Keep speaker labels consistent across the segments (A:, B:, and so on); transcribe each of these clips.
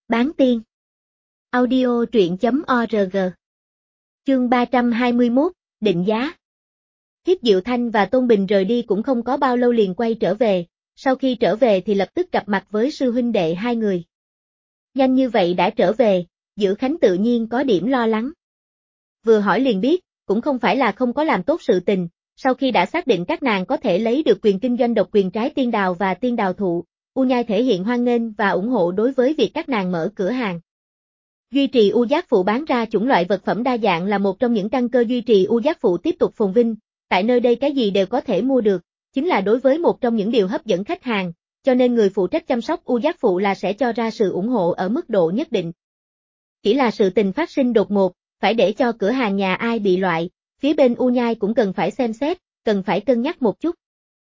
A: Bán tiên. Audio truyện.org. Chương 321, định giá. Thiếp Diệu Thanh và Tôn Bình rời đi cũng không có bao lâu liền quay trở về, sau khi trở về thì lập tức gặp mặt với sư huynh đệ hai người. Nhanh như vậy đã trở về, Dữ Khánh tự nhiên có điểm lo lắng. Vừa hỏi liền biết, cũng không phải là không có làm tốt sự tình, sau khi đã xác định các nàng có thể lấy được quyền kinh doanh độc quyền trái tiên đào và tiên đào thụ, U Nhai thể hiện hoan nghênh và ủng hộ đối với việc các nàng mở cửa hàng. Duy trì U Giác Phụ bán ra chủng loại vật phẩm đa dạng là một trong những căn cơ duy trì U Giác Phụ tiếp tục phồn vinh, tại nơi đây cái gì đều có thể mua được, chính là đối với một trong những điều hấp dẫn khách hàng, cho nên người phụ trách chăm sóc U Giác Phụ là sẽ cho ra sự ủng hộ ở mức độ nhất định. Chỉ là sự tình phát sinh đột ngột, phải để cho cửa hàng nhà ai bị loại, phía bên U Nhai cũng cần phải xem xét, cần phải cân nhắc một chút.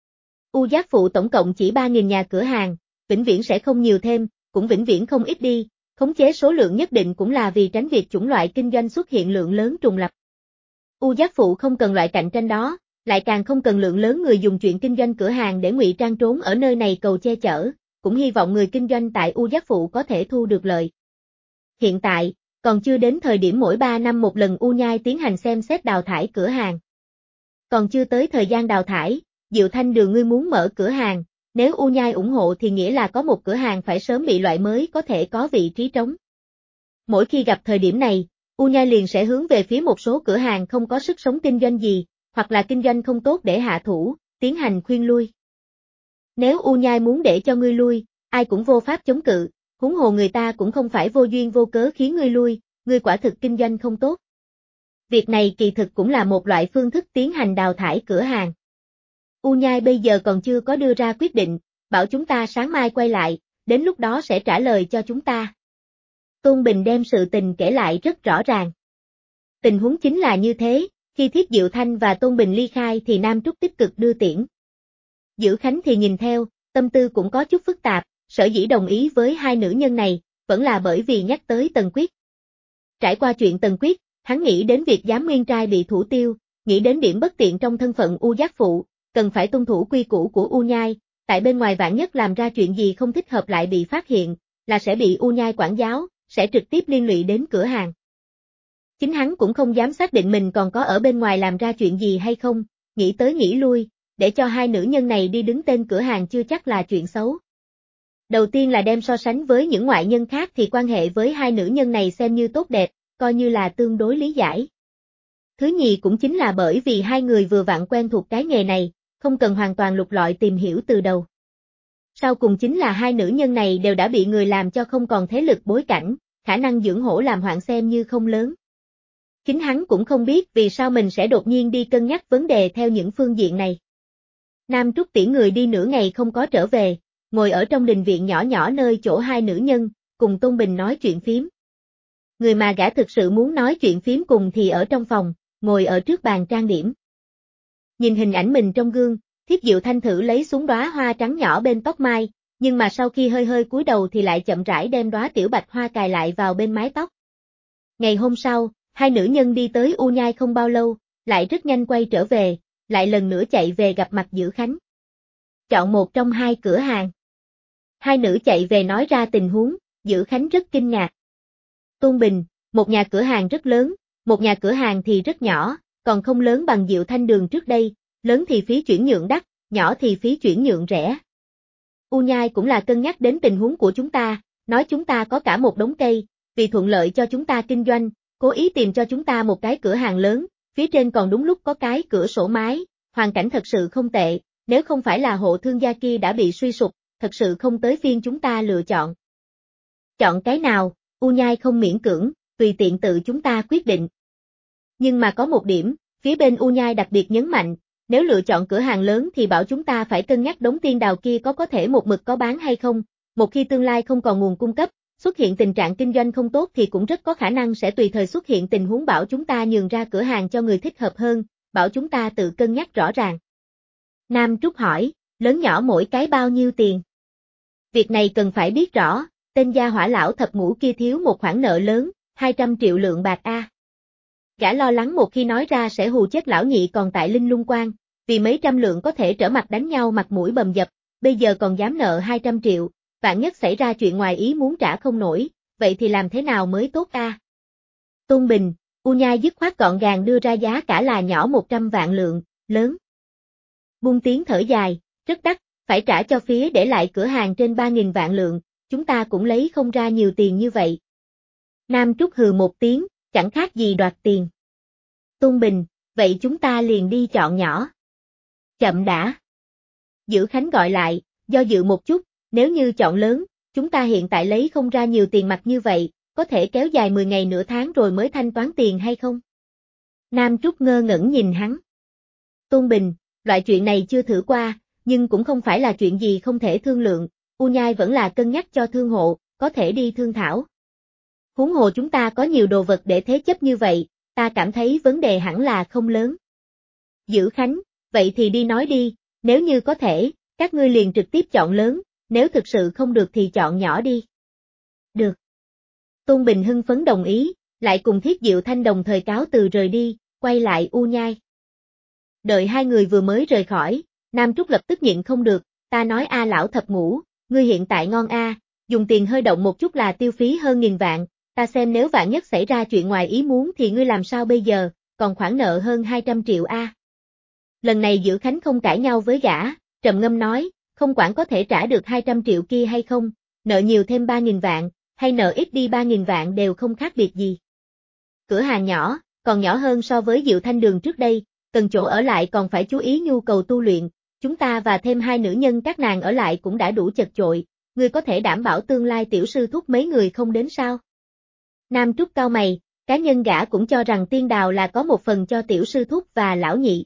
A: U Giác Phụ tổng cộng chỉ 3.000 nhà cửa hàng, vĩnh viễn sẽ không nhiều thêm, cũng vĩnh viễn không ít đi, khống chế số lượng nhất định cũng là vì tránh việc chủng loại kinh doanh xuất hiện lượng lớn trùng lặp. U Giác Phụ không cần loại cạnh tranh đó, lại càng không cần lượng lớn người dùng chuyện kinh doanh cửa hàng để ngụy trang trốn ở nơi này cầu che chở, cũng hy vọng người kinh doanh tại U Giác Phụ có thể thu được lợi. Hiện tại, còn chưa đến thời điểm mỗi 3 năm một lần U Nhai tiến hành xem xét đào thải cửa hàng. Còn chưa tới thời gian đào thải, Diệu Thanh Đường ngươi muốn mở cửa hàng, nếu U Nhai ủng hộ thì nghĩa là có một cửa hàng phải sớm bị loại mới có thể có vị trí trống. Mỗi khi gặp thời điểm này, U Nhai liền sẽ hướng về phía một số cửa hàng không có sức sống kinh doanh gì, hoặc là kinh doanh không tốt để hạ thủ, tiến hành khuyên lui. Nếu U Nhai muốn để cho ngươi lui, ai cũng vô pháp chống cự, huống hồ người ta cũng không phải vô duyên vô cớ khiến ngươi lui, ngươi quả thực kinh doanh không tốt. Việc này kỳ thực cũng là một loại phương thức tiến hành đào thải cửa hàng. U Nhai bây giờ còn chưa có đưa ra quyết định, bảo chúng ta sáng mai quay lại, đến lúc đó sẽ trả lời cho chúng ta. Tôn Bình đem sự tình kể lại rất rõ ràng. Tình huống chính là như thế, khi Thiếp Diệu Thanh và Tôn Bình ly khai thì Nam Trúc tích cực đưa tiễn. Dữ Khánh thì nhìn theo, tâm tư cũng có chút phức tạp, sở dĩ đồng ý với hai nữ nhân này, vẫn là bởi vì nhắc tới Tần Quyết. Trải qua chuyện Tần Quyết, hắn nghĩ đến việc Giám Nguyên Trai bị thủ tiêu, nghĩ đến điểm bất tiện trong thân phận U Giác Phụ, cần phải tuân thủ quy củ của U Nhai, tại bên ngoài vạn nhất làm ra chuyện gì không thích hợp lại bị phát hiện, là sẽ bị U Nhai quản giáo, sẽ trực tiếp liên lụy đến cửa hàng. Chính hắn cũng không dám xác định mình còn có ở bên ngoài làm ra chuyện gì hay không, nghĩ tới nghĩ lui, để cho hai nữ nhân này đi đứng tên cửa hàng chưa chắc là chuyện xấu. Đầu tiên là đem so sánh với những ngoại nhân khác thì quan hệ với hai nữ nhân này xem như tốt đẹp, coi như là tương đối lý giải. Thứ nhì cũng chính là bởi vì hai người vừa vặn quen thuộc cái nghề này, không cần hoàn toàn lục lọi tìm hiểu từ đầu. Sau cùng chính là hai nữ nhân này đều đã bị người làm cho không còn thế lực bối cảnh, khả năng dưỡng hổ làm hoạn xem như không lớn. Chính hắn cũng không biết vì sao mình sẽ đột nhiên đi cân nhắc vấn đề theo những phương diện này. Nam Trúc tiễn người đi nửa ngày không có trở về, ngồi ở trong đình viện nhỏ nhỏ nơi chỗ hai nữ nhân, cùng Tôn Bình nói chuyện phím. Người mà gã thực sự muốn nói chuyện phím cùng thì ở trong phòng, ngồi ở trước bàn trang điểm. Nhìn hình ảnh mình trong gương, Thiếp Diệu Thanh thử lấy xuống đóa hoa trắng nhỏ bên tóc mai, nhưng mà sau khi hơi hơi cúi đầu thì lại chậm rãi đem đóa tiểu bạch hoa cài lại vào bên mái tóc. Ngày hôm sau, hai nữ nhân đi tới U Nhai không bao lâu, lại rất nhanh quay trở về, lại lần nữa chạy về gặp mặt Dữ Khánh. Chọn một trong hai cửa hàng. Hai nữ chạy về nói ra tình huống, Dữ Khánh rất kinh ngạc. Tôn Bình, một nhà cửa hàng rất lớn, một nhà cửa hàng thì rất nhỏ, còn không lớn bằng Diệu Thanh Đường trước đây, lớn thì phí chuyển nhượng đắt, nhỏ thì phí chuyển nhượng rẻ. U Nhai cũng là cân nhắc đến tình huống của chúng ta, nói chúng ta có cả một đống cây, vì thuận lợi cho chúng ta kinh doanh, cố ý tìm cho chúng ta một cái cửa hàng lớn, phía trên còn đúng lúc có cái cửa sổ mái, hoàn cảnh thật sự không tệ, nếu không phải là hộ thương gia kia đã bị suy sụp, thật sự không tới phiên chúng ta lựa chọn. Chọn cái nào, U Nhai không miễn cưỡng, tùy tiện tự chúng ta quyết định. Nhưng mà có một điểm, phía bên U Nhai đặc biệt nhấn mạnh, nếu lựa chọn cửa hàng lớn thì bảo chúng ta phải cân nhắc đống tiên đào kia có thể một mực có bán hay không, một khi tương lai không còn nguồn cung cấp, xuất hiện tình trạng kinh doanh không tốt thì cũng rất có khả năng sẽ tùy thời xuất hiện tình huống bảo chúng ta nhường ra cửa hàng cho người thích hợp hơn, bảo chúng ta tự cân nhắc rõ ràng. Nam Trúc hỏi, lớn nhỏ mỗi cái bao nhiêu tiền? Việc này cần phải biết rõ, tên gia hỏa lão thập ngũ kia thiếu một khoản nợ lớn, 200 triệu lượng bạc a. Gã lo lắng một khi nói ra sẽ hù chết lão nhị còn tại Linh Lung Quan, vì mấy trăm lượng có thể trở mặt đánh nhau mặt mũi bầm dập, bây giờ còn dám nợ 200 triệu, vạn nhất xảy ra chuyện ngoài ý muốn trả không nổi, vậy thì làm thế nào mới tốt a? Tôn Bình, U Nhai dứt khoát gọn gàng đưa ra giá cả là nhỏ 100 vạn lượng, lớn. Buông tiếng thở dài, rất đắt, phải trả cho phía để lại cửa hàng trên 3.000 vạn lượng, chúng ta cũng lấy không ra nhiều tiền như vậy. Nam Trúc hừ một tiếng, chẳng khác gì đoạt tiền. Tôn Bình, vậy chúng ta liền đi chọn nhỏ. Chậm đã. Dữ Khánh gọi lại, do dự một chút, nếu như chọn lớn, chúng ta hiện tại lấy không ra nhiều tiền mặt như vậy, có thể kéo dài 10 ngày nửa tháng rồi mới thanh toán tiền hay không? Nam Trúc ngơ ngẩn nhìn hắn. Tôn Bình, loại chuyện này chưa thử qua, nhưng cũng không phải là chuyện gì không thể thương lượng, U Nhai vẫn là cân nhắc cho thương hộ, có thể đi thương thảo. Huống hồ chúng ta có nhiều đồ vật để thế chấp như vậy, ta cảm thấy vấn đề hẳn là không lớn. Dữ Khánh, vậy thì đi nói đi, nếu như có thể, các ngươi liền trực tiếp chọn lớn, nếu thực sự không được thì chọn nhỏ đi. Được. Tôn Bình hưng phấn đồng ý, lại cùng Thiết Diệu Thanh đồng thời cáo từ rời đi, quay lại U Nhai. Đợi hai người vừa mới rời khỏi, Nam Trúc lập tức nhịn không được, ta nói a lão thập ngũ, ngươi hiện tại ngon a, dùng tiền hơi động một chút là tiêu phí hơn 1.000 vạn, ta xem nếu vạn nhất xảy ra chuyện ngoài ý muốn thì ngươi làm sao bây giờ, còn khoản nợ hơn 200 triệu a. Lần này Dữ Khánh không cãi nhau với gã, trầm ngâm nói, không quản có thể trả được 200 triệu kia hay không, nợ nhiều thêm 3.000 vạn, hay nợ ít đi 3.000 vạn đều không khác biệt gì. Cửa hàng nhỏ, còn nhỏ hơn so với Diệu Thanh Đường trước đây, cần chỗ ở lại còn phải chú ý nhu cầu tu luyện, chúng ta và thêm 2 nữ nhân các nàng ở lại cũng đã đủ chật chội, ngươi có thể đảm bảo tương lai tiểu sư thúc mấy người không đến sao? Nam Trúc cau mày, cá nhân gã cũng cho rằng Tiên Đào là có một phần cho tiểu sư thúc và lão nhị.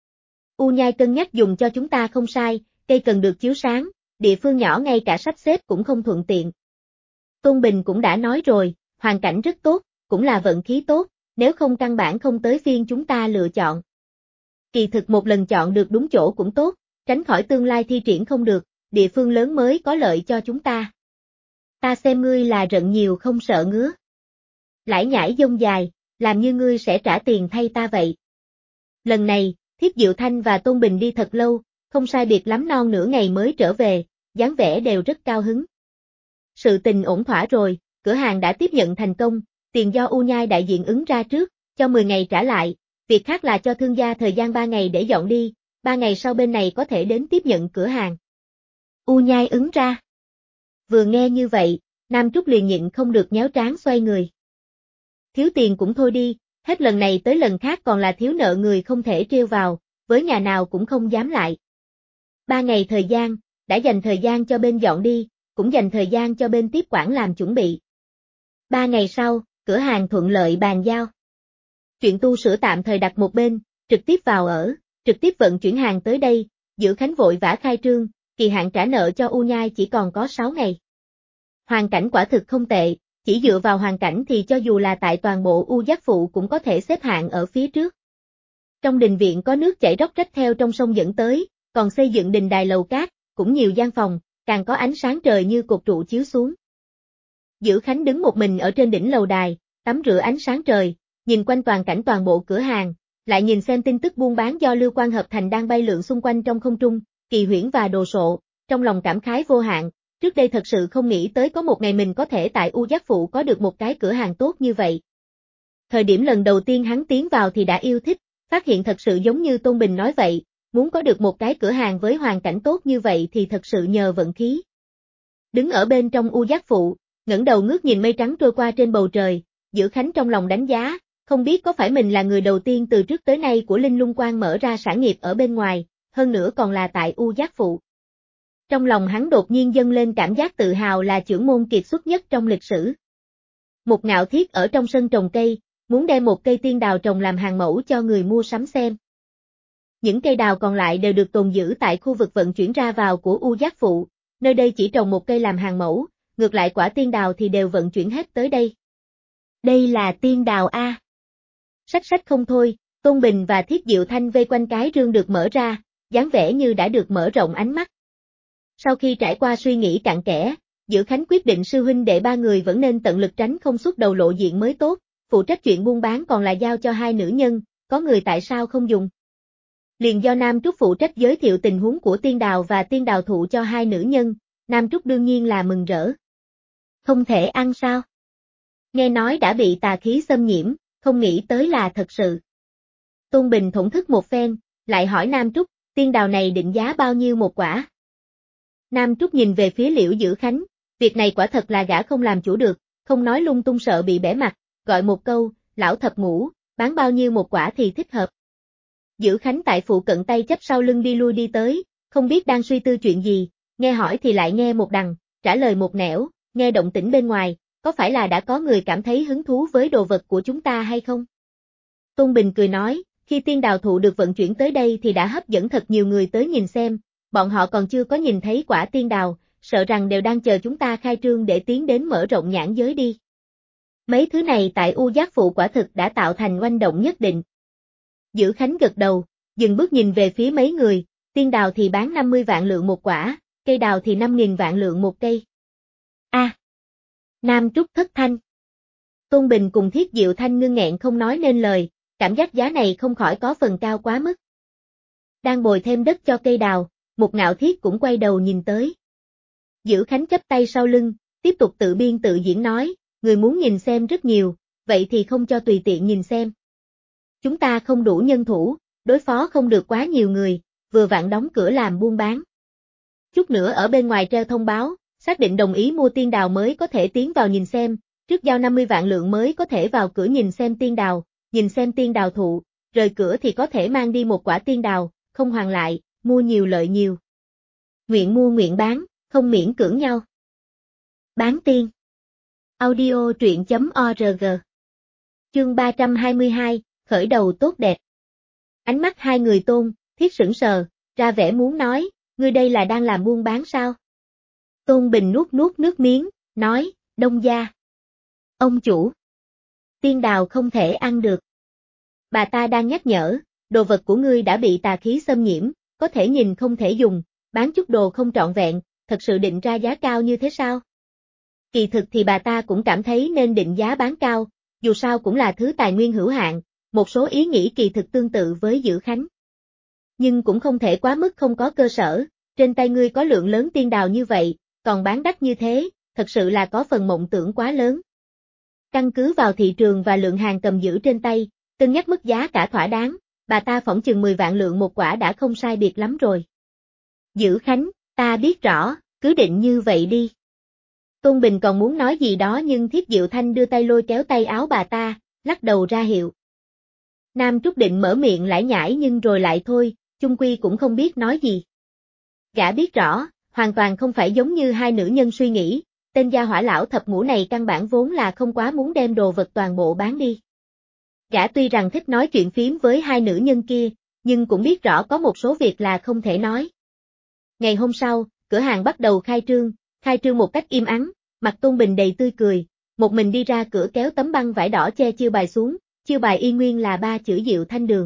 A: U Nhai cân nhắc dùng cho chúng ta không sai, cây cần được chiếu sáng, địa phương nhỏ ngay cả sắp xếp cũng không thuận tiện. Tôn Bình cũng đã nói rồi, hoàn cảnh rất tốt, cũng là vận khí tốt, nếu không căn bản không tới phiên chúng ta lựa chọn. Kỳ thực một lần chọn được đúng chỗ cũng tốt, tránh khỏi tương lai thi triển không được, địa phương lớn mới có lợi cho chúng ta. Ta xem ngươi là rận nhiều không sợ ngứa. Lải nhải dông dài, làm như ngươi sẽ trả tiền thay ta vậy. Lần này, Thiết Diệu Thanh và Tôn Bình đi thật lâu, không sai biệt lắm non nửa ngày mới trở về, dáng vẻ đều rất cao hứng. Sự tình ổn thỏa rồi, cửa hàng đã tiếp nhận thành công, tiền do U Nhai đại diện ứng ra trước, cho 10 ngày trả lại, việc khác là cho thương gia thời gian 3 ngày để dọn đi, 3 ngày sau bên này có thể đến tiếp nhận cửa hàng. U Nhai ứng ra. Vừa nghe như vậy, Nam Trúc liền nhịn không được nhéo trán xoay người. Thiếu tiền cũng thôi đi, hết lần này tới lần khác còn là thiếu nợ người không thể trêu vào, với nhà nào cũng không dám lại. 3 ngày thời gian, đã dành thời gian cho bên dọn đi, cũng dành thời gian cho bên tiếp quản làm chuẩn bị. 3 ngày sau, cửa hàng thuận lợi bàn giao. Chuyện tu sửa tạm thời đặt một bên, trực tiếp vào ở, trực tiếp vận chuyển hàng tới đây, Dữ Khánh vội vã khai trương, kỳ hạn trả nợ cho U Nhai chỉ còn có 6 ngày. Hoàn cảnh quả thực không tệ, chỉ dựa vào hoàn cảnh thì cho dù là tại toàn bộ U Giác Phụ cũng có thể xếp hạng ở phía trước. Trong đình viện có nước chảy róc rách theo trong sông dẫn tới, còn xây dựng đình đài lầu cát, cũng nhiều gian phòng, càng có ánh sáng trời như cột trụ chiếu xuống. Dữ Khánh đứng một mình ở trên đỉnh lầu đài, tắm rửa ánh sáng trời, nhìn quanh toàn cảnh toàn bộ cửa hàng, lại nhìn xem tin tức buôn bán do Lưu Quan hợp thành đang bay lượn xung quanh trong không trung, kỳ huyễn và đồ sộ, trong lòng cảm khái vô hạn, trước đây thật sự không nghĩ tới có một ngày mình có thể tại U Giác Phụ có được một cái cửa hàng tốt như vậy. Thời điểm lần đầu tiên hắn tiến vào thì đã yêu thích, phát hiện thật sự giống như Tôn Bình nói vậy, muốn có được một cái cửa hàng với hoàn cảnh tốt như vậy thì thật sự nhờ vận khí. Đứng ở bên trong U Giác Phụ, ngẩng đầu ngước nhìn mây trắng trôi qua trên bầu trời, Dữ Khánh trong lòng đánh giá, không biết có phải mình là người đầu tiên từ trước tới nay của Linh Lung Quan mở ra sản nghiệp ở bên ngoài, hơn nữa còn là tại U Giác Phụ. Trong lòng hắn đột nhiên dâng lên cảm giác tự hào là chưởng môn kiệt xuất nhất trong lịch sử. Một Ngạo Thiết ở trong sân trồng cây, muốn đem một cây tiên đào trồng làm hàng mẫu cho người mua sắm xem. Những cây đào còn lại đều được tồn giữ tại khu vực vận chuyển ra vào của U Giác Phụ, nơi đây chỉ trồng một cây làm hàng mẫu, ngược lại quả tiên đào thì đều vận chuyển hết tới đây. Đây là tiên đào A. Sách sách không thôi, Tôn Bình và Thiết Diệu Thanh vây quanh cái rương được mở ra, dáng vẻ như đã được mở rộng ánh mắt. Sau khi trải qua suy nghĩ cặn kẽ, Dữ Khánh quyết định sư huynh đệ ba người vẫn nên tận lực tránh không xuất đầu lộ diện mới tốt, phụ trách chuyện buôn bán còn là giao cho hai nữ nhân, có người tại sao không dùng. Liền do Nam Trúc phụ trách giới thiệu tình huống của tiên đào và tiên đào thụ cho hai nữ nhân, Nam Trúc đương nhiên là mừng rỡ. Không thể ăn sao? Nghe nói đã bị tà khí xâm nhiễm, không nghĩ tới là thật sự. Tôn Bình thổn thức một phen, lại hỏi Nam Trúc, tiên đào này định giá bao nhiêu một quả? Nam Trúc nhìn về phía Liễu Dữ Khánh, việc này quả thật là gã không làm chủ được, không nói lung tung sợ bị bẻ mặt, gọi một câu, lão thập ngũ, bán bao nhiêu một quả thì thích hợp. Dữ Khánh tại phụ cận tay chấp sau lưng đi lui đi tới, không biết đang suy tư chuyện gì, nghe hỏi thì lại nghe một đằng, trả lời một nẻo, nghe động tĩnh bên ngoài, có phải là đã có người cảm thấy hứng thú với đồ vật của chúng ta hay không? Tôn Bình cười nói, khi tiên đào thụ được vận chuyển tới đây thì đã hấp dẫn thật nhiều người tới nhìn xem, bọn họ còn chưa có nhìn thấy quả tiên đào, sợ rằng đều đang chờ chúng ta khai trương để tiến đến mở rộng nhãn giới đi. Mấy thứ này tại U Giác Phụ quả thực đã tạo thành oanh động nhất định. Dữ Khánh gật đầu, dừng bước nhìn về phía mấy người, tiên đào thì bán 50 vạn lượng một quả, cây đào thì 5.000 vạn lượng một cây. Nam Trúc thất thanh. Tôn Bình cùng Thiết Diệu Thanh ngưng nghẹn không nói nên lời, cảm giác giá này không khỏi có phần cao quá mức. Đang bồi thêm đất cho cây đào, Mục Ngạo Thiết cũng quay đầu nhìn tới. Dữ Khánh chắp tay sau lưng, tiếp tục tự biên tự diễn nói, người muốn nhìn xem rất nhiều, vậy thì không cho tùy tiện nhìn xem. Chúng ta không đủ nhân thủ, đối phó không được quá nhiều người, vừa vặn đóng cửa làm buôn bán. Chút nữa ở bên ngoài treo thông báo, xác định đồng ý mua tiên đào mới có thể tiến vào nhìn xem, trước giao 50 vạn lượng mới có thể vào cửa nhìn xem tiên đào, nhìn xem tiên đào thụ, rời cửa thì có thể mang đi một quả tiên đào, không hoàn lại, mua nhiều lợi nhiều. Nguyện mua nguyện bán, không miễn cưỡng nhau. Bán tiên. Audio truyện.org. Chương 322, khởi đầu tốt đẹp. Ánh mắt hai người Tôn, Thiết sững sờ, ra vẻ muốn nói, ngươi đây là đang làm buôn bán sao? Tôn Bình nuốt nuốt nước miếng, nói, Đông gia. Ông chủ. Tiên đào không thể ăn được. Bà ta đang nhắc nhở, đồ vật của ngươi đã bị tà khí xâm nhiễm, có thể nhìn không thể dùng, bán chút đồ không trọn vẹn, thật sự định ra giá cao như thế sao? Kỳ thực thì bà ta cũng cảm thấy nên định giá bán cao, dù sao cũng là thứ tài nguyên hữu hạn, một số ý nghĩ kỳ thực tương tự với Dữ Khánh. Nhưng cũng không thể quá mức không có cơ sở, trên tay ngươi có lượng lớn tiên đào như vậy, còn bán đắt như thế, thật sự là có phần mộng tưởng quá lớn. Căn cứ vào thị trường và lượng hàng cầm giữ trên tay, cân nhắc mức giá cả thỏa đáng, bà ta phỏng chừng 10 vạn lượng một quả đã không sai biệt lắm rồi. Dữ Khánh, ta biết rõ, cứ định như vậy đi. Tôn Bình còn muốn nói gì đó nhưng Thiết Diệu Thanh đưa tay lôi kéo tay áo bà ta, lắc đầu ra hiệu. Nam Trúc định mở miệng lải nhải nhưng rồi lại thôi, chung quy cũng không biết nói gì. Gã biết rõ, hoàn toàn không phải giống như hai nữ nhân suy nghĩ, tên gia hỏa lão thập ngũ này căn bản vốn là không quá muốn đem đồ vật toàn bộ bán đi. Gã tuy rằng thích nói chuyện phím với hai nữ nhân kia, nhưng cũng biết rõ có một số việc là không thể nói. Ngày hôm sau, cửa hàng bắt đầu khai trương một cách im ắng, mặt Tôn Bình đầy tươi cười, một mình đi ra cửa kéo tấm băng vải đỏ che chiêu bài xuống, chiêu bài y nguyên là 3 chữ Diệu Thanh Đường.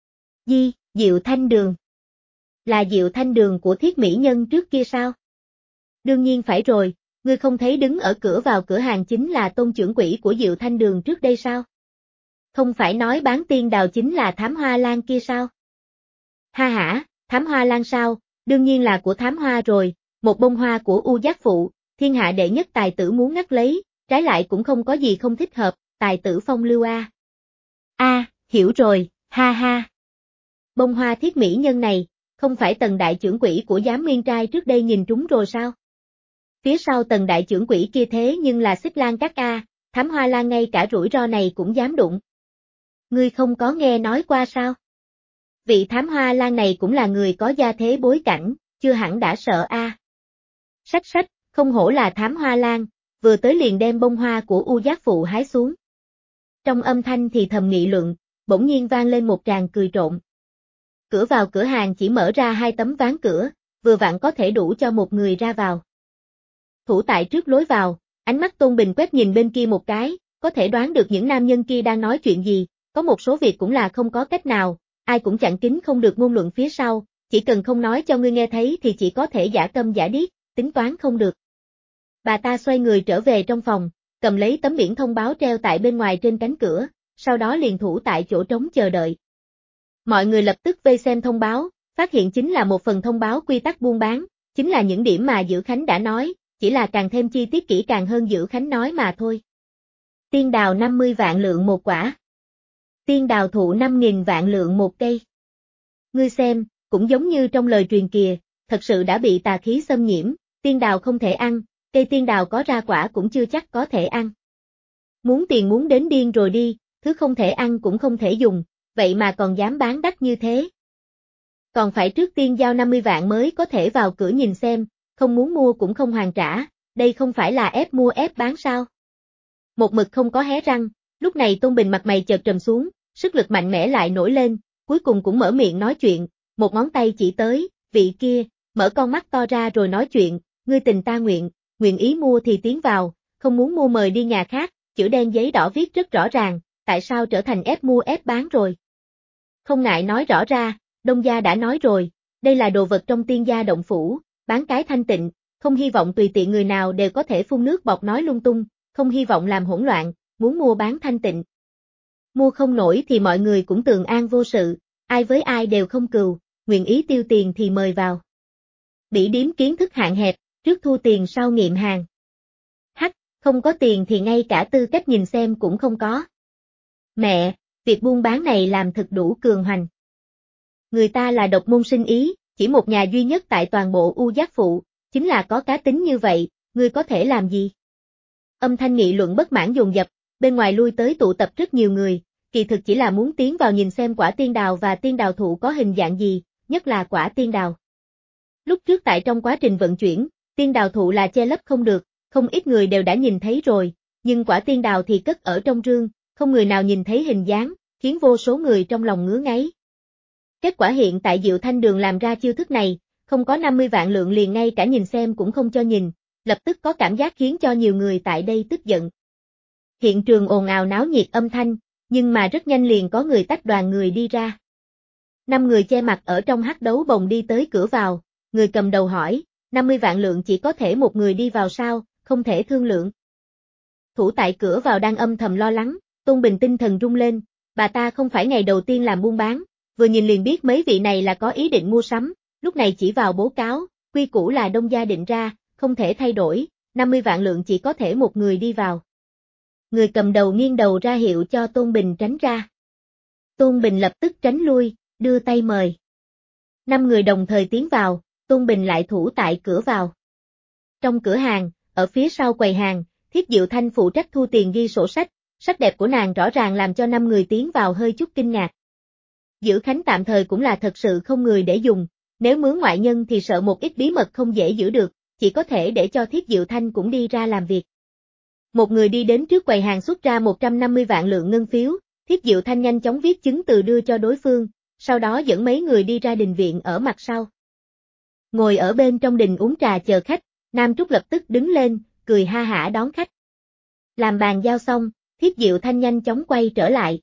A: Diệu Thanh Đường. Là Diệu Thanh Đường của Thiết mỹ nhân trước kia sao? Đương nhiên phải rồi, ngươi không thấy đứng ở cửa vào cửa hàng chính là Tôn trưởng quỹ của Diệu Thanh Đường trước đây sao? Không phải nói bán tiên đào chính là Thám Hoa Lan kia sao? Ha hả, Thám Hoa Lan sao? Đương nhiên là của Thám Hoa rồi, một bông hoa của U Giác Phụ, thiên hạ đệ nhất tài tử muốn ngắt lấy, trái lại cũng không có gì không thích hợp, tài tử phong lưu a. Hiểu rồi, ha ha. Bông hoa Thiết mỹ nhân này, không phải Tần đại trưởng quỹ của Giám Nguyên Trai trước đây nhìn trúng rồi sao? Phía sau Tần đại trưởng quỹ kia thế nhưng là Xích Lan Các a, Thám Hoa Lan ngay cả rủi ro này cũng dám đụng. Ngươi không có nghe nói qua sao? Vị Thám Hoa Lan này cũng là người có gia thế bối cảnh, chưa hẳn đã sợ a. Sách, không hổ là Thám Hoa Lan, vừa tới liền đem bông hoa của U Giác Phụ hái xuống. Trong âm thanh thì thầm nghị luận, bỗng nhiên vang lên một tràng cười trộn. Cửa vào cửa hàng chỉ mở ra 2 tấm ván cửa, vừa vặn có thể đủ cho một người ra vào. Thủ tại trước lối vào, ánh mắt Tôn Bình quét nhìn bên kia một cái, có thể đoán được những nam nhân kia đang nói chuyện gì, có một số việc cũng là không có cách nào, ai cũng chặn kín không được ngôn luận phía sau, chỉ cần không nói cho ngươi nghe thấy thì chỉ có thể giả câm giả điếc, tính toán không được. Bà ta xoay người trở về trong phòng, cầm lấy tấm biển thông báo treo tại bên ngoài trên cánh cửa, sau đó liền thủ tại chỗ trống chờ đợi. Mọi người lập tức vây xem thông báo, phát hiện chính là một phần thông báo quy tắc buôn bán, chính là những điểm mà Dữ Khánh đã nói, chỉ là càng thêm chi tiết kỹ càng hơn Dữ Khánh nói mà thôi. Tiên đào 50 vạn lượng một quả. Tiên đào thụ 5.000 vạn lượng một cây. Ngươi xem, cũng giống như trong lời truyền kìa, thật sự đã bị tà khí xâm nhiễm, tiên đào không thể ăn, cây tiên đào có ra quả cũng chưa chắc có thể ăn. Muốn tiền muốn đến điên rồi đi, thứ không thể ăn cũng không thể dùng, vậy mà còn dám bán đắt như thế. Còn phải trước tiên giao 50 vạn mới có thể vào cửa nhìn xem, không muốn mua cũng không hoàn trả, đây không phải là ép mua ép bán sao. Một mực không có hé răng, lúc này Tôn Bình mặt mày chợt trầm xuống, sức lực mạnh mẽ lại nổi lên, cuối cùng cũng mở miệng nói chuyện, một ngón tay chỉ tới, vị kia, mở con mắt to ra rồi nói chuyện, ngươi tình ta nguyện, nguyện ý mua thì tiến vào, không muốn mua mời đi nhà khác, chữ đen giấy đỏ viết rất rõ ràng, tại sao trở thành ép mua ép bán rồi. Không ngại nói rõ ra, Đông gia đã nói rồi, đây là đồ vật trong tiên gia động phủ, bán cái thanh tịnh, không hy vọng tùy tiện người nào đều có thể phun nước bọt nói lung tung, không hy vọng làm hỗn loạn, muốn mua bán thanh tịnh. Mua không nổi thì mọi người cũng tường an vô sự, ai với ai đều không cừu, nguyện ý tiêu tiền thì mời vào. Bỉ điếm kiến thức hạn hẹp, trước thu tiền sau nghiệm hàng. Hắc, không có tiền thì ngay cả tư cách nhìn xem cũng không có. Mẹ, việc buôn bán này làm thật đủ cường hoành. Người ta là độc môn sinh ý, chỉ một nhà duy nhất tại toàn bộ U Giác Phụ, chính là có cá tính như vậy, ngươi có thể làm gì? Âm thanh nghị luận bất mãn dồn dập, bên ngoài lui tới tụ tập rất nhiều người, kỳ thực chỉ là muốn tiến vào nhìn xem quả tiên đào và tiên đào thụ có hình dạng gì, nhất là quả tiên đào. Lúc trước tại trong quá trình vận chuyển, tiên đào thụ là che lấp không được, không ít người đều đã nhìn thấy rồi, nhưng quả tiên đào thì cất ở trong rương, không người nào nhìn thấy hình dáng, khiến vô số người trong lòng ngứa ngáy. Kết quả hiện tại Diệu Thanh Đường làm ra chiêu thức này, không có 50 vạn lượng liền ngay cả nhìn xem cũng không cho nhìn, lập tức có cảm giác khiến cho nhiều người tại đây tức giận. Hiện trường ồn ào náo nhiệt âm thanh, nhưng mà rất nhanh liền có người tách đoàn người đi ra. 5 người che mặt ở trong hắc đấu bồng đi tới cửa vào, người cầm đầu hỏi, 50 vạn lượng chỉ có thể một người đi vào sao, không thể thương lượng. Thủ tại cửa vào đang âm thầm lo lắng, Tôn Bình tinh thần rung lên, bà ta không phải ngày đầu tiên làm buôn bán, vừa nhìn liền biết mấy vị này là có ý định mua sắm, lúc này chỉ vào bố cáo, quy củ là Đông gia định ra, không thể thay đổi, 50 vạn lượng chỉ có thể một người đi vào. Người cầm đầu nghiêng đầu ra hiệu cho Tôn Bình tránh ra. Tôn Bình lập tức tránh lui, đưa tay mời. 5 người đồng thời tiến vào, Tôn Bình lại thủ tại cửa vào. Trong cửa hàng, ở phía sau quầy hàng, Thiếp Diệu Thanh phụ trách thu tiền ghi sổ sách, sắc đẹp của nàng rõ ràng làm cho 5 người tiến vào hơi chút kinh ngạc. Giữ Khánh tạm thời cũng là thật sự không người để dùng, nếu mướn ngoại nhân thì sợ một ít bí mật không dễ giữ được, chỉ có thể để cho Thiếp Diệu Thanh cũng đi ra làm việc. Một người đi đến trước quầy hàng xuất ra 150 vạn lượng ngân phiếu, Thiếp Diệu Thanh nhanh chóng viết chứng từ đưa cho đối phương, sau đó dẫn mấy người đi ra đình viện ở mặt sau. Ngồi ở bên trong đình uống trà chờ khách, Nam Trúc lập tức đứng lên, cười ha hả đón khách. Làm bàn giao xong, Thiếp Diệu Thanh nhanh chóng quay trở lại.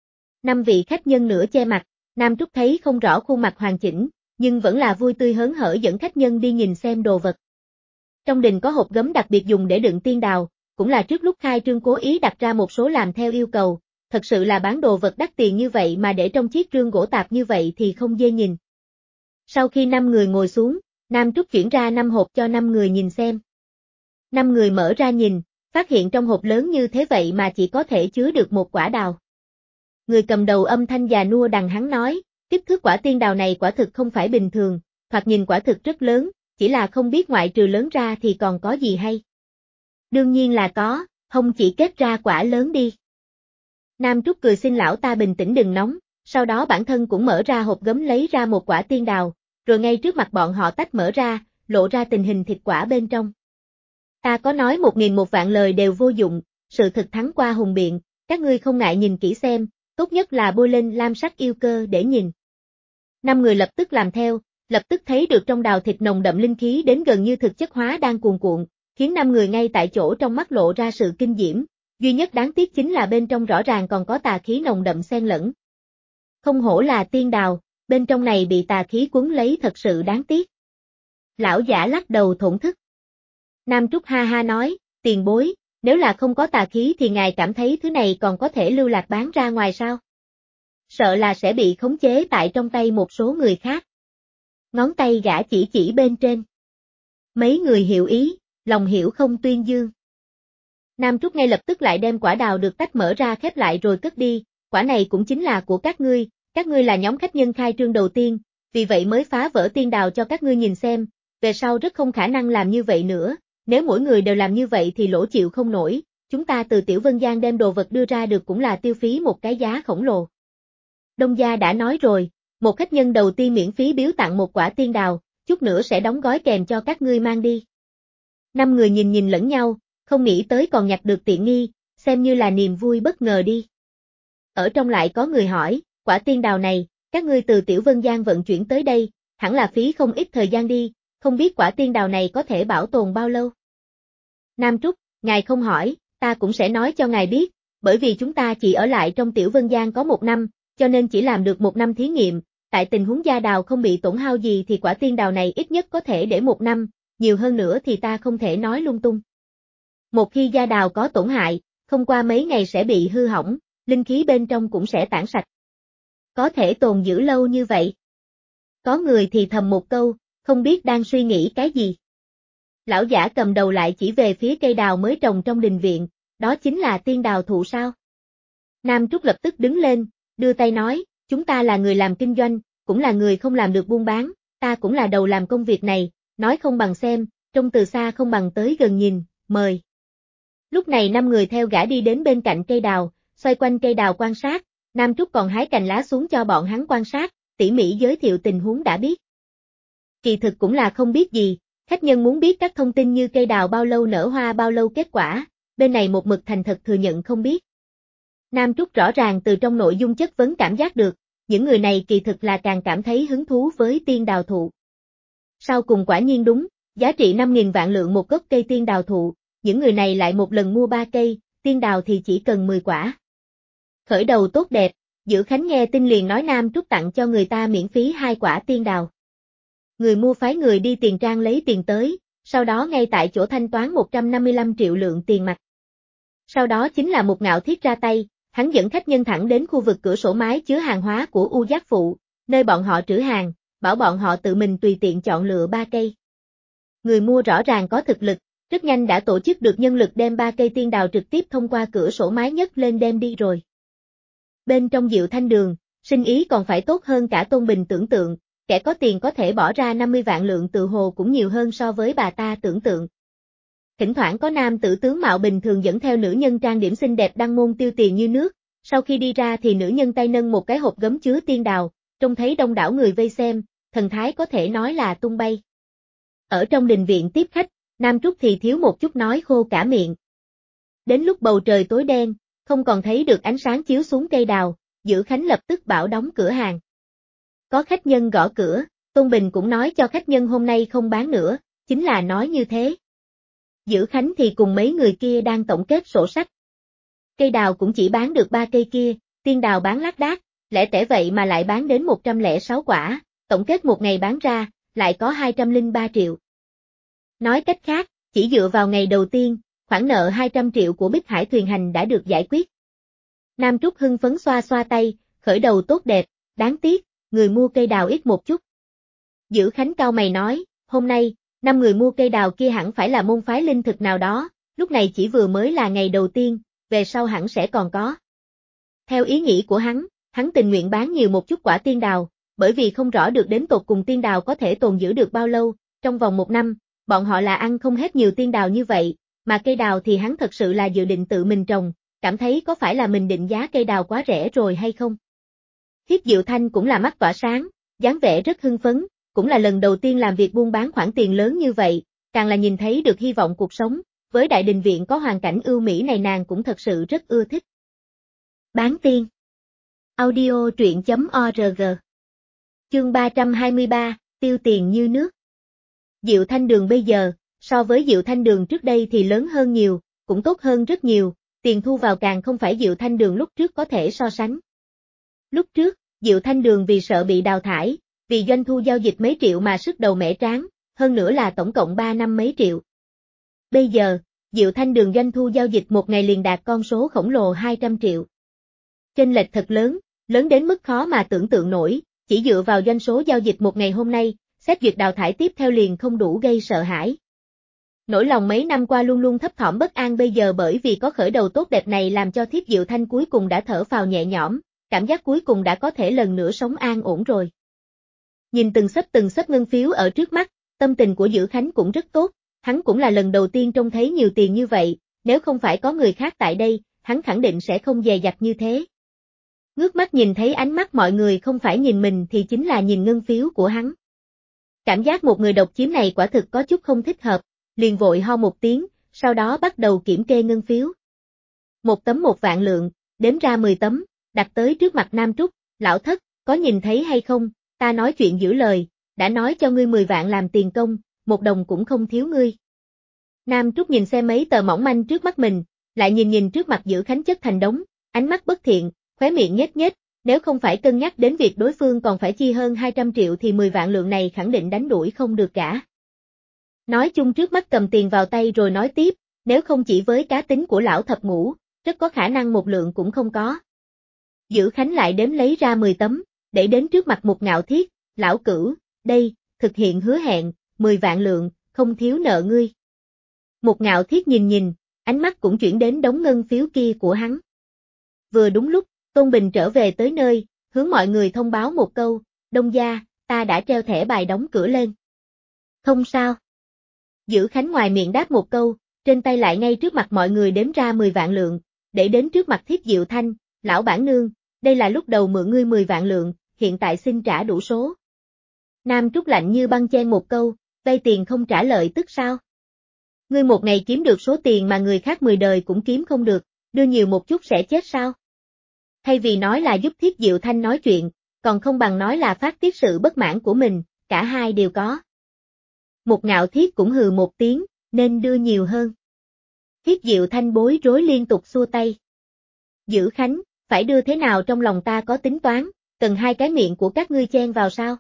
A: 5 vị khách nhân nửa che mặt, Nam Trúc thấy không rõ khuôn mặt hoàn chỉnh, nhưng vẫn là vui tươi hớn hở dẫn khách nhân đi nhìn xem đồ vật. Trong đình có hộp gấm đặc biệt dùng để đựng tiên đào, cũng là trước lúc khai trương cố ý đặt ra một số làm theo yêu cầu, thật sự là bán đồ vật đắt tiền như vậy mà để trong chiếc rương gỗ tạp như vậy thì không dễ nhìn. Sau khi 5 người ngồi xuống, Nam Trúc chuyển ra 5 hộp cho 5 người nhìn xem. 5 người mở ra nhìn, phát hiện trong hộp lớn như thế vậy mà chỉ có thể chứa được một quả đào. Người cầm đầu âm thanh già nua đằng hắn nói, kích thước quả tiên đào này quả thực không phải bình thường, thoạt nhìn quả thực rất lớn, chỉ là không biết ngoại trừ lớn ra thì còn có gì hay. Đương nhiên là có, không chỉ kết ra quả lớn đi. Nam Trúc cười xin lão ta bình tĩnh đừng nóng, sau đó bản thân cũng mở ra hộp gấm lấy ra một quả tiên đào, rồi ngay trước mặt bọn họ tách mở ra, lộ ra tình hình thịt quả bên trong. Ta có nói 1.000 một vạn lời đều vô dụng, sự thực thắng qua hùng biện, các ngươi không ngại nhìn kỹ xem, tốt nhất là bôi lên lam sắc yêu cơ để nhìn. 5 người lập tức làm theo, lập tức thấy được trong đào thịt nồng đậm linh khí đến gần như thực chất hóa đang cuồn cuộn, khiến 5 người ngay tại chỗ trong mắt lộ ra sự kinh diễm, duy nhất đáng tiếc chính là bên trong rõ ràng còn có tà khí nồng đậm xen lẫn. Không hổ là tiên đào, bên trong này bị tà khí quấn lấy thật sự đáng tiếc. Lão giả lắc đầu thổn thức. Nam Trúc ha ha nói, tiền bối, nếu là không có tà khí thì ngài cảm thấy thứ này còn có thể lưu lạc bán ra ngoài sao? Sợ là sẽ bị khống chế tại trong tay một số người khác. Ngón tay gã chỉ bên trên. Mấy người hiểu ý, lòng hiểu không tuyên dương. Nam Trúc ngay lập tức lại đem quả đào được tách mở ra khép lại rồi cất đi, quả này cũng chính là của các ngươi là nhóm khách nhân khai trương đầu tiên, vì vậy mới phá vỡ tiên đào cho các ngươi nhìn xem, về sau rất không khả năng làm như vậy nữa, nếu mỗi người đều làm như vậy thì lỗ chịu không nổi, chúng ta từ Tiểu Vân Giang đem đồ vật đưa ra được cũng là tiêu phí một cái giá khổng lồ. Đông gia đã nói rồi, một khách nhân đầu tiên miễn phí biếu tặng một quả tiên đào, chút nữa sẽ đóng gói kèm cho các ngươi mang đi. 5 người nhìn lẫn nhau, không nghĩ tới còn nhặt được tiện nghi, xem như là niềm vui bất ngờ đi. Ở trong lại có người hỏi, quả tiên đào này, các ngươi từ Tiểu Vân Giang vận chuyển tới đây, hẳn là phí không ít thời gian đi, không biết quả tiên đào này có thể bảo tồn bao lâu? Nam Trúc, ngài không hỏi, ta cũng sẽ nói cho ngài biết, bởi vì chúng ta chỉ ở lại trong Tiểu Vân Giang có 1 năm, cho nên chỉ làm được 1 năm thí nghiệm, tại tình huống gia đào không bị tổn hao gì thì quả tiên đào này ít nhất có thể để 1 năm, nhiều hơn nữa thì ta không thể nói lung tung. Một khi gia đào có tổn hại, không qua mấy ngày sẽ bị hư hỏng, linh khí bên trong cũng sẽ tản sạch. Có thể tồn giữ lâu như vậy. Có người thì thầm một câu, không biết đang suy nghĩ cái gì. Lão giả cầm đầu lại chỉ về phía cây đào mới trồng trong đình viện, đó chính là tiên đào thụ sao? Nam Trúc lập tức đứng lên, đưa tay nói, chúng ta là người làm kinh doanh, cũng là người không làm được buôn bán, ta cũng là đầu làm công việc này, nói không bằng xem, trông từ xa không bằng tới gần nhìn, mời. Lúc này 5 người theo gã đi đến bên cạnh cây đào, xoay quanh cây đào quan sát, Nam Trúc còn hái cành lá xuống cho bọn hắn quan sát, tỉ mỉ giới thiệu tình huống đã biết. Kỳ thực cũng là không biết gì, khách nhân muốn biết các thông tin như cây đào bao lâu nở hoa bao lâu kết quả, bên này một mực thành thật thừa nhận không biết. Nam Trúc rõ ràng từ trong nội dung chất vấn cảm giác được, những người này kỳ thực là càng cảm thấy hứng thú với tiên đào thụ. Sau cùng quả nhiên đúng, giá trị 5.000 vạn lượng một gốc cây tiên đào thụ, những người này lại một lần mua 3 cây, tiên đào thì chỉ cần 10 quả. Khởi đầu tốt đẹp, Giữ Khánh nghe tin liền nói Nam Trúc tặng cho người ta miễn phí 2 quả tiên đào. Người mua phái người đi tiền trang lấy tiền tới, sau đó ngay tại chỗ thanh toán 155 triệu lượng tiền mặt. Sau đó chính là một Ngạo Thiết ra tay, hắn dẫn khách nhân thẳng đến khu vực cửa sổ mái chứa hàng hóa của U Giác Phụ, nơi bọn họ trữ hàng, bảo bọn họ tự mình tùy tiện chọn lựa 3 cây. Người mua rõ ràng có thực lực, rất nhanh đã tổ chức được nhân lực đem 3 cây tiên đào trực tiếp thông qua cửa sổ mái nhất lên đem đi rồi. Bên trong Diệu Thanh Đường, sinh ý còn phải tốt hơn cả Tôn Bình tưởng tượng, kẻ có tiền có thể bỏ ra 50 vạn lượng tự hồ cũng nhiều hơn so với bà ta tưởng tượng. Thỉnh thoảng có nam tử tướng mạo bình thường dẫn theo nữ nhân trang điểm xinh đẹp đăng môn tiêu tiền như nước, sau khi đi ra thì nữ nhân tay nâng một cái hộp gấm chứa tiên đào, trông thấy đông đảo người vây xem, thần thái có thể nói là tung bay. Ở trong đình viện tiếp khách, Nam Trúc thì thiếu một chút nói khô cả miệng. Đến lúc bầu trời tối đen, không còn thấy được ánh sáng chiếu xuống cây đào, Giữ Khánh lập tức bảo đóng cửa hàng. Có khách nhân gõ cửa, Tôn Bình cũng nói cho khách nhân hôm nay không bán nữa, chính là nói như thế. Giữ Khánh thì cùng mấy người kia đang tổng kết sổ sách. Cây đào cũng chỉ bán được 3 cây kia, tiên đào bán lác đác, lẻ tẻ vậy mà lại bán đến 106 quả, tổng kết một ngày bán ra, lại có 203 triệu. Nói cách khác, chỉ dựa vào ngày đầu tiên, khoản nợ 200 triệu của Bích Hải Thuyền Hành đã được giải quyết. Nam Trúc hưng phấn xoa xoa tay, khởi đầu tốt đẹp, đáng tiếc, người mua cây đào ít một chút. Giữ Khánh cau mày nói, hôm nay, 5 người mua cây đào kia hẳn phải là môn phái linh thực nào đó, lúc này chỉ vừa mới là ngày đầu tiên, về sau hẳn sẽ còn có. Theo ý nghĩ của hắn tình nguyện bán nhiều một chút quả tiên đào, bởi vì không rõ được đến tột cùng tiên đào có thể tồn giữ được bao lâu, trong vòng 1 năm, bọn họ là ăn không hết nhiều tiên đào như vậy, mà cây đào thì hắn thật sự là dự định tự mình trồng, cảm thấy có phải là mình định giá cây đào quá rẻ rồi hay không. Hiếp Diệu Thanh cũng là mắt tỏa sáng, dáng vẻ rất hưng phấn, cũng là lần đầu tiên làm việc buôn bán khoản tiền lớn như vậy, càng là nhìn thấy được hy vọng cuộc sống, với đại đình viện có hoàn cảnh ưu mỹ này nàng cũng thật sự rất ưa thích. Bán tiên. Audio truyện.org. Chương 323, tiêu tiền như nước. Diệu Thanh Đường bây giờ, so với Diệu Thanh Đường trước đây thì lớn hơn nhiều, cũng tốt hơn rất nhiều, tiền thu vào càng không phải Diệu Thanh Đường lúc trước có thể so sánh. Lúc trước, Diệu Thanh Đường vì sợ bị đào thải, vì doanh thu giao dịch mấy triệu mà sức đầu mẻ trán, hơn nữa là tổng cộng 3 năm mấy triệu. Bây giờ, Diệu Thanh Đường doanh thu giao dịch một ngày liền đạt con số khổng lồ 200 triệu. Chênh lệch thật lớn, lớn đến mức khó mà tưởng tượng nổi, chỉ dựa vào doanh số giao dịch một ngày hôm nay, xét duyệt đào thải tiếp theo liền không đủ gây sợ hãi. Nỗi lòng mấy năm qua luôn luôn thấp thỏm bất an bây giờ bởi vì có khởi đầu tốt đẹp này làm cho Thiếp Diệu Thanh cuối cùng đã thở phào nhẹ nhõm, cảm giác cuối cùng đã có thể lần nữa sống an ổn rồi. Nhìn từng xấp ngân phiếu ở trước mắt, tâm tình của Dữ Khánh cũng rất tốt, hắn cũng là lần đầu tiên trông thấy nhiều tiền như vậy, nếu không phải có người khác tại đây, hắn khẳng định sẽ không dè dặt như thế. Ngước mắt nhìn thấy ánh mắt mọi người không phải nhìn mình thì chính là nhìn ngân phiếu của hắn. Cảm giác một người độc chiếm này quả thực có chút không thích hợp, liền vội ho một tiếng, sau đó bắt đầu kiểm kê ngân phiếu. Một tấm 1 vạn lượng, đếm ra 10 tấm, đặt tới trước mặt Nam Trúc, lão thất, có nhìn thấy hay không, ta nói chuyện giữ lời, đã nói cho ngươi 10 vạn làm tiền công, 1 đồng cũng không thiếu ngươi. Nam Trúc nhìn xem mấy tờ mỏng manh trước mắt mình, lại nhìn trước mặt Dữ Khánh chất thành đống, ánh mắt bất thiện, khóe miệng nhếch, nếu không phải cân nhắc đến việc đối phương còn phải chi hơn 200 triệu thì 10 vạn lượng này khẳng định đánh đuổi không được cả. Nói chung trước mắt cầm tiền vào tay rồi nói tiếp, nếu không chỉ với cá tính của lão thập ngũ, rất có khả năng 1 lượng cũng không có. Dữ Khánh lại đếm lấy ra 10 tấm, để đến trước mặt Một Ngạo Thiết, lão cửu, đây, thực hiện hứa hẹn, 10 vạn lượng, không thiếu nợ ngươi. Một Ngạo Thiết nhìn, ánh mắt cũng chuyển đến đống ngân phiếu kia của hắn. Vừa đúng lúc, Tôn Bình trở về tới nơi, hướng mọi người thông báo một câu, Đông gia, ta đã treo thẻ bài đóng cửa lên. Không sao. Dữ Khánh ngoài miệng đáp một câu, trên tay lại ngay trước mặt mọi người đếm ra 10 vạn lượng, để đến trước mặt Thiếp Diệu Thanh, lão bản nương, đây là lúc đầu mượn ngươi 10 vạn lượng, hiện tại xin trả đủ số. Nam Trúc lạnh như băng chen một câu, vay tiền không trả lợi tức sao? Ngươi một ngày kiếm được số tiền mà người khác 10 đời cũng kiếm không được, đưa nhiều một chút sẽ chết sao? Thay vì nói là giúp Thiếp Diệu Thanh nói chuyện, còn không bằng nói là phát tiết sự bất mãn của mình, cả hai đều có. Một Ngạo Thiết cũng hừ một tiếng, nên đưa nhiều hơn. Thiếp Diệu Thanh bối rối liên tục xua tay. Dữ Khánh, phải đưa thế nào trong lòng ta có tính toán, cần 2 cái miệng của các ngươi chen vào sao?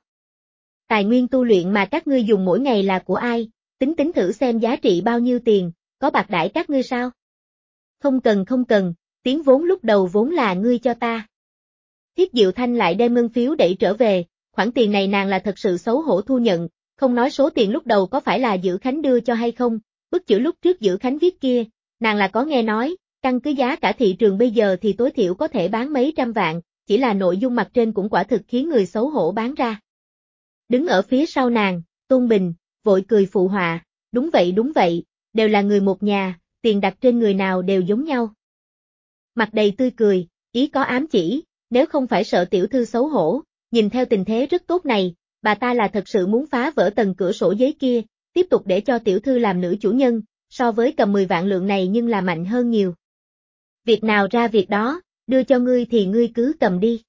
A: Tài nguyên tu luyện mà các ngươi dùng mỗi ngày là của ai, tính thử xem giá trị bao nhiêu tiền, có bạc đãi các ngươi sao? Không cần, tiếng vốn lúc đầu vốn là ngươi cho ta. Thiếp Diệu Thanh lại đem ngân phiếu đẩy trở về, khoản tiền này nàng là thật sự xấu hổ thu nhận, không nói số tiền lúc đầu có phải là Dữ Khánh đưa cho hay không, bức chữ lúc trước Dữ Khánh viết kia, nàng là có nghe nói, căn cứ giá cả thị trường bây giờ thì tối thiểu có thể bán mấy trăm vạn, chỉ là nội dung mặt trên cũng quả thực khiến người xấu hổ bán ra. Đứng ở phía sau nàng, Tôn Bình, vội cười phụ họa, đúng vậy, đều là người một nhà, tiền đặt trên người nào đều giống nhau. Mặt đầy tươi cười, ý có ám chỉ, nếu không phải sợ tiểu thư xấu hổ, nhìn theo tình thế rất tốt này, bà ta là thật sự muốn phá vỡ tầng cửa sổ giấy kia, tiếp tục để cho tiểu thư làm nữ chủ nhân, so với cầm 10 vạn lượng này nhưng là mạnh hơn nhiều. Việc nào ra việc đó, đưa cho ngươi thì ngươi cứ cầm đi.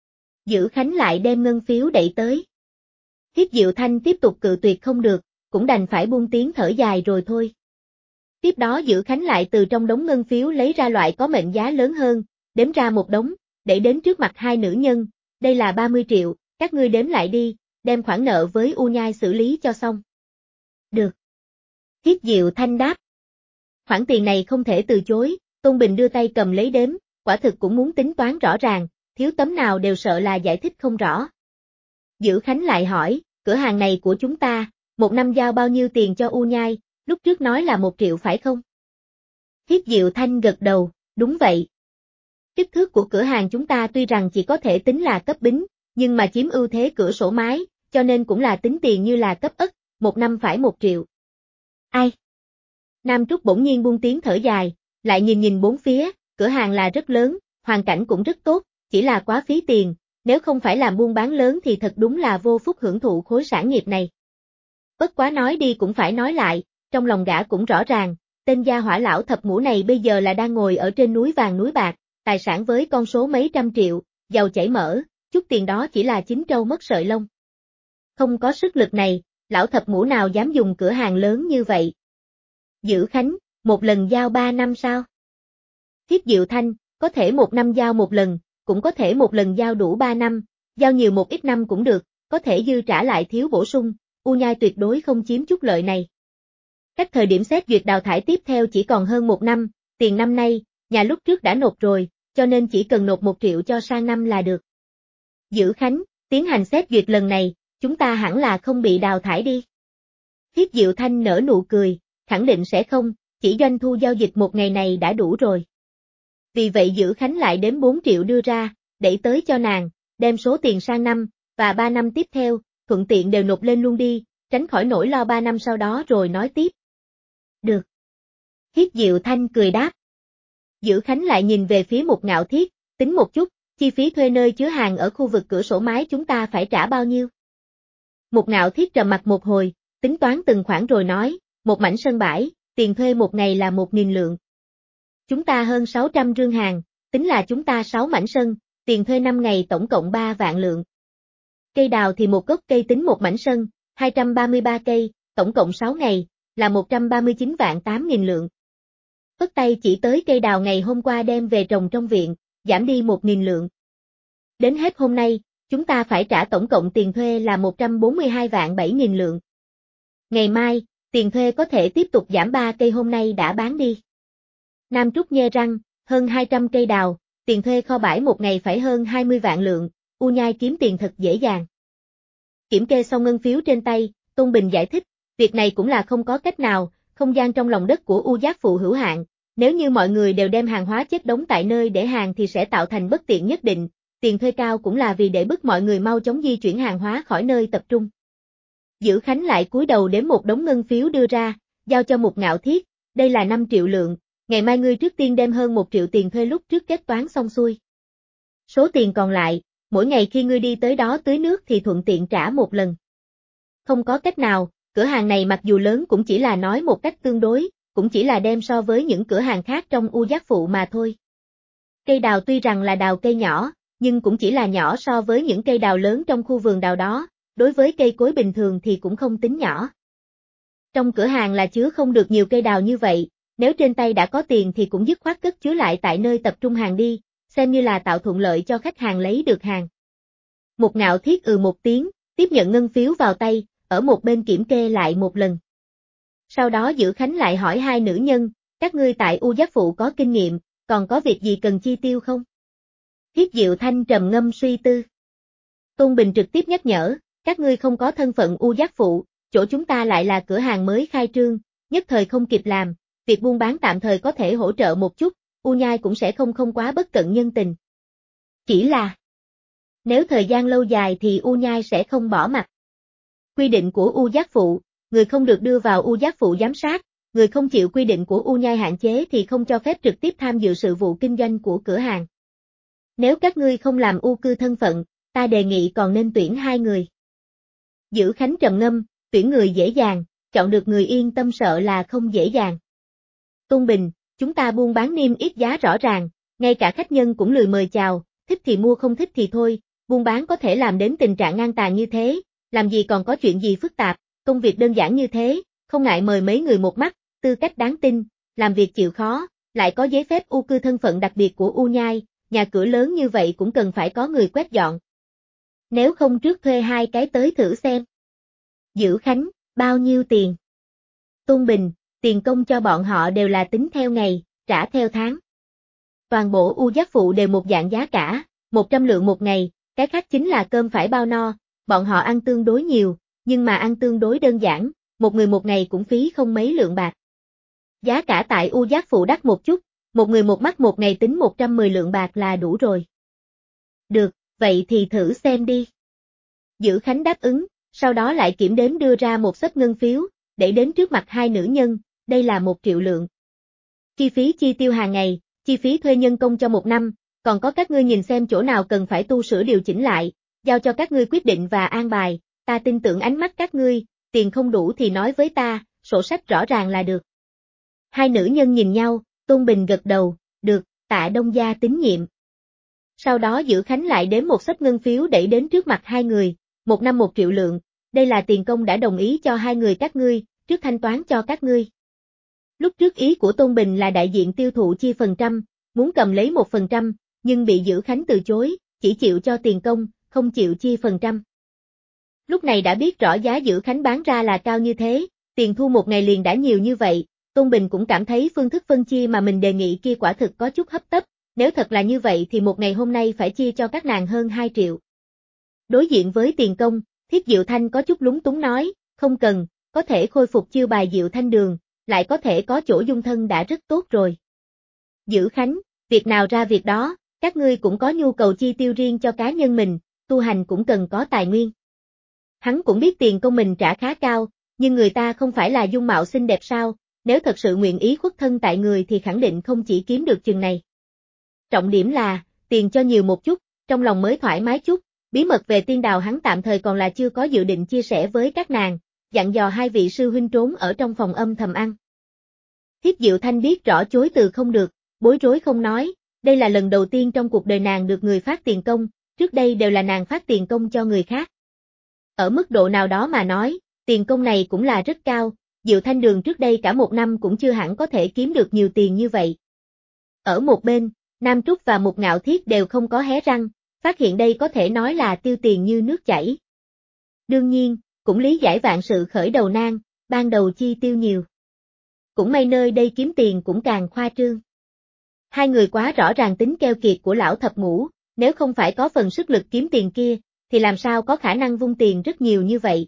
A: Dữ Khánh lại đem ngân phiếu đẩy tới. Thiếp Diệu Thanh tiếp tục cự tuyệt không được, cũng đành phải buông tiếng thở dài rồi thôi. Tiếp đó Dữ Khánh lại từ trong đống ngân phiếu lấy ra loại có mệnh giá lớn hơn, đếm ra một đống, để đến trước mặt 2 nữ nhân, đây là 30 triệu, các ngươi đếm lại đi, đem khoản nợ với U Nhai xử lý cho xong. Được. Thiếp Diệu Thanh đáp. Khoản tiền này không thể từ chối, Tôn Bình đưa tay cầm lấy đếm, quả thực cũng muốn tính toán rõ ràng, thiếu tấm nào đều sợ là giải thích không rõ. Dữ Khánh lại hỏi, cửa hàng này của chúng ta, 1 năm giao bao nhiêu tiền cho U Nhai, lúc trước nói là 1 triệu phải không? Thiếp Diệu Thanh gật đầu, đúng vậy. Kích thước của cửa hàng chúng ta tuy rằng chỉ có thể tính là cấp bính, nhưng mà chiếm ưu thế cửa sổ mái, cho nên cũng là tính tiền như là cấp ất, 1 năm phải 1 triệu. Ai? Nam Trúc bỗng nhiên buông tiếng thở dài, lại nhìn bốn phía, cửa hàng là rất lớn, hoàn cảnh cũng rất tốt, chỉ là quá phí tiền, nếu không phải làm buôn bán lớn thì thật đúng là vô phúc hưởng thụ khối sản nghiệp này. Bất quá nói đi cũng phải nói lại, trong lòng gã cũng rõ ràng, tên gia hỏa lão thập ngũ này bây giờ là đang ngồi ở trên núi vàng núi bạc, tài sản với con số mấy trăm triệu, giàu chảy mỡ, chút tiền đó chỉ là chín trâu mất sợi lông. Không có sức lực này, lão thập ngũ nào dám dùng cửa hàng lớn như vậy. Dữ Khánh, một lần giao 3 năm sao? Thiếp Diệu Thanh, có thể 1 năm giao 1 lần, cũng có thể 1 lần giao đủ 3 năm, giao nhiều một ít năm cũng được, có thể dư trả lại thiếu bổ sung, U Nhai tuyệt đối không chiếm chút lợi này. Cách thời điểm xét duyệt đào thải tiếp theo chỉ còn hơn 1 năm, tiền năm nay, nhà lúc trước đã nộp rồi, cho nên chỉ cần nộp 1 triệu cho sang năm là được. Dữ Khánh, tiến hành xét duyệt lần này, chúng ta hẳn là không bị đào thải đi. Thiếp Diệu Thanh nở nụ cười, khẳng định sẽ không, chỉ doanh thu giao dịch một ngày này đã đủ rồi. Vì vậy Dữ Khánh lại đếm 4 triệu đưa ra, đẩy tới cho nàng, đem số tiền sang năm, và 3 năm tiếp theo, thuận tiện đều nộp lên luôn đi, tránh khỏi nỗi lo 3 năm sau đó rồi nói tiếp. Được. Thiết Diệu Thanh cười đáp. Dữ Khánh lại nhìn về phía Mục Ngạo Thiết, tính một chút, chi phí thuê nơi chứa hàng ở khu vực cửa sổ mái chúng ta phải trả bao nhiêu? Mục Ngạo Thiết trầm mặt một hồi, tính toán từng khoản rồi nói, một mảnh sân bãi, tiền thuê một ngày là 1.000 lượng. Chúng ta hơn 600 rương hàng, tính là chúng ta 6 mảnh sân, tiền thuê 5 ngày tổng cộng 3 vạn lượng. Cây đào thì một gốc cây tính một mảnh sân, 233 cây, tổng cộng 6 ngày, là 139 vạn 8.000 lượng. Phất tay chỉ tới cây đào ngày hôm qua đem về trồng trong viện, giảm đi 1.000 lượng. Đến hết hôm nay, chúng ta phải trả tổng cộng tiền thuê là 142 vạn 7.000 lượng. Ngày mai, tiền thuê có thể tiếp tục giảm 3 cây hôm nay đã bán đi. Nam Trúc nhe răng, hơn 200 cây đào, tiền thuê kho bãi một ngày phải hơn 20 vạn lượng, U Nhai kiếm tiền thật dễ dàng. Kiểm kê xong ngân phiếu trên tay, Tôn Bình giải thích, việc này cũng là không có cách nào, không gian trong lòng đất của U Giác Phụ hữu hạn, nếu như mọi người đều đem hàng hóa chất đống tại nơi để hàng thì sẽ tạo thành bất tiện nhất định, tiền thuê cao cũng là vì để bức mọi người mau chóng di chuyển hàng hóa khỏi nơi tập trung. Dữ Khánh lại cúi đầu đếm một đống ngân phiếu đưa ra, giao cho Mục Ngạo Thiết, đây là 5 triệu lượng, ngày mai ngươi trước tiên đem hơn 1 triệu tiền thuê lúc trước kết toán xong xuôi. Số tiền còn lại, mỗi ngày khi ngươi đi tới đó tưới nước thì thuận tiện trả một lần. Không có cách nào, cửa hàng này mặc dù lớn cũng chỉ là nói một cách tương đối, cũng chỉ là đem so với những cửa hàng khác trong U Giác Phụ mà thôi. Cây đào tuy rằng là đào cây nhỏ, nhưng cũng chỉ là nhỏ so với những cây đào lớn trong khu vườn đào đó, đối với cây cối bình thường thì cũng không tính nhỏ. Trong cửa hàng là chứa không được nhiều cây đào như vậy, nếu trên tay đã có tiền thì cũng dứt khoát cất chứa lại tại nơi tập trung hàng đi, xem như là tạo thuận lợi cho khách hàng lấy được hàng. Mục Ngạo Thiết một tiếng, tiếp nhận ngân phiếu vào tay, ở một bên kiểm kê lại một lần. Sau đó Dữ Khánh lại hỏi hai nữ nhân, các ngươi tại U Giác Phụ có kinh nghiệm, còn có việc gì cần chi tiêu không? Thiết Diệu Thanh trầm ngâm suy tư. Tôn Bình trực tiếp nhắc nhở, các ngươi không có thân phận U Giác Phụ, chỗ chúng ta lại là cửa hàng mới khai trương, nhất thời không kịp làm, việc buôn bán tạm thời có thể hỗ trợ một chút, U Nhai cũng sẽ không quá bất cận nhân tình. Chỉ là, nếu thời gian lâu dài thì U Nhai sẽ không bỏ mặt. Quy định của U Giác Phụ, người không được đưa vào U Giác Phụ giám sát, người không chịu quy định của U Nhai hạn chế thì không cho phép trực tiếp tham dự sự vụ kinh doanh của cửa hàng. Nếu các ngươi không làm U cư thân phận, ta đề nghị còn nên tuyển 2 người. Dữ Khánh trầm ngâm, tuyển người dễ dàng, chọn được người yên tâm sợ là không dễ dàng. Tôn Bình, chúng ta buôn bán niêm yết giá rõ ràng, ngay cả khách nhân cũng lười mời chào, thích thì mua không thích thì thôi, buôn bán có thể làm đến tình trạng ngang tàn như thế, làm gì còn có chuyện gì phức tạp, công việc đơn giản như thế, không ngại mời mấy người một mắt, tư cách đáng tin, làm việc chịu khó, lại có giấy phép U cư thân phận đặc biệt của U Nhai, nhà cửa lớn như vậy cũng cần phải có người quét dọn. Nếu không trước thuê 2 cái tới thử xem. Dữ Khánh, bao nhiêu tiền? Tôn Bình, tiền công cho bọn họ đều là tính theo ngày, trả theo tháng. Toàn bộ U Giác Phụ đều một dạng giá cả, 100 lượng một ngày, cái khác chính là cơm phải bao no, bọn họ ăn tương đối nhiều, nhưng mà ăn tương đối đơn giản, một người một ngày cũng phí không mấy lượng bạc. Giá cả tại U Giác Phụ đắt một chút, một người một mắt một ngày tính 110 lượng bạc là đủ rồi. Được, vậy thì thử xem đi. Dữ Khánh đáp ứng, sau đó lại kiểm đếm đưa ra một xấp ngân phiếu, để đến trước mặt hai nữ nhân, đây là 1 triệu lượng. Chi phí chi tiêu hàng ngày, chi phí thuê nhân công cho 1 năm, còn có các ngươi nhìn xem chỗ nào cần phải tu sửa điều chỉnh lại, giao cho các ngươi quyết định và an bài, ta tin tưởng ánh mắt các ngươi, tiền không đủ thì nói với ta, sổ sách rõ ràng là được. Hai nữ nhân nhìn nhau, Tôn Bình gật đầu, được, Tạ Đông gia tín nhiệm. Sau đó Dữ Khánh lại đếm một xấp ngân phiếu đẩy đến trước mặt hai người, 1 năm 1 triệu lượng, đây là tiền công đã đồng ý cho hai người các ngươi, trước thanh toán cho các ngươi. Lúc trước ý của Tôn Bình là đại diện tiêu thụ chia phần trăm, muốn cầm lấy 1%, nhưng bị Dữ Khánh từ chối, chỉ chịu cho tiền công, không chịu chia phần trăm. Lúc này đã biết rõ giá Dữ Khánh bán ra là cao như thế, tiền thu một ngày liền đã nhiều như vậy, Tôn Bình cũng cảm thấy phương thức phân chia mà mình đề nghị kia quả thực có chút hấp tấp, nếu thật là như vậy thì một ngày hôm nay phải chia cho các nàng hơn 2 triệu. Đối diện với tiền công, Thiết Diệu Thanh có chút lúng túng nói, không cần, có thể khôi phục chiêu bài Diệu Thanh đường, lại có thể có chỗ dung thân đã rất tốt rồi. Dữ Khánh, việc nào ra việc đó, các ngươi cũng có nhu cầu chi tiêu riêng cho cá nhân mình, tu hành cũng cần có tài nguyên. Hắn cũng biết tiền công mình trả khá cao, nhưng người ta không phải là dung mạo xinh đẹp sao, nếu thật sự nguyện ý khuất thân tại người thì khẳng định không chỉ kiếm được chừng này. Trọng điểm là, tiền cho nhiều một chút, trong lòng mới thoải mái chút, bí mật về tiên đào hắn tạm thời còn là chưa có dự định chia sẻ với các nàng, dặn dò hai vị sư huynh trốn ở trong phòng âm thầm ăn. Thiếp Diệu Thanh biết rõ chối từ không được, bối rối không nói, đây là lần đầu tiên trong cuộc đời nàng được người phát tiền công, trước đây đều là nàng phát tiền công cho người khác. Ở mức độ nào đó mà nói, tiền công này cũng là rất cao, Diệu Thanh Đường trước đây cả một năm cũng chưa hẳn có thể kiếm được nhiều tiền như vậy. Ở một bên, Nam Trúc và Mục Ngạo Thiết đều không có hé răng, phát hiện đây có thể nói là tiêu tiền như nước chảy. Đương nhiên, cũng lý giải vạn sự khởi đầu nan, ban đầu chi tiêu nhiều. Cũng may nơi đây kiếm tiền cũng càng khoa trương. Hai người quá rõ ràng tính keo kiệt của lão thập ngũ, nếu không phải có phần sức lực kiếm tiền kia, thì làm sao có khả năng vung tiền rất nhiều như vậy.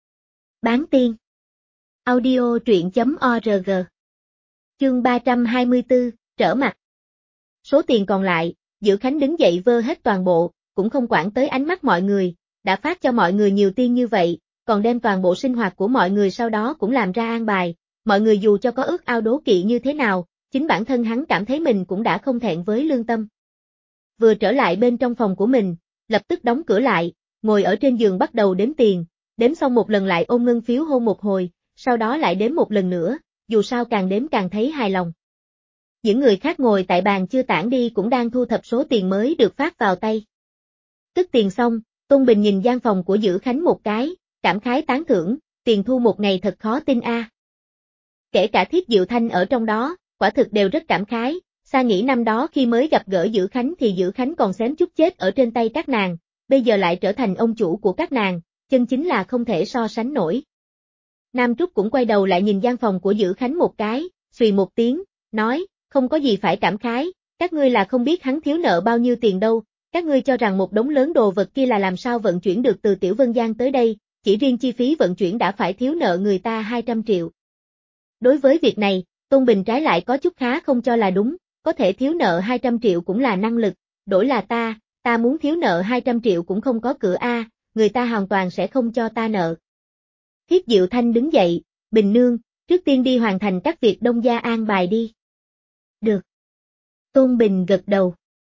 A: Bán tiên. Audio truyện.org. Chương 324, trở mặt. Số tiền còn lại, Dữ Khánh đứng dậy vơ hết toàn bộ, cũng không quản tới ánh mắt mọi người, đã phát cho mọi người nhiều tiền như vậy, còn đem toàn bộ sinh hoạt của mọi người sau đó cũng làm ra an bài, mọi người dù cho có ước ao đố kỵ như thế nào, chính bản thân hắn cảm thấy mình cũng đã không thẹn với lương tâm. Vừa trở lại bên trong phòng của mình, lập tức đóng cửa lại, ngồi ở trên giường bắt đầu đếm tiền, đếm xong một lần lại ôm ngân phiếu hôn một hồi, sau đó lại đếm một lần nữa, dù sao càng đếm càng thấy hài lòng. Những người khác ngồi tại bàn chưa tản đi cũng đang thu thập số tiền mới được phát vào tay. Tức tiền xong, Tôn Bình nhìn gian phòng của Dữ Khánh một cái, cảm khái tán thưởng, tiền thu một ngày thật khó tin a. Kể cả Thiếp Diệu Thanh ở trong đó, quả thực đều rất cảm khái, xa nghĩ năm đó khi mới gặp gỡ Dữ Khánh thì Dữ Khánh còn xém chút chết ở trên tay các nàng, bây giờ lại trở thành ông chủ của các nàng, chân chính là không thể so sánh nổi. Nam Trúc cũng quay đầu lại nhìn gian phòng của Dữ Khánh một cái, xùy một tiếng, nói, không có gì phải cảm khái, các ngươi là không biết hắn thiếu nợ bao nhiêu tiền đâu, các ngươi cho rằng một đống lớn đồ vật kia là làm sao vận chuyển được từ Tiểu Vân Giang tới đây, chỉ riêng chi phí vận chuyển đã phải thiếu nợ người ta 200 triệu. Đối với việc này, Tôn Bình trái lại có chút khá không cho là đúng, có thể thiếu nợ 200 triệu cũng là năng lực, đổi là ta muốn thiếu nợ 200 triệu cũng không có cửa a, người ta hoàn toàn sẽ không cho ta nợ. Thiếp Diệu Thanh đứng dậy, Bình nương, trước tiên đi hoàn thành các việc Đông gia an bài đi. Được. Tôn Bình gật đầu.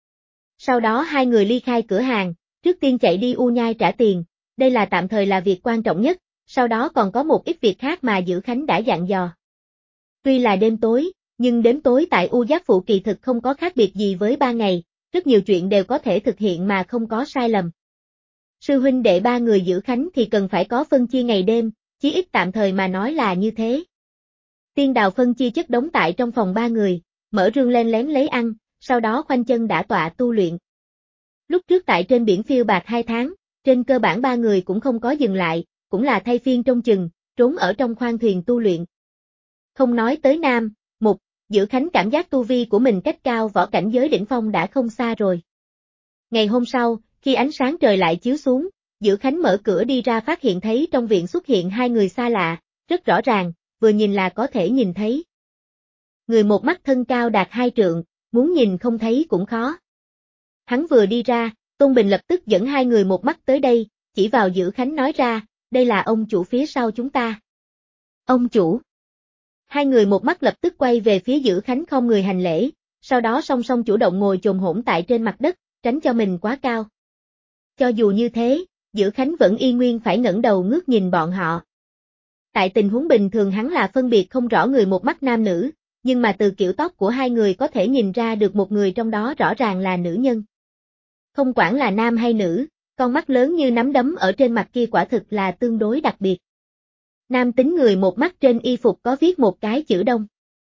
A: Sau đó hai người ly khai cửa hàng, trước tiên chạy đi U Nhai trả tiền, đây là tạm thời là việc quan trọng nhất, sau đó còn có một ít việc khác mà Dữ Khánh đã dặn dò. Tuy là đêm tối, nhưng đêm tối tại U Giác Phụ kỳ thực không có khác biệt gì với ban ngày, rất nhiều chuyện đều có thể thực hiện mà không có sai lầm. Sư huynh đệ ba người Dữ Khánh thì cần phải có phân chia ngày đêm, chí ít tạm thời mà nói là như thế. Tiên đào phân chia chất đống tại trong phòng ba người, mở rương len lén lấy ăn, sau đó khoanh chân đả tọa tu luyện. Lúc trước tại trên biển phiêu bạt 2 tháng, trên cơ bản ba người cũng không có dừng lại, cũng là thay phiên trông chừng, trốn ở trong khoang thuyền tu luyện. Không nói tới Nam, Mục, Dữ Khánh cảm giác tu vi của mình cách cao võ cảnh giới đỉnh phong đã không xa rồi. Ngày hôm sau, khi ánh sáng trời lại chiếu xuống, Dữ Khánh mở cửa đi ra phát hiện thấy trong viện xuất hiện hai người xa lạ, rất rõ ràng, vừa nhìn là có thể nhìn thấy. Người một mắt thân cao đạt 2 trượng, muốn nhìn không thấy cũng khó. Hắn vừa đi ra, Tôn Bình lập tức dẫn hai người một mắt tới đây, chỉ vào Dữ Khánh nói ra, đây là ông chủ phía sau chúng ta. Ông chủ. Hai người một mắt lập tức quay về phía Dữ Khánh không người hành lễ, sau đó song song chủ động ngồi chồm hổm tại trên mặt đất, tránh cho mình quá cao. Cho dù như thế, Dữ Khánh vẫn y nguyên phải ngẩng đầu ngước nhìn bọn họ. Tại tình huống bình thường hắn là phân biệt không rõ người một mắt nam nữ, nhưng mà từ kiểu tóc của hai người có thể nhìn ra được một người trong đó rõ ràng là nữ nhân. Không quản là nam hay nữ, con mắt lớn như nắm đấm ở trên mặt kia quả thực là tương đối đặc biệt. Nam tính người một mắt trên y phục có viết một cái chữ Đông.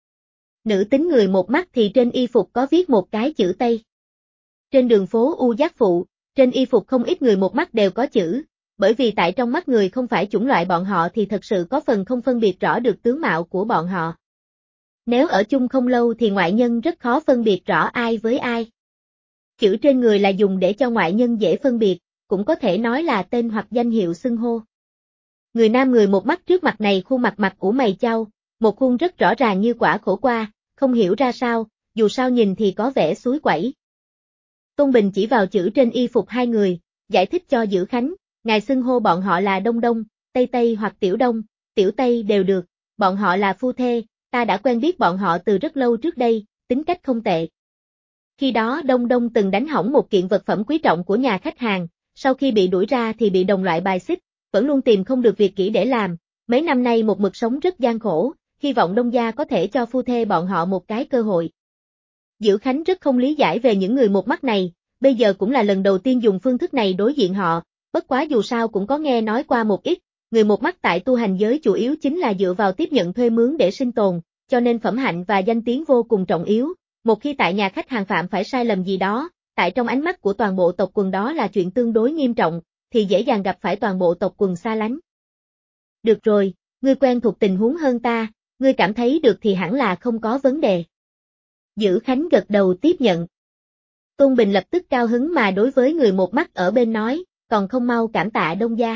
A: Nữ tính người một mắt thì trên y phục có viết một cái chữ Tây. Trên đường phố U Giác Phụ, trên y phục không ít người một mắt đều có chữ, bởi vì tại trong mắt người không phải chủng loại bọn họ thì thật sự có phần không phân biệt rõ được tướng mạo của bọn họ. Nếu ở chung không lâu thì ngoại nhân rất khó phân biệt rõ ai với ai. Chữ trên người là dùng để cho ngoại nhân dễ phân biệt, cũng có thể nói là tên hoặc danh hiệu xưng hô. Người nam người một mắt trước mặt này khuôn mặt mặt ủ mày chau, một khuôn rất rõ ràng như quả khổ qua, không hiểu ra sao, dù sao nhìn thì có vẻ suối quẩy. Tôn Bình chỉ vào chữ trên y phục hai người, giải thích cho Dữ Khánh, ngài xưng hô bọn họ là Đông Đông, Tây Tây hoặc Tiểu Đông, Tiểu Tây đều được, bọn họ là phu thê, ta đã quen biết bọn họ từ rất lâu trước đây, tính cách không tệ. Khi đó Đông Đông từng đánh hỏng một kiện vật phẩm quý trọng của nhà khách hàng, sau khi bị đuổi ra thì bị đồng loại bài xích, vẫn luôn tìm không được việc kỹ để làm, mấy năm nay một mực sống rất gian khổ, hy vọng Đông gia có thể cho phu thê bọn họ một cái cơ hội. Dữ Khánh rất không lý giải về những người một mắt này, bây giờ cũng là lần đầu tiên dùng phương thức này đối diện họ, bất quá dù sao cũng có nghe nói qua một ít, người một mắt tại tu hành giới chủ yếu chính là dựa vào tiếp nhận thuê mướn để sinh tồn, cho nên phẩm hạnh và danh tiếng vô cùng trọng yếu, một khi tại nhà khách hàng phạm phải sai lầm gì đó, tại trong ánh mắt của toàn bộ tộc quần đó là chuyện tương đối nghiêm trọng, thì dễ dàng gặp phải toàn bộ tộc quần xa lánh. Được rồi, ngươi quen thuộc tình huống hơn ta, ngươi cảm thấy được thì hẳn là không có vấn đề. Dữ Khánh gật đầu tiếp nhận. Tôn Bình lập tức cao hứng mà đối với người một mắt ở bên nói, còn không mau cảm tạ Đông gia.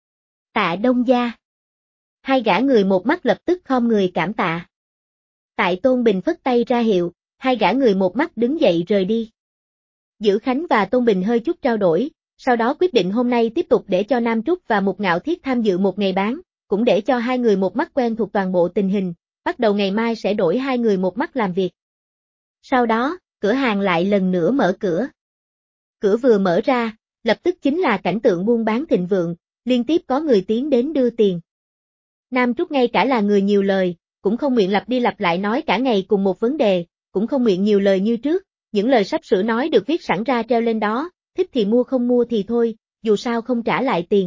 A: Tạ Đông gia. Hai gã người một mắt lập tức khom người cảm tạ. Tại Tôn Bình phất tay ra hiệu, hai gã người một mắt đứng dậy rời đi. Dữ Khánh và Tôn Bình hơi chút trao đổi, sau đó quyết định hôm nay tiếp tục để cho Nam Trúc và Mục Ngạo Thiết tham dự một ngày bán, cũng để cho hai người một mắt quen thuộc toàn bộ tình hình, bắt đầu ngày mai sẽ đổi hai người một mắt làm việc. Sau đó, cửa hàng lại lần nữa mở cửa. Cửa vừa mở ra, lập tức chính là cảnh tượng buôn bán thịnh vượng, liên tiếp có người tiến đến đưa tiền. Nam Trúc ngay cả là người nhiều lời, cũng không nguyện lặp đi lặp lại nói cả ngày cùng một vấn đề, cũng không nguyện nhiều lời như trước, những lời sắp sửa nói được viết sẵn ra treo lên đó, thích thì mua không mua thì thôi, dù sao không trả lại tiền.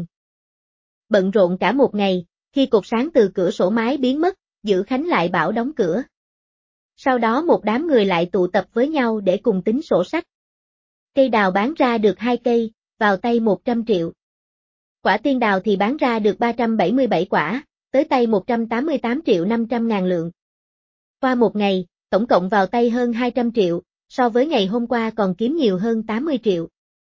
A: Bận rộn cả một ngày, khi cột sáng từ cửa sổ mái biến mất, Dữ Khánh lại bảo đóng cửa. Sau đó một đám người lại tụ tập với nhau để cùng tính sổ sách. Cây đào bán ra được 2 cây, vào tay 100 triệu. Quả tiên đào thì bán ra được 377 quả, tới tay 188 triệu 500 ngàn lượng. Qua một ngày, tổng cộng vào tay hơn 200 triệu, so với ngày hôm qua còn kiếm nhiều hơn 80 triệu.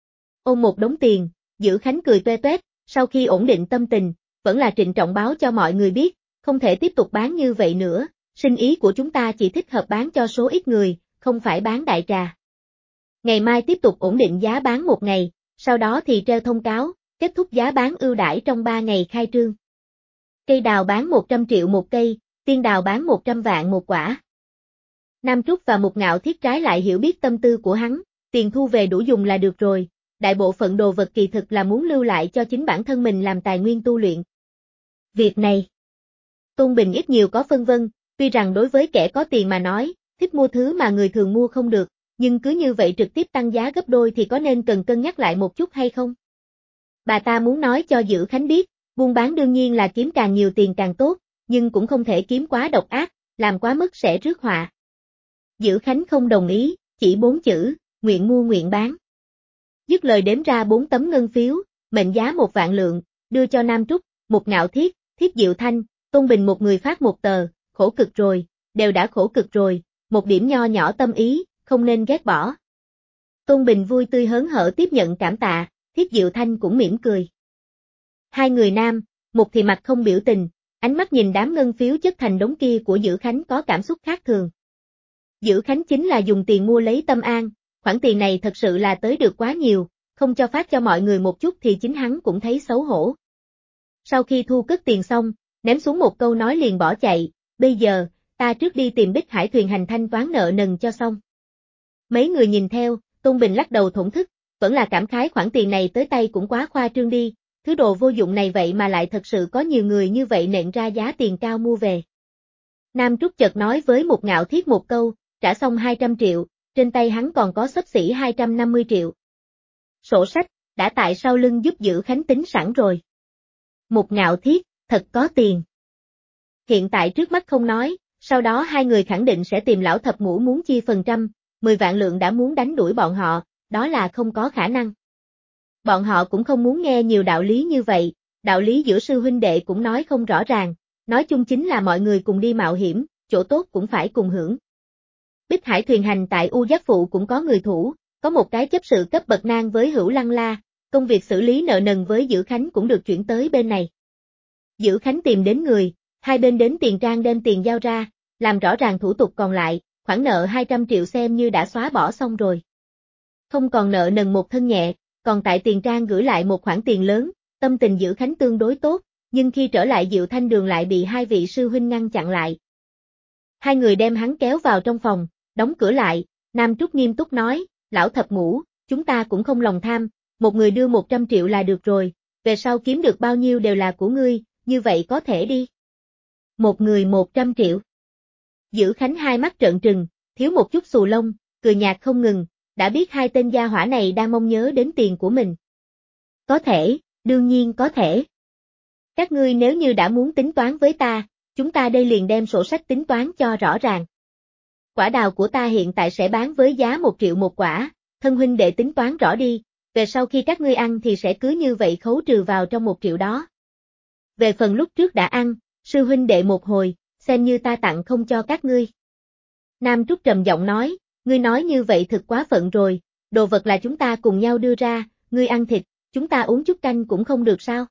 A: Ôm một đống tiền, Dữ Khánh cười toe toét, sau khi ổn định tâm tình, vẫn là trịnh trọng báo cho mọi người biết, không thể tiếp tục bán như vậy nữa, sinh ý của chúng ta chỉ thích hợp bán cho số ít người, không phải bán đại trà. Ngày mai tiếp tục ổn định giá bán một ngày, sau đó thì treo thông cáo, kết thúc giá bán ưu đãi trong 3 ngày khai trương. Cây đào bán 100 triệu một cây, tiên đào bán 100 vạn một quả. Nam Trúc và Mục Ngạo Thiết trái lại hiểu biết tâm tư của hắn, tiền thu về đủ dùng là được rồi, đại bộ phận đồ vật kỳ thực là muốn lưu lại cho chính bản thân mình làm tài nguyên tu luyện. Việc này, Tôn Bình ít nhiều có phân vân, tuy rằng đối với kẻ có tiền mà nói, thích mua thứ mà người thường mua không được, nhưng cứ như vậy trực tiếp tăng giá gấp đôi thì có nên cần cân nhắc lại một chút hay không? Bà ta muốn nói cho Dữ Khánh biết, buôn bán đương nhiên là kiếm càng nhiều tiền càng tốt, nhưng cũng không thể kiếm quá độc ác, làm quá mức sẽ rước họa. Dữ Khánh không đồng ý, chỉ 4 chữ, nguyện mua nguyện bán. Dứt lời đếm ra 4 tấm ngân phiếu, mệnh giá 1 vạn lượng, đưa cho Nam Trúc, Mục Ngạo Thiết, Thiết Diệu Thanh, Tôn Bình một người phát một tờ, khổ cực rồi, đều đã khổ cực rồi, một điểm nho nhỏ tâm ý, không nên ghét bỏ. Tôn Bình vui tươi hớn hở tiếp nhận cảm tạ, Thiết Diệu Thanh cũng mỉm cười. Hai người nam, Mục thì mặt không biểu tình, ánh mắt nhìn đám ngân phiếu chất thành đống kia của Dữ Khánh có cảm xúc khác thường. Dữ Khánh chính là dùng tiền mua lấy tâm an, khoản tiền này thật sự là tới được quá nhiều, không cho phát cho mọi người một chút thì chính hắn cũng thấy xấu hổ. Sau khi thu cất tiền xong, ném xuống một câu nói liền bỏ chạy, bây giờ, ta trước đi tìm Bích Hải Thuyền Hành thanh toán nợ nần cho xong. Mấy người nhìn theo, Tôn Bình lắc đầu thổn thức, vẫn là cảm khái khoản tiền này tới tay cũng quá khoa trương đi, thứ đồ vô dụng này vậy mà lại thật sự có nhiều người như vậy nện ra giá tiền cao mua về. Nam Trúc chợt nói với Mục Ngạo Thiết một câu, trả xong 200 triệu, trên tay hắn còn có xấp xỉ 250 triệu. Sổ sách, đã tại sau lưng giúp Dữ Khánh tính sẵn rồi. Mục Ngạo Thiết, thật có tiền. Hiện tại trước mắt không nói, sau đó hai người khẳng định sẽ tìm lão thập ngũ muốn chia phần trăm, 10 vạn lượng đã muốn đánh đuổi bọn họ, đó là không có khả năng. Bọn họ cũng không muốn nghe nhiều đạo lý như vậy, đạo lý giữa sư huynh đệ cũng nói không rõ ràng, nói chung chính là mọi người cùng đi mạo hiểm, chỗ tốt cũng phải cùng hưởng. Bích Hải Thuyền Hành tại U Giác Phụ cũng có người thủ, có một cái chấp sự cấp bậc nang với Hữu Lăng La, công việc xử lý nợ nần với Dữ Khánh cũng được chuyển tới bên này. Dữ Khánh tìm đến người, Hai bên đến Tiền Trang đem tiền giao ra, làm rõ ràng thủ tục còn lại, khoản nợ 200 triệu xem như đã xóa bỏ xong rồi. Không còn nợ nần một thân nhẹ, còn tại Tiền Trang gửi lại một khoản tiền lớn, tâm tình Dữ Khánh tương đối tốt, nhưng khi trở lại Diệu Thanh Đường lại bị hai vị sư huynh ngăn chặn lại. Hai người đem hắn kéo vào trong phòng, đóng cửa lại, Nam Trúc nghiêm túc nói, lão thập ngũ, chúng ta cũng không lòng tham, một người đưa 100 triệu là được rồi, về sau kiếm được bao nhiêu đều là của ngươi, như vậy có thể đi. Một người 100 triệu. Dữ Khánh hai mắt trợn trừng, thiếu một chút xù lông, cười nhạt không ngừng, đã biết hai tên gia hỏa này đang mong nhớ đến tiền của mình. Có thể, đương nhiên có thể. Các ngươi nếu như đã muốn tính toán với ta, chúng ta đây liền đem sổ sách tính toán cho rõ ràng. Quả đào của ta hiện tại sẽ bán với giá 1 triệu một quả, thân huynh đệ tính toán rõ đi, về sau khi các ngươi ăn thì sẽ cứ như vậy khấu trừ vào trong 1 triệu đó. Về phần lúc trước đã ăn, sư huynh đệ một hồi, xem như ta tặng không cho các ngươi. Nam Trúc trầm giọng nói, ngươi nói như vậy thật quá phận rồi, đồ vật là chúng ta cùng nhau đưa ra, ngươi ăn thịt, chúng ta uống chút canh cũng không được sao?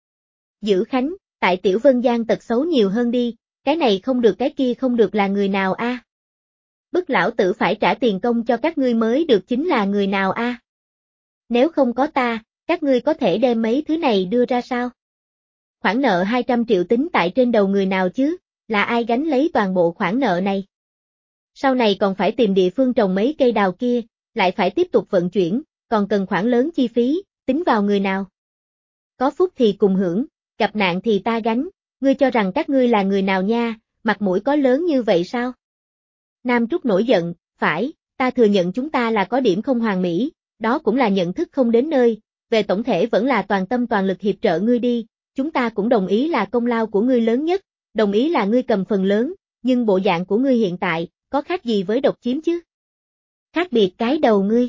A: Dữ Khánh, tại Tiểu Vân Giang tật xấu nhiều hơn đi, cái này không được cái kia không được là người nào a? Bức lão tử phải trả tiền công cho các ngươi mới được chính là người nào a? Nếu không có ta, các ngươi có thể đem mấy thứ này đưa ra sao? Khoản nợ 200 triệu tính tại trên đầu người nào chứ, là ai gánh lấy toàn bộ khoản nợ này? Sau này còn phải tìm địa phương trồng mấy cây đào kia, lại phải tiếp tục vận chuyển, còn cần khoản lớn chi phí, tính vào người nào? Có phúc thì cùng hưởng, gặp nạn thì ta gánh, ngươi cho rằng các ngươi là người nào nha, mặt mũi có lớn như vậy sao? Nam Trúc nổi giận, phải, ta thừa nhận chúng ta là có điểm không hoàn mỹ, đó cũng là nhận thức không đến nơi, về tổng thể vẫn là toàn tâm toàn lực hiệp trợ ngươi đi, chúng ta cũng đồng ý là công lao của ngươi lớn nhất, đồng ý là ngươi cầm phần lớn, nhưng bộ dạng của ngươi hiện tại, có khác gì với độc chiếm chứ? Khác biệt cái đầu ngươi.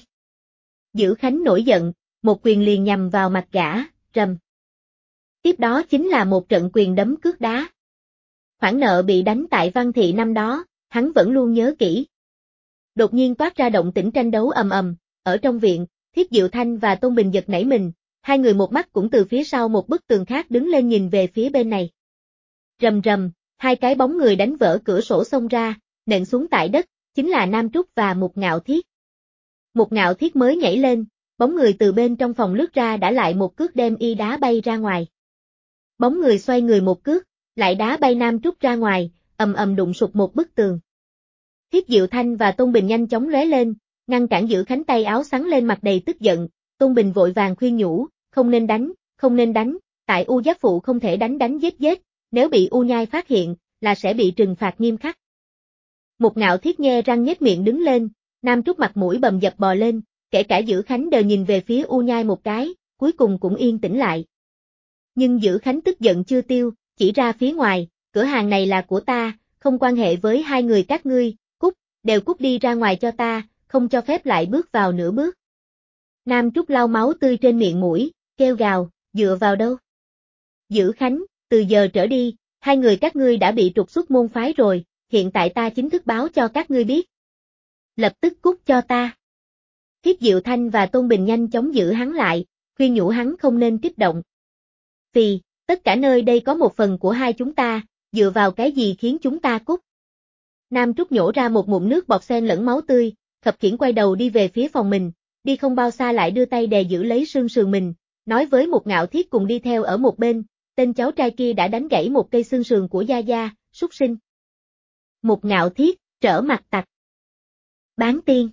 A: Dữ Khánh nổi giận, một quyền liền nhằm vào mặt gã, rầm. Tiếp đó chính là một trận quyền đấm cước đá. Khoản nợ bị đánh tại Văn Thị năm đó, hắn vẫn luôn nhớ kỹ. Đột nhiên toát ra động tĩnh tranh đấu ầm ầm, ở trong viện, Thiết Diệu Thanh và Tôn Bình giật nảy mình, hai người một mắt cũng từ phía sau một bức tường khác đứng lên nhìn về phía bên này. Rầm rầm, hai cái bóng người đánh vỡ cửa sổ xông ra, nện xuống tại đất, chính là Nam Trúc và Mục Ngạo Thiết. Mục Ngạo Thiết mới nhảy lên, bóng người từ bên trong phòng lướt ra đã lại một cước đem y đá bay ra ngoài. Bóng người xoay người một cước, lại đá bay Nam Trúc ra ngoài, ầm ầm đụng sụp một bức tường. Thiết Diệu Thanh và Tôn Bình nhanh chóng lóe lên, ngăn cản Dữ Khánh tay áo xắn lên mặt đầy tức giận, Tôn Bình vội vàng khuyên nhủ, không nên đánh, tại U Giác Phụ không thể đánh giết, nếu bị U Nhai phát hiện, là sẽ bị trừng phạt nghiêm khắc. Mục Ngạo Thiết nhe răng nhếch miệng đứng lên, Nam Trúc mặt mũi bầm dập bò lên, kể cả Dữ Khánh đều nhìn về phía U Nhai một cái, cuối cùng cũng yên tĩnh lại. Nhưng Dữ Khánh tức giận chưa tiêu, chỉ ra phía ngoài, cửa hàng này là của ta, không quan hệ với hai người các ngươi, đều cút đi ra ngoài cho ta, không cho phép lại bước vào nửa bước. Nam Trúc lau máu tươi trên miệng mũi, kêu gào, dựa vào đâu? Dữ Khánh, từ giờ trở đi, hai người các ngươi đã bị trục xuất môn phái rồi, hiện tại ta chính thức báo cho các ngươi biết. Lập tức cút cho ta. Thiết Diệu Thanh và Tôn Bình nhanh chóng giữ hắn lại, khuyên nhủ hắn không nên kích động. Vì, tất cả nơi đây có một phần của hai chúng ta, dựa vào cái gì khiến chúng ta cút? Nam Trúc nhổ ra một ngụm nước bọt xen lẫn máu tươi, khập khiễng quay đầu đi về phía phòng mình, đi không bao xa lại đưa tay đè giữ lấy xương sườn mình, nói với một Ngạo Thiết cùng đi theo ở một bên, tên cháu trai kia đã đánh gãy một cây xương sườn của Gia Gia, súc sinh. Một Ngạo Thiết, trở mặt tặc. Bán tiên.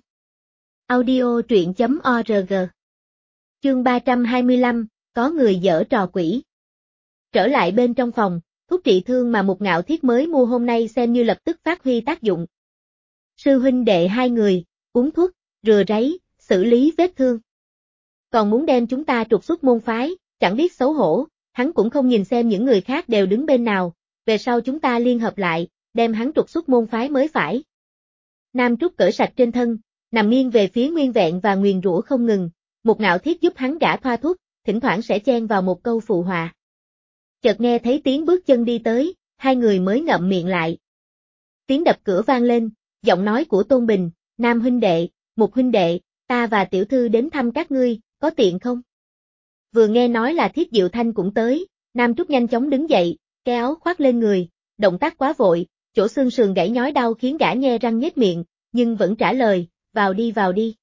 A: Audio truyện.org. Chương 325, có người giở trò quỷ. Trở lại bên trong phòng, thuốc trị thương mà một Ngạo Thiết mới mua hôm nay xem như lập tức phát huy tác dụng. Sư huynh đệ hai người, uống thuốc, rửa ráy, xử lý vết thương. Còn muốn đem chúng ta trục xuất môn phái, chẳng biết xấu hổ, hắn cũng không nhìn xem những người khác đều đứng bên nào, về sau chúng ta liên hợp lại, đem hắn trục xuất môn phái mới phải. Nam Trúc cởi sạch trên thân, nằm nghiêng về phía nguyên vẹn và nguyền rủa không ngừng, một Ngạo Thiết giúp hắn gã thoa thuốc, thỉnh thoảng sẽ chen vào một câu phụ họa. Chợt nghe thấy tiếng bước chân đi tới, hai người mới ngậm miệng lại. Tiếng đập cửa vang lên, giọng nói của Tôn Bình, Nam huynh đệ, Mục huynh đệ, ta và tiểu thư đến thăm các ngươi, có tiện không? Vừa nghe nói là Thiết Diệu Thanh cũng tới, Nam Trúc nhanh chóng đứng dậy, cái áo khoác lên người, động tác quá vội, chỗ xương sườn gãy nhói đau khiến gã nhe răng nhếch miệng, nhưng vẫn trả lời, vào đi.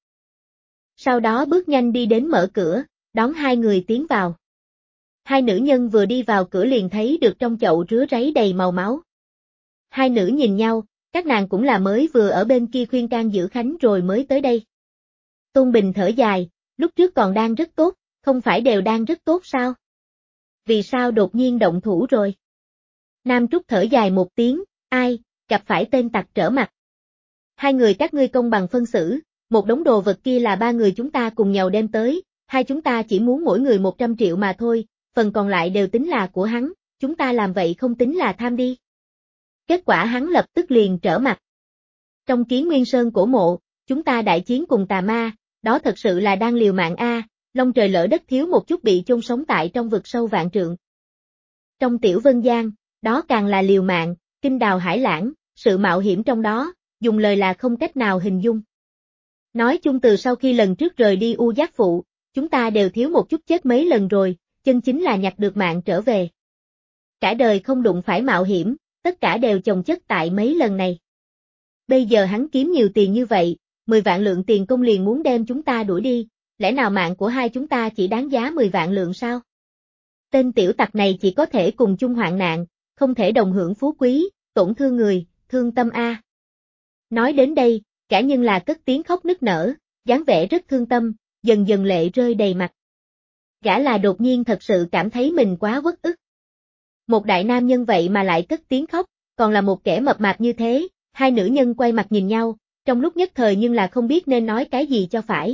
A: Sau đó bước nhanh đi đến mở cửa, đón hai người tiến vào. Hai nữ nhân vừa đi vào cửa liền thấy được trong chậu rứa ráy đầy màu máu. Hai nữ nhìn nhau, các nàng cũng là mới vừa ở bên kia khuyên can Dữ Khánh rồi mới tới đây. Tôn Bình thở dài, lúc trước còn đang rất tốt, không phải đều đang rất tốt sao? Vì sao đột nhiên động thủ rồi? Nam Trúc thở dài một tiếng, ai, gặp phải tên tặc trở mặt. Hai người các ngươi công bằng phân xử, một đống đồ vật kia là ba người chúng ta cùng nhau đem tới, hai chúng ta chỉ muốn mỗi người 100 triệu mà thôi, phần còn lại đều tính là của hắn, chúng ta làm vậy không tính là tham đi. Kết quả hắn lập tức liền trở mặt. Trong Kiến Nguyên Sơn cổ mộ, chúng ta đại chiến cùng tà ma, đó thật sự là đang liều mạng a, long trời lỡ đất thiếu một chút bị chôn sống tại trong vực sâu vạn trượng. Trong Tiểu Vân Giang, đó càng là liều mạng, kinh đào hải lãng, sự mạo hiểm trong đó, dùng lời là không cách nào hình dung. Nói chung từ sau khi lần trước rời đi U Giác Phụ, chúng ta đều thiếu một chút chết mấy lần rồi, chân chính là nhặt được mạng trở về. Cả đời không đụng phải mạo hiểm, tất cả đều chồng chất tại mấy lần này. Bây giờ hắn kiếm nhiều tiền như vậy, 10 vạn lượng tiền công liền muốn đem chúng ta đuổi đi, lẽ nào mạng của hai chúng ta chỉ đáng giá 10 vạn lượng sao? Tên tiểu tặc này chỉ có thể cùng chung hoạn nạn, không thể đồng hưởng phú quý, tổn thương người, thương tâm a. Nói đến đây, cả nhân là cất tiếng khóc nức nở, dáng vẻ rất thương tâm, dần dần lệ rơi đầy mặt. Gã là đột nhiên thật sự cảm thấy mình quá uất ức. Một đại nam nhân vậy mà lại cất tiếng khóc, còn là một kẻ mập mạp như thế, hai nữ nhân quay mặt nhìn nhau, trong lúc nhất thời nhưng là không biết nên nói cái gì cho phải.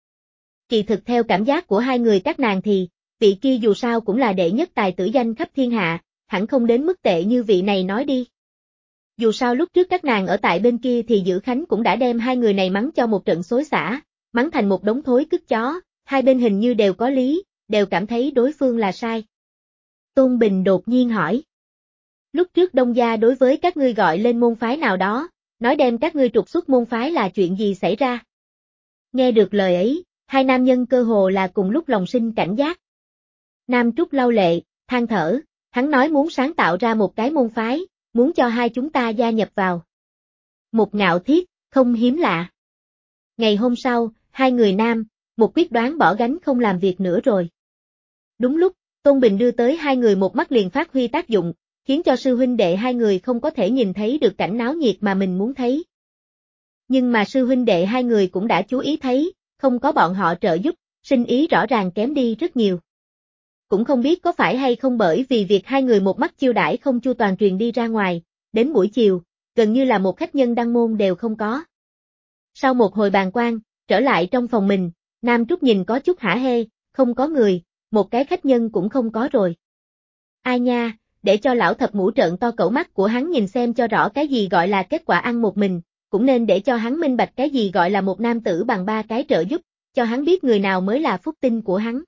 A: Kỳ thực theo cảm giác của hai người các nàng thì, vị kia dù sao cũng là đệ nhất tài tử danh khắp thiên hạ, hẳn không đến mức tệ như vị này nói đi. Dù sao lúc trước các nàng ở tại bên kia thì Dữ Khánh cũng đã đem hai người này mắng cho một trận xối xả, mắng thành một đống thối cứt chó, hai bên hình như đều có lý, đều cảm thấy đối phương là sai. Tôn Bình đột nhiên hỏi. Lúc trước Đông Gia đối với các ngươi gọi lên môn phái nào đó, nói đem các ngươi trục xuất môn phái là chuyện gì xảy ra? Nghe được lời ấy, hai nam nhân cơ hồ là cùng lúc lòng sinh cảnh giác. Nam Trúc lau lệ, than thở, hắn nói muốn sáng tạo ra một cái môn phái, muốn cho hai chúng ta gia nhập vào. Một Ngạo Thiết, không hiếm lạ. Ngày hôm sau, hai người nam, một quyết đoán bỏ gánh không làm việc nữa rồi. Đúng lúc, Tôn Bình đưa tới hai người một mắt liền phát huy tác dụng, khiến cho sư huynh đệ hai người không có thể nhìn thấy được cảnh náo nhiệt mà mình muốn thấy. Nhưng mà sư huynh đệ hai người cũng đã chú ý thấy, không có bọn họ trợ giúp, sinh ý rõ ràng kém đi rất nhiều. Cũng không biết có phải hay không bởi vì việc hai người một mắt chiêu đãi không chu toàn truyền đi ra ngoài, đến buổi chiều, gần như là một khách nhân đăng môn đều không có. Sau một hồi bàn quan, trở lại trong phòng mình, Nam Trúc nhìn có chút hả hê, không có người, một cái khách nhân cũng không có rồi. Ai nha, để cho lão thập ngũ trợn to cẩu mắt của hắn nhìn xem cho rõ cái gì gọi là kết quả ăn một mình, cũng nên để cho hắn minh bạch cái gì gọi là một nam tử bằng ba cái trợ giúp, cho hắn biết người nào mới là phúc tinh của hắn.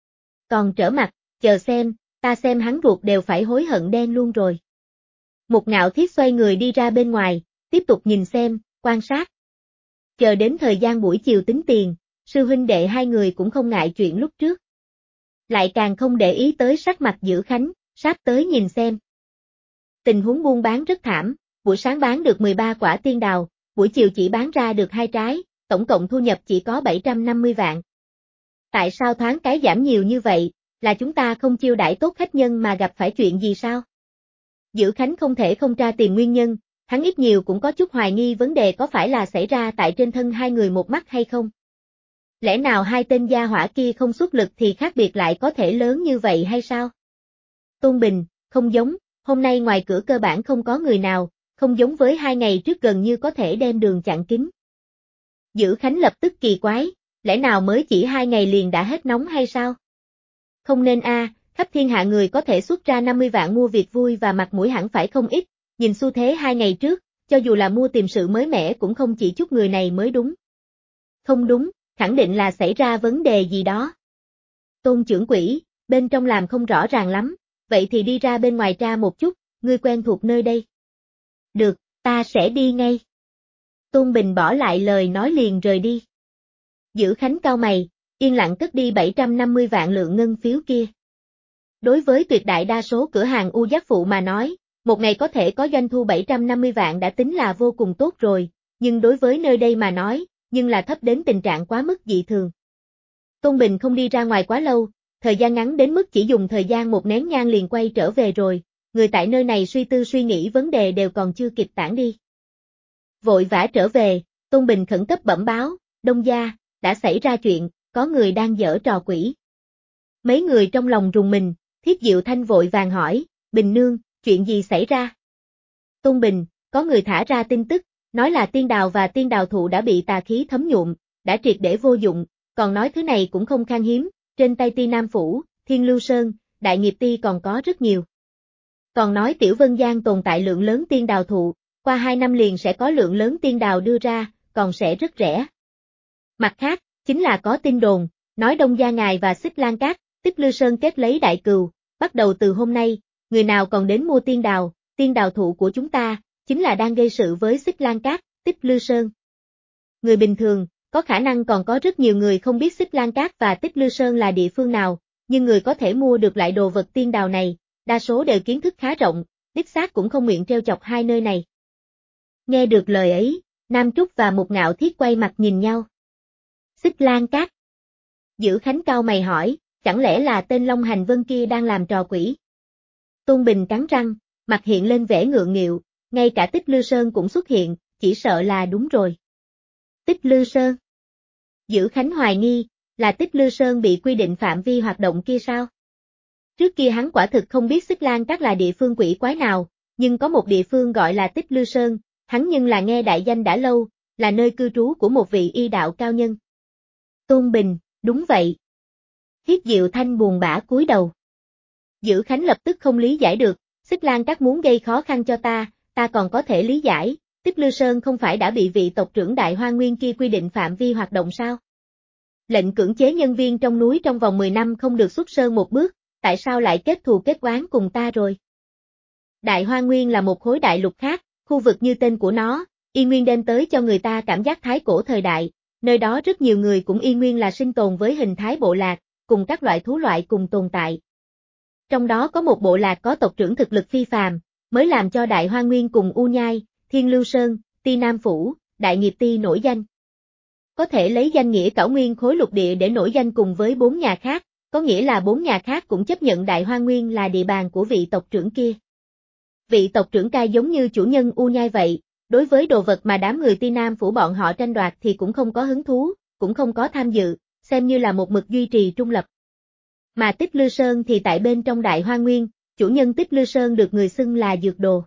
A: Còn trở mặt, chờ xem, ta xem hắn ruột đều phải hối hận đen luôn rồi. Một Ngạo Thiết xoay người đi ra bên ngoài, tiếp tục nhìn xem, quan sát. Chờ đến thời gian buổi chiều tính tiền, sư huynh đệ hai người cũng không ngại chuyện lúc trước. Lại càng không để ý tới sắc mặt Dữ Khánh, sắp tới nhìn xem. Tình huống buôn bán rất thảm, buổi sáng bán được 13 quả tiên đào, buổi chiều chỉ bán ra được 2 trái, tổng cộng thu nhập chỉ có 750 vạn. Tại sao thoáng cái giảm nhiều như vậy, là chúng ta không chiêu đãi tốt khách nhân mà gặp phải chuyện gì sao? Dữ Khánh không thể không tra tìm nguyên nhân, hắn ít nhiều cũng có chút hoài nghi vấn đề có phải là xảy ra tại trên thân hai người một mắt hay không. Lẽ nào hai tên gia hỏa kia không xuất lực thì khác biệt lại có thể lớn như vậy hay sao? Tôn Bình, không giống, hôm nay ngoài cửa cơ bản không có người nào, không giống với 2 ngày trước gần như có thể đem đường chặn kín. Dữ Khánh lập tức kỳ quái, lẽ nào mới chỉ 2 ngày liền đã hết nóng hay sao? Không nên khắp thiên hạ người có thể xuất ra 50 vạn mua việc vui và mặt mũi hẳn phải không ít, nhìn xu thế 2 ngày trước, cho dù là mua tìm sự mới mẻ cũng không chỉ chút người này mới đúng. Không đúng, khẳng định là xảy ra vấn đề gì đó. Tôn trưởng quỹ, bên trong làm không rõ ràng lắm, vậy thì đi ra bên ngoài tra một chút, ngươi quen thuộc nơi đây. Được, ta sẽ đi ngay. Tôn Bình bỏ lại lời nói liền rời đi. Dữ Khánh cau mày, yên lặng cất đi 750 vạn lượng ngân phiếu kia. Đối với tuyệt đại đa số cửa hàng U Giác Phụ mà nói, Một ngày có thể có doanh thu 750 vạn đã tính là vô cùng tốt rồi, nhưng đối với nơi đây mà nói, nhưng là thấp đến tình trạng quá mức dị thường. Tôn Bình không đi ra ngoài quá lâu, thời gian ngắn đến mức chỉ dùng thời gian một nén nhang liền quay trở về rồi, người tại nơi này suy tư suy nghĩ vấn đề đều còn chưa kịp tản đi. Vội vã trở về, Tôn Bình khẩn cấp bẩm báo, Đông gia, đã xảy ra chuyện, có người đang giở trò quỷ. Mấy người trong lòng rùng mình, Thiết Diệu Thanh vội vàng hỏi, Bình nương, chuyện gì xảy ra? Tôn Bình, có người thả ra tin tức, nói là tiên đào và tiên đào thụ đã bị tà khí thấm nhuộm, đã triệt để vô dụng, còn nói thứ này cũng không khan hiếm, trên tay Ti Nam Phủ, Thiên Lưu Sơn, Đại Nghiệp Ti còn có rất nhiều. Còn nói Tiểu Vân Giang tồn tại lượng lớn tiên đào thụ, qua 2 năm liền sẽ có lượng lớn tiên đào đưa ra, còn sẽ rất rẻ. Mặt khác, chính là có tin đồn, nói Đông gia ngài và Xích Lan Cát, Tích Lư Sơn kết lấy đại cừu, bắt đầu từ hôm nay, người nào còn đến mua tiên đào thụ của chúng ta, chính là đang gây sự với Xích Lan Cát, Tích Lư Sơn. Người bình thường, có khả năng còn có rất nhiều người không biết Xích Lan Cát và Tích Lư Sơn là địa phương nào, nhưng người có thể mua được lại đồ vật tiên đào này, đa số đều kiến thức khá rộng, đích xác cũng không nguyện trêu chọc hai nơi này. Nghe được lời ấy, Nam Trúc và Mục Ngạo Thiết quay mặt nhìn nhau. Xích Lan Cát. Dữ Khánh cao mày hỏi, chẳng lẽ là tên Long Hành Vân kia đang làm trò quỷ? Tôn Bình cắn răng, mặt hiện lên vẻ ngượng nghịu, ngay cả Tích Lư Sơn cũng xuất hiện, chỉ sợ là đúng rồi. Tích Lư Sơn. Dữ Khánh hoài nghi, là Tích Lư Sơn bị quy định phạm vi hoạt động kia sao? Trước kia hắn quả thực không biết Xích Lan Cát là địa phương quỷ quái nào, nhưng có một địa phương gọi là Tích Lư Sơn, hắn nhưng là nghe đại danh đã lâu, là nơi cư trú của một vị y đạo cao nhân. Tôn Bình, đúng vậy. Thiết Diệu Thanh buồn bã cúi đầu. Dữ Khánh lập tức không lý giải được, Xích Lan Cát muốn gây khó khăn cho ta còn có thể lý giải, Tích Lư Sơn không phải đã bị vị tộc trưởng Đại Hoa Nguyên kia quy định phạm vi hoạt động sao? Lệnh cưỡng chế nhân viên trong núi trong vòng 10 năm không được xuất sơn một bước, tại sao lại kết thù kết oán cùng ta rồi? Đại Hoa Nguyên là một khối đại lục khác, khu vực như tên của nó, y nguyên đem tới cho người ta cảm giác thái cổ thời đại, nơi đó rất nhiều người cũng y nguyên là sinh tồn với hình thái bộ lạc, cùng các loại thú loại cùng tồn tại. Trong đó có một bộ lạc có tộc trưởng thực lực phi phàm, mới làm cho Đại Hoa Nguyên cùng U Nhai, Thiên Lưu Sơn, Ti Nam Phủ, Đại Nghiệp Ti nổi danh. Có thể lấy danh nghĩa cảo nguyên khối lục địa để nổi danh cùng với 4 nhà khác, có nghĩa là 4 nhà khác cũng chấp nhận Đại Hoa Nguyên là địa bàn của vị tộc trưởng kia. Vị tộc trưởng ca giống như chủ nhân U Nhai vậy, đối với đồ vật mà đám người Ti Nam Phủ bọn họ tranh đoạt thì cũng không có hứng thú, cũng không có tham dự, xem như là một mực duy trì trung lập. Mà Tích Lư Sơn thì tại bên trong Đại Hoa Nguyên, chủ nhân Tích Lư Sơn được người xưng là Dược Đồ.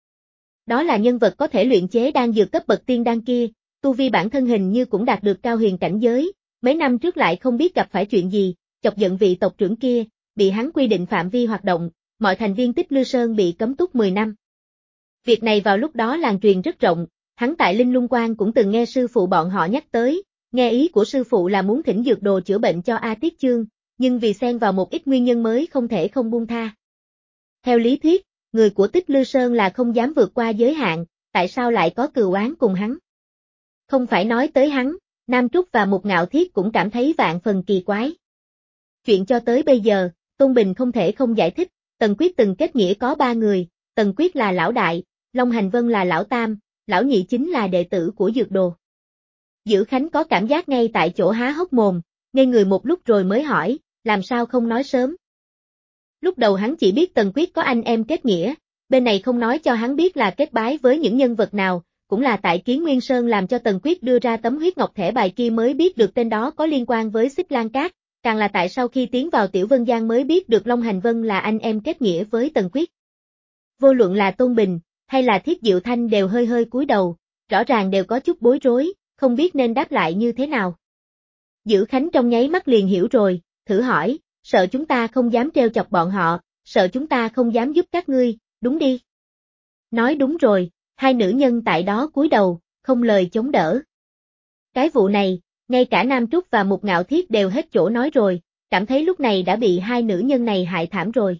A: Đó là nhân vật có thể luyện chế đan dược cấp bậc tiên đan kia, tu vi bản thân hình như cũng đạt được cao huyền cảnh giới, mấy năm trước lại không biết gặp phải chuyện gì, chọc giận vị tộc trưởng kia, bị hắn quy định phạm vi hoạt động, mọi thành viên Tích Lư Sơn bị cấm túc 10 năm. Việc này vào lúc đó lan truyền rất rộng, hắn tại Linh Lung Quan cũng từng nghe sư phụ bọn họ nhắc tới, nghe ý của sư phụ là muốn thỉnh Dược Đồ chữa bệnh cho A Tiết Chương, nhưng vì xen vào một ít nguyên nhân mới không thể không buông tha. Theo lý thuyết, người của Tích Lư Sơn là không dám vượt qua giới hạn, tại sao lại có cừu oán cùng hắn? Không phải nói tới hắn, Nam Trúc và Mục Ngạo Thiết cũng cảm thấy vạn phần kỳ quái. Chuyện cho tới bây giờ, Tôn Bình không thể không giải thích, Tần Quyết từng kết nghĩa có 3 người, Tần Quyết là lão đại, Long Hành Vân là lão tam, lão nhị chính là đệ tử của Dược Đồ. Dữ Khánh có cảm giác ngay tại chỗ há hốc mồm, ngây người một lúc rồi mới hỏi, làm sao không nói sớm? Lúc đầu hắn chỉ biết Tần Quyết có anh em kết nghĩa, bên này không nói cho hắn biết là kết bái với những nhân vật nào, cũng là tại Kiến Nguyên Sơn làm cho Tần Quyết đưa ra tấm huyết ngọc thẻ bài kia mới biết được tên đó có liên quan với Xích Lan Cát, càng là tại sau khi tiến vào Tiểu Vân Giang mới biết được Long Hành Vân là anh em kết nghĩa với Tần Quyết. Vô luận là Tôn Bình, hay là Thiết Diệu Thanh đều hơi hơi cúi đầu, rõ ràng đều có chút bối rối, không biết nên đáp lại như thế nào. Dữ Khánh trong nháy mắt liền hiểu rồi, thử hỏi, sợ chúng ta không dám trêu chọc bọn họ, sợ chúng ta không dám giúp các ngươi, đúng đi. Nói đúng rồi, hai nữ nhân tại đó cúi đầu, không lời chống đỡ. Cái vụ này, ngay cả Nam Trúc và Mục Ngạo Thiết đều hết chỗ nói rồi, cảm thấy lúc này đã bị hai nữ nhân này hại thảm rồi.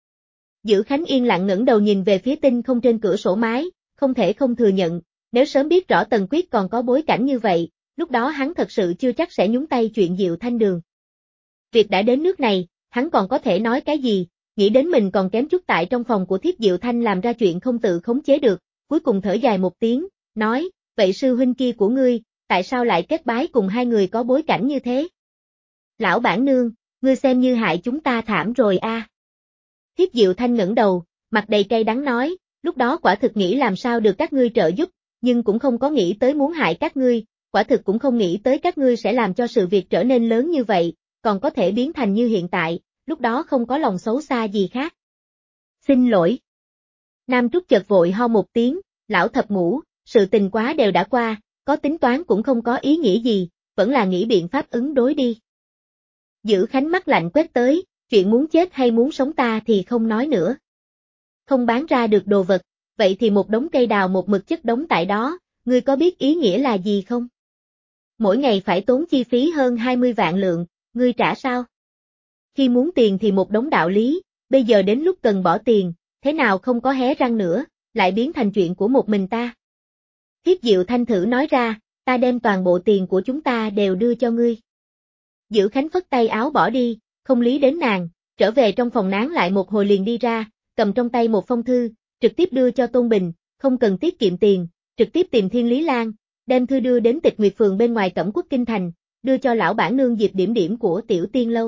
A: Dữ Khánh yên lặng ngẩng đầu nhìn về phía tinh không trên cửa sổ mái, không thể không thừa nhận, nếu sớm biết rõ Tần Quyết còn có bối cảnh như vậy, lúc đó hắn thật sự chưa chắc sẽ nhúng tay chuyện Diệu Thanh Đường. Việc đã đến nước này, hắn còn có thể nói cái gì, nghĩ đến mình còn kém chút tại trong phòng của Thiết Diệu Thanh làm ra chuyện không tự khống chế được, cuối cùng thở dài một tiếng, nói, vậy sư huynh kia của ngươi, tại sao lại kết bái cùng hai người có bối cảnh như thế? Lão bản nương, ngươi xem như hại chúng ta thảm rồi a. Thiết Diệu Thanh ngẩng đầu, mặt đầy cay đắng nói, lúc đó quả thực nghĩ làm sao được các ngươi trợ giúp, nhưng cũng không có nghĩ tới muốn hại các ngươi, quả thực cũng không nghĩ tới các ngươi sẽ làm cho sự việc trở nên lớn như vậy, còn có thể biến thành như hiện tại, lúc đó không có lòng xấu xa gì khác. Xin lỗi. Nam Trúc chợt vội ho một tiếng, lão thập ngũ, sự tình quá đều đã qua, có tính toán cũng không có ý nghĩa gì, vẫn là nghĩ biện pháp ứng đối đi. Dữ Khánh mắt lạnh quét tới, chuyện muốn chết hay muốn sống ta thì không nói nữa. Không bán ra được đồ vật, vậy thì một đống cây đào một mực chất đống tại đó, ngươi có biết ý nghĩa là gì không? Mỗi ngày phải tốn chi phí hơn 20 vạn lượng, ngươi trả sao? Khi muốn tiền thì một đống đạo lý, bây giờ đến lúc cần bỏ tiền, thế nào không có hé răng nữa, lại biến thành chuyện của một mình ta. Thiết Diệu Thanh thử nói ra, ta đem toàn bộ tiền của chúng ta đều đưa cho ngươi. Dữ Khánh phất tay áo bỏ đi, không lý đến nàng, trở về trong phòng nán lại một hồi liền đi ra, cầm trong tay một phong thư, trực tiếp đưa cho Tôn Bình, không cần tiết kiệm tiền, trực tiếp tìm Thiên Lý Lan, đem thư đưa đến Tịch Nguyệt Phường bên ngoài Cẩm Quốc Kinh Thành, đưa cho lão bản nương Diệp Điểm Điểm của Tiểu Tiên Lâu.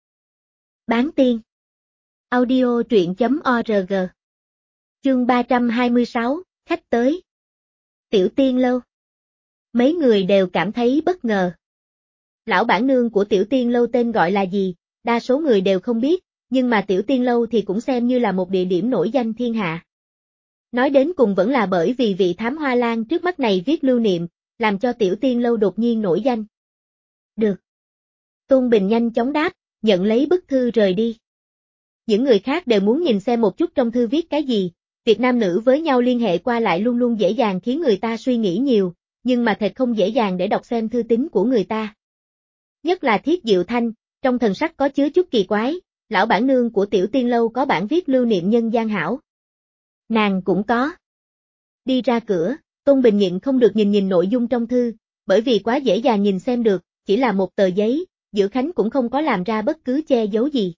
A: Bán tiên. Audio truyện.org. Chương 326, khách tới. Tiểu Tiên Lâu. Mấy người đều cảm thấy bất ngờ. Lão bản nương của Tiểu Tiên Lâu tên gọi là gì, đa số người đều không biết, nhưng mà Tiểu Tiên Lâu thì cũng xem như là một địa điểm nổi danh thiên hạ. Nói đến cùng vẫn là bởi vì vị thám hoa lan trước mắt này viết lưu niệm, làm cho Tiểu Tiên Lâu đột nhiên nổi danh. Được. Tôn Bình nhanh chóng đáp, nhận lấy bức thư rời đi. Những người khác đều muốn nhìn xem một chút trong thư viết cái gì, việc nam nữ với nhau liên hệ qua lại luôn luôn dễ dàng khiến người ta suy nghĩ nhiều, nhưng mà thật không dễ dàng để đọc xem thư tín của người ta. Nhất là Thiết Diệu Thanh, trong thần sắc có chứa chút kỳ quái, lão bản nương của Tiểu Tiên Lâu có bản viết lưu niệm nhân gian hảo. Nàng cũng có. Đi ra cửa, Tôn Bình nhịn không được nhìn nội dung trong thư, bởi vì quá dễ dàng nhìn xem được, chỉ là một tờ giấy, Dữ Khánh cũng không có làm ra bất cứ che giấu gì.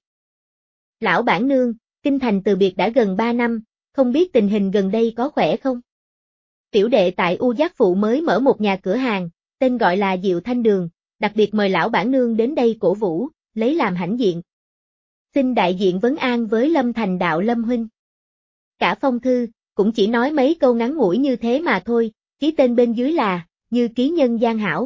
A: Lão bản nương, kinh thành từ biệt đã gần 3 năm, không biết tình hình gần đây có khỏe không? Tiểu đệ tại U Giác Phụ mới mở một nhà cửa hàng, tên gọi là Diệu Thanh Đường, đặc biệt mời lão bản nương đến đây cổ vũ, lấy làm hãnh diện. Xin đại diện vấn an với Lâm Thành đạo Lâm huynh. Cả phong thư, cũng chỉ nói mấy câu ngắn ngủi như thế mà thôi, ký tên bên dưới là, như ký nhân gian hảo.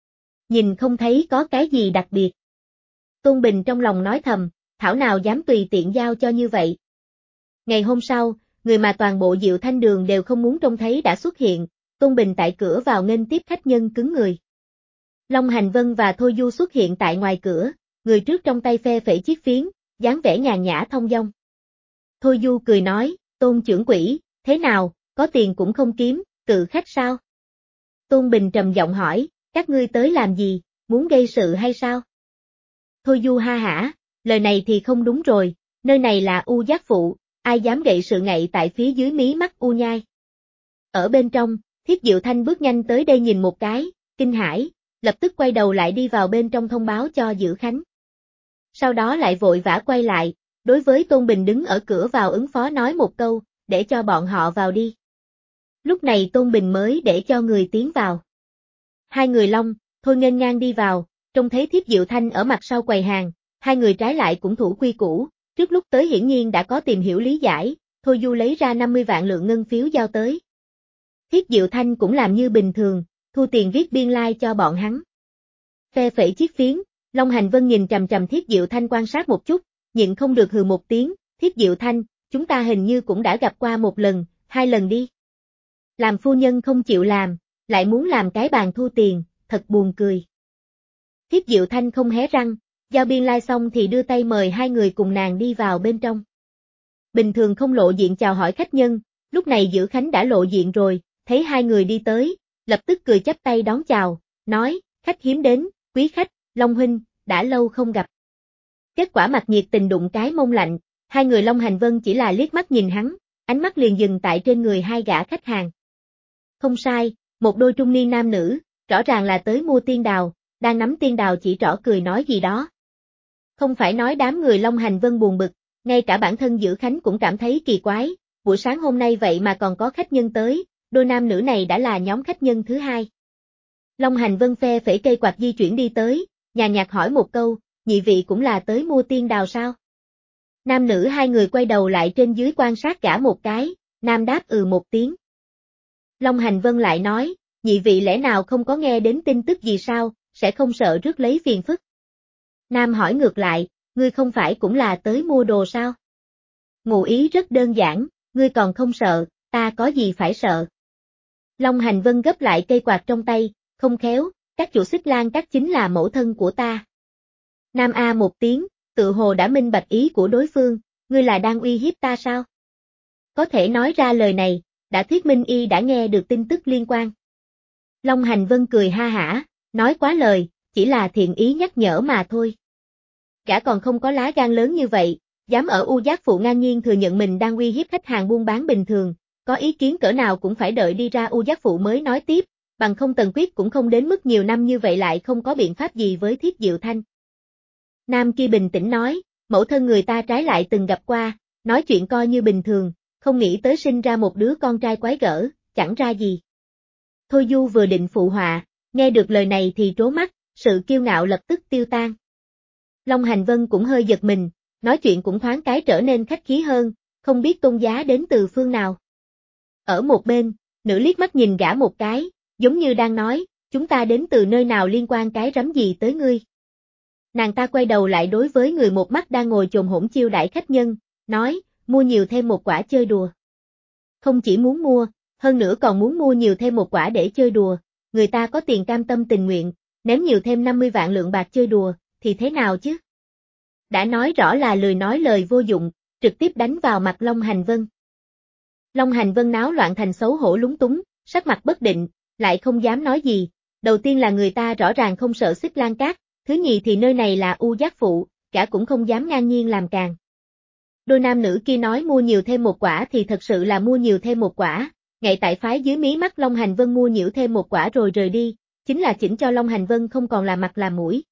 A: Nhìn không thấy có cái gì đặc biệt. Tôn Bình trong lòng nói thầm, thảo nào dám tùy tiện giao cho như vậy. Ngày hôm sau, người mà toàn bộ Diệu Thanh Đường đều không muốn trông thấy đã xuất hiện, Tôn Bình tại cửa vào nghênh tiếp khách nhân cứng người. Long Hành Vân và Thôi Du xuất hiện tại ngoài cửa, người trước trong tay phe phẩy chiếc phiến, dáng vẻ nhàn nhã thong dong. Thôi Du cười nói, Tôn trưởng quỹ, thế nào, có tiền cũng không kiếm, cự khách sao? Tôn Bình trầm giọng hỏi, các ngươi tới làm gì, muốn gây sự hay sao? Thôi Du ha hả, lời này thì không đúng rồi, nơi này là U Giác Phụ, ai dám gây sự ngậy tại phía dưới mí mắt U Nhai. Ở bên trong, Thiết Diệu Thanh bước nhanh tới đây nhìn một cái, kinh hãi, lập tức quay đầu lại đi vào bên trong thông báo cho Dữ Khánh. Sau đó lại vội vã quay lại, đối với Tôn Bình đứng ở cửa vào ứng phó nói một câu, để cho bọn họ vào đi. Lúc này Tôn Bình mới để cho người tiến vào. Hai người Long, Thôi nghênh ngang đi vào, trông thấy Thiết Diệu Thanh ở mặt sau quầy hàng, hai người trái lại cũng thủ quy củ, trước lúc tới hiển nhiên đã có tìm hiểu lý giải, Thôi Du lấy ra 50 vạn lượng ngân phiếu giao tới. Thiết Diệu Thanh cũng làm như bình thường, thu tiền viết biên lai cho bọn hắn. Phe phẩy chiếc phiến, Long Hành Vân nhìn trầm trầm Thiết Diệu Thanh quan sát một chút, nhịn không được hừ một tiếng, Thiết Diệu Thanh, chúng ta hình như cũng đã gặp qua một lần, 2 lần đi. Làm phu nhân không chịu làm, lại muốn làm cái bàn thu tiền, thật buồn cười. Thiết Diệu Thanh không hé răng, giao biên lai xong thì đưa tay mời hai người cùng nàng đi vào bên trong. Bình thường không lộ diện chào hỏi khách nhân, lúc này Dữ Khánh đã lộ diện rồi, thấy hai người đi tới, lập tức cười chắp tay đón chào, nói, khách hiếm đến, quý khách, Long huynh, đã lâu không gặp. Kết quả mặt nhiệt tình đụng cái mông lạnh, hai người Long Hành Vân chỉ là liếc mắt nhìn hắn, ánh mắt liền dừng tại trên người hai gã khách hàng. Không sai, một đôi trung niên nam nữ, rõ ràng là tới mua tiên đào, đang nắm tiên đào chỉ trỏ cười nói gì đó. Không phải nói đám người Long Hành Vân buồn bực, Ngay cả bản thân Dữ Khánh cũng cảm thấy kỳ quái, buổi sáng hôm nay vậy mà còn có khách nhân tới, đôi nam nữ này đã là nhóm khách nhân thứ hai. Long Hành Vân phe phẩy cây quạt di chuyển đi tới, nhàn nhạt hỏi một câu, nhị vị cũng là tới mua tiên đào sao? Nam nữ hai người quay đầu lại trên dưới quan sát cả một cái, nam đáp một tiếng. Long Hành Vân lại nói, nhị vị lẽ nào không có nghe đến tin tức gì sao, sẽ không sợ rước lấy phiền phức. Nam hỏi ngược lại, ngươi không phải cũng là tới mua đồ sao? Ngụ ý rất đơn giản, ngươi còn không sợ, ta có gì phải sợ. Long Hành Vân gấp lại cây quạt trong tay, không khéo, các chủ xích lan các chính là mẫu thân của ta. Nam A một tiếng, tự hồ đã minh bạch ý của đối phương, ngươi là đang uy hiếp ta sao? Có thể nói ra lời này, đã thuyết minh y đã nghe được tin tức liên quan. Long Hành Vân cười ha hả, nói quá lời, chỉ là thiện ý nhắc nhở mà thôi. Gã còn không có lá gan lớn như vậy, dám ở U Giác Phụ ngang nhiên thừa nhận mình đang uy hiếp khách hàng buôn bán bình thường, có ý kiến cỡ nào cũng phải đợi đi ra U Giác Phụ mới nói tiếp, bằng không Tần Quyết cũng không đến mức nhiều năm như vậy lại không có biện pháp gì với Thiết Diệu Thanh. Nam kia bình tĩnh nói, mẫu thân người ta trái lại từng gặp qua, nói chuyện coi như bình thường, không nghĩ tới sinh ra một đứa con trai quái gở, chẳng ra gì. Thôi Du vừa định phụ họa, nghe được lời này thì trố mắt, sự kiêu ngạo lập tức tiêu tan. Long Hành Vân cũng hơi giật mình, nói chuyện cũng thoáng cái trở nên khách khí hơn, không biết tôn giá đến từ phương nào. Ở một bên, nữ liếc mắt nhìn gã một cái, giống như đang nói, chúng ta đến từ nơi nào liên quan cái rắm gì tới ngươi. Nàng ta quay đầu lại đối với người một mắt đang ngồi chồm hổm chiêu đãi khách nhân, nói, mua nhiều thêm một quả chơi đùa. Không chỉ muốn mua, hơn nữa còn muốn mua nhiều thêm một quả để chơi đùa, người ta có tiền cam tâm tình nguyện, ném nhiều thêm 50 vạn lượng bạc chơi đùa, thì thế nào chứ? Đã nói rõ là lười nói lời vô dụng, trực tiếp đánh vào mặt Long Hành Vân. Long Hành Vân náo loạn thành xấu hổ lúng túng, sắc mặt bất định, lại không dám nói gì, đầu tiên là người ta rõ ràng không sợ Xích Lan Cát, thứ nhì thì nơi này là U Giác Phụ, gã cũng không dám ngang nhiên làm càng. Đôi nam nữ kia nói mua nhiều thêm một quả thì thật sự là mua nhiều thêm một quả, ngay tại phái dưới mí mắt Long Hành Vân mua nhiều thêm một quả rồi rời đi, chính là chỉnh cho Long Hành Vân không còn là mặt là mũi.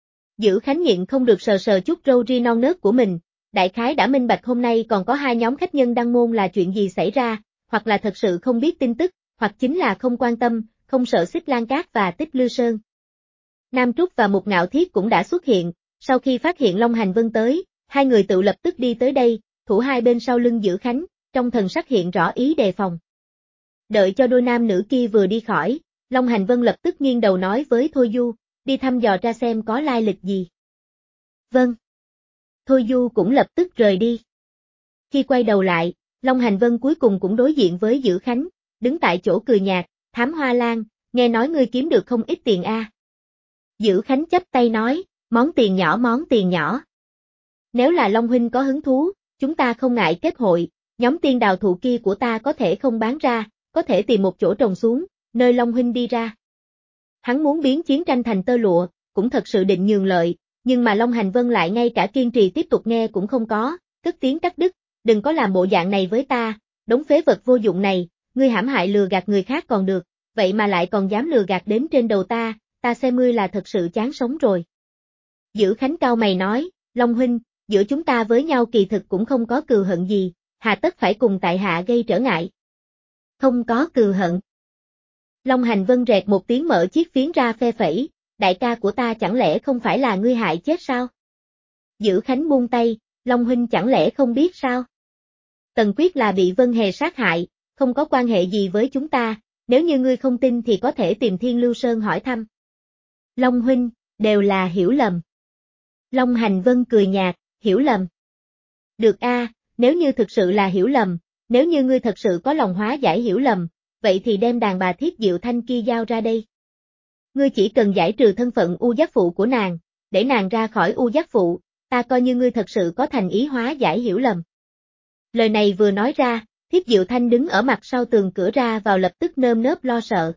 A: Dữ Khánh nhịn không được sờ sờ chút râu ria non nớt của mình, đại khái đã minh bạch hôm nay còn có hai nhóm khách nhân đăng môn là chuyện gì xảy ra, hoặc là thật sự không biết tin tức, hoặc chính là không quan tâm, không sợ Xích Lan Cát và Tích Lư Sơn. Nam Trúc và Mục Ngạo Thiết cũng đã xuất hiện, sau khi phát hiện Long Hành Vân tới, hai người tự lập tức đi tới đây, thủ hai bên sau lưng Dữ Khánh, trong thần sắc hiện rõ ý đề phòng. Đợi cho đôi nam nữ kia vừa đi khỏi, Long Hành Vân lập tức nghiêng đầu nói với Thôi Du, đi thăm dò ra xem có lai lịch gì. Vâng. Thôi Du cũng lập tức rời đi. Khi quay đầu lại, Long Hành Vân cuối cùng cũng đối diện với Dữ Khánh, đứng tại chỗ cười nhạt, Thám Hoa Lan, nghe nói ngươi kiếm được không ít tiền a. Dữ Khánh chắp tay nói, món tiền nhỏ. Nếu là Long Huynh có hứng thú, chúng ta không ngại kết hội, nhóm tiên đào thụ kia của ta có thể không bán ra, có thể tìm một chỗ trồng xuống, nơi Long Huynh đi ra. Hắn muốn biến chiến tranh thành tơ lụa, cũng thật sự định nhường lợi, nhưng mà Long Hành Vân lại ngay cả kiên trì tiếp tục nghe cũng không có, cất tiếng cắt đứt, đừng có làm bộ dạng này với ta, đống phế vật vô dụng này, ngươi hãm hại lừa gạt người khác còn được, vậy mà lại còn dám lừa gạt đến trên đầu ta xem ngươi là thật sự chán sống rồi. Dữ Khánh cao mày nói, Long Huynh, giữa chúng ta với nhau kỳ thực cũng không có cừu hận gì, hà tất phải cùng tại hạ gây trở ngại. Không có cừu hận. Long Hành Vân rẹt một tiếng mở chiếc phiến ra phe phẩy, đại ca của ta chẳng lẽ không phải là ngươi hại chết sao? Dữ Khánh buông tay, Long Huynh chẳng lẽ không biết sao? Tần Quyết là bị Vân Hề sát hại, không có quan hệ gì với chúng ta, nếu như ngươi không tin thì có thể tìm Thiên Lưu Sơn hỏi thăm. Long Huynh, đều là hiểu lầm. Long Hành Vân cười nhạt, hiểu lầm. Được a, nếu như thực sự là hiểu lầm, nếu như ngươi thật sự có lòng hóa giải hiểu lầm, vậy thì đem đàn bà Thiết Diệu Thanh kia giao ra đây. Ngươi chỉ cần giải trừ thân phận U Giác Phụ của nàng, để nàng ra khỏi U Giác Phụ, ta coi như ngươi thật sự có thành ý hóa giải hiểu lầm. Lời này vừa nói ra, Thiết Diệu Thanh đứng ở mặt sau tường cửa ra vào lập tức nơm nớp lo sợ.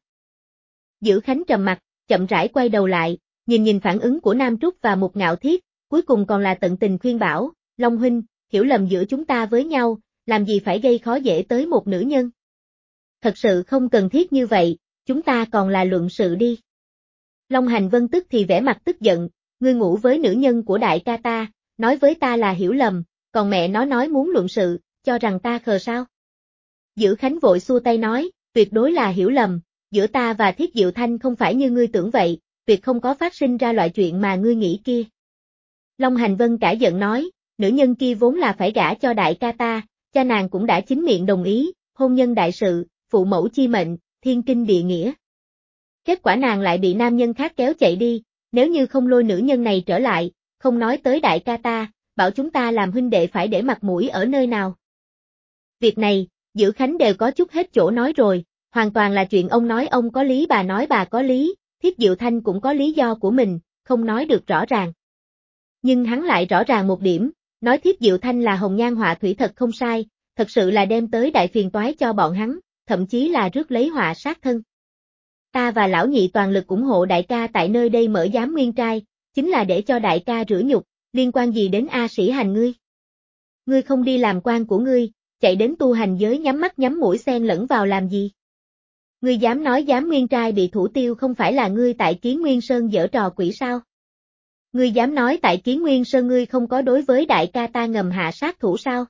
A: Dữ Khánh trầm mặt, chậm rãi quay đầu lại, nhìn phản ứng của Nam Trúc và Mục Ngạo Thiết, cuối cùng còn là tận tình khuyên bảo, Long Huynh, hiểu lầm giữa chúng ta với nhau, làm gì phải gây khó dễ tới một nữ nhân. Thật sự không cần thiết như vậy, chúng ta còn là luận sự đi. Long Hành Vân tức thì vẻ mặt tức giận, ngươi ngủ với nữ nhân của đại ca ta, nói với ta là hiểu lầm, còn mẹ nó nói muốn luận sự, cho rằng ta khờ sao? Dữ Khánh vội xua tay nói, tuyệt đối là hiểu lầm, giữa ta và Thiết Diệu Thanh không phải như ngươi tưởng vậy, tuyệt không có phát sinh ra loại chuyện mà ngươi nghĩ kia. Long Hành Vân cãi giận nói, nữ nhân kia vốn là phải gả cho đại ca ta, cha nàng cũng đã chính miệng đồng ý, hôn nhân đại sự, phụ mẫu chi mệnh, thiên kinh địa nghĩa. Kết quả nàng lại bị nam nhân khác kéo chạy đi, nếu như không lôi nữ nhân này trở lại, không nói tới đại ca ta, bảo chúng ta làm huynh đệ phải để mặt mũi ở nơi nào. Việc này, Dữ Khánh đều có chút hết chỗ nói rồi, hoàn toàn là chuyện ông nói ông có lý bà nói bà có lý, Thiết Diệu Thanh cũng có lý do của mình, không nói được rõ ràng. Nhưng hắn lại rõ ràng một điểm, nói Thiết Diệu Thanh là hồng nhan họa thủy thật không sai, thật sự là đem tới đại phiền toái cho bọn hắn, thậm chí là rước lấy họa sát thân. Ta và lão nhị toàn lực ủng hộ đại ca tại nơi đây mở giám nguyên trai, chính là để cho đại ca rửa nhục, liên quan gì đến A Sĩ Hành ngươi? Ngươi không đi làm quan của ngươi, chạy đến tu hành giới nhắm mắt nhắm mũi xen lẫn vào làm gì? Ngươi dám nói giám nguyên trai bị thủ tiêu không phải là ngươi tại Kiến Nguyên Sơn giở trò quỷ sao? Ngươi dám nói tại Kiến Nguyên Sơn ngươi không có đối với đại ca ta ngầm hạ sát thủ sao?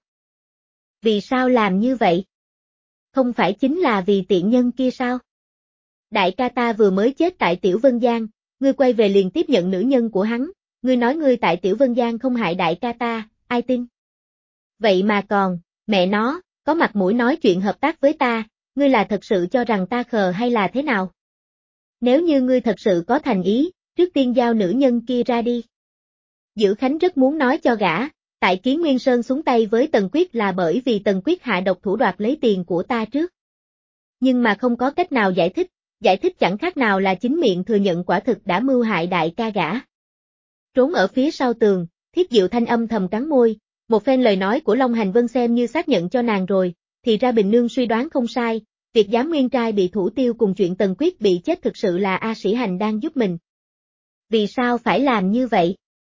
A: Vì sao làm như vậy? Không phải chính là vì tiện nhân kia sao? Đại ca ta vừa mới chết tại Tiểu Vân Giang, ngươi quay về liền tiếp nhận nữ nhân của hắn, ngươi nói ngươi tại Tiểu Vân Giang không hại đại ca ta, ai tin? Vậy mà còn, mẹ nó, có mặt mũi nói chuyện hợp tác với ta, ngươi là thật sự cho rằng ta khờ hay là thế nào? Nếu như ngươi thật sự có thành ý, trước tiên giao nữ nhân kia ra đi. Dữ Khánh rất muốn nói cho gã, tại Kiến Nguyên Sơn xuống tay với Tần Quyết là bởi vì Tần Quyết hạ độc thủ đoạt lấy tiền của ta trước. Nhưng mà không có cách nào giải thích chẳng khác nào là chính miệng thừa nhận quả thực đã mưu hại đại ca gã. Trốn ở phía sau tường, Thiết Diệu Thanh âm thầm cắn môi, một phen lời nói của Long Hành Vân xem như xác nhận cho nàng rồi, thì ra Bình Nương suy đoán không sai, việc giám nguyên trai bị thủ tiêu cùng chuyện Tần Quyết bị chết thực sự là A Sĩ Hành đang giúp mình. Vì sao phải làm như vậy?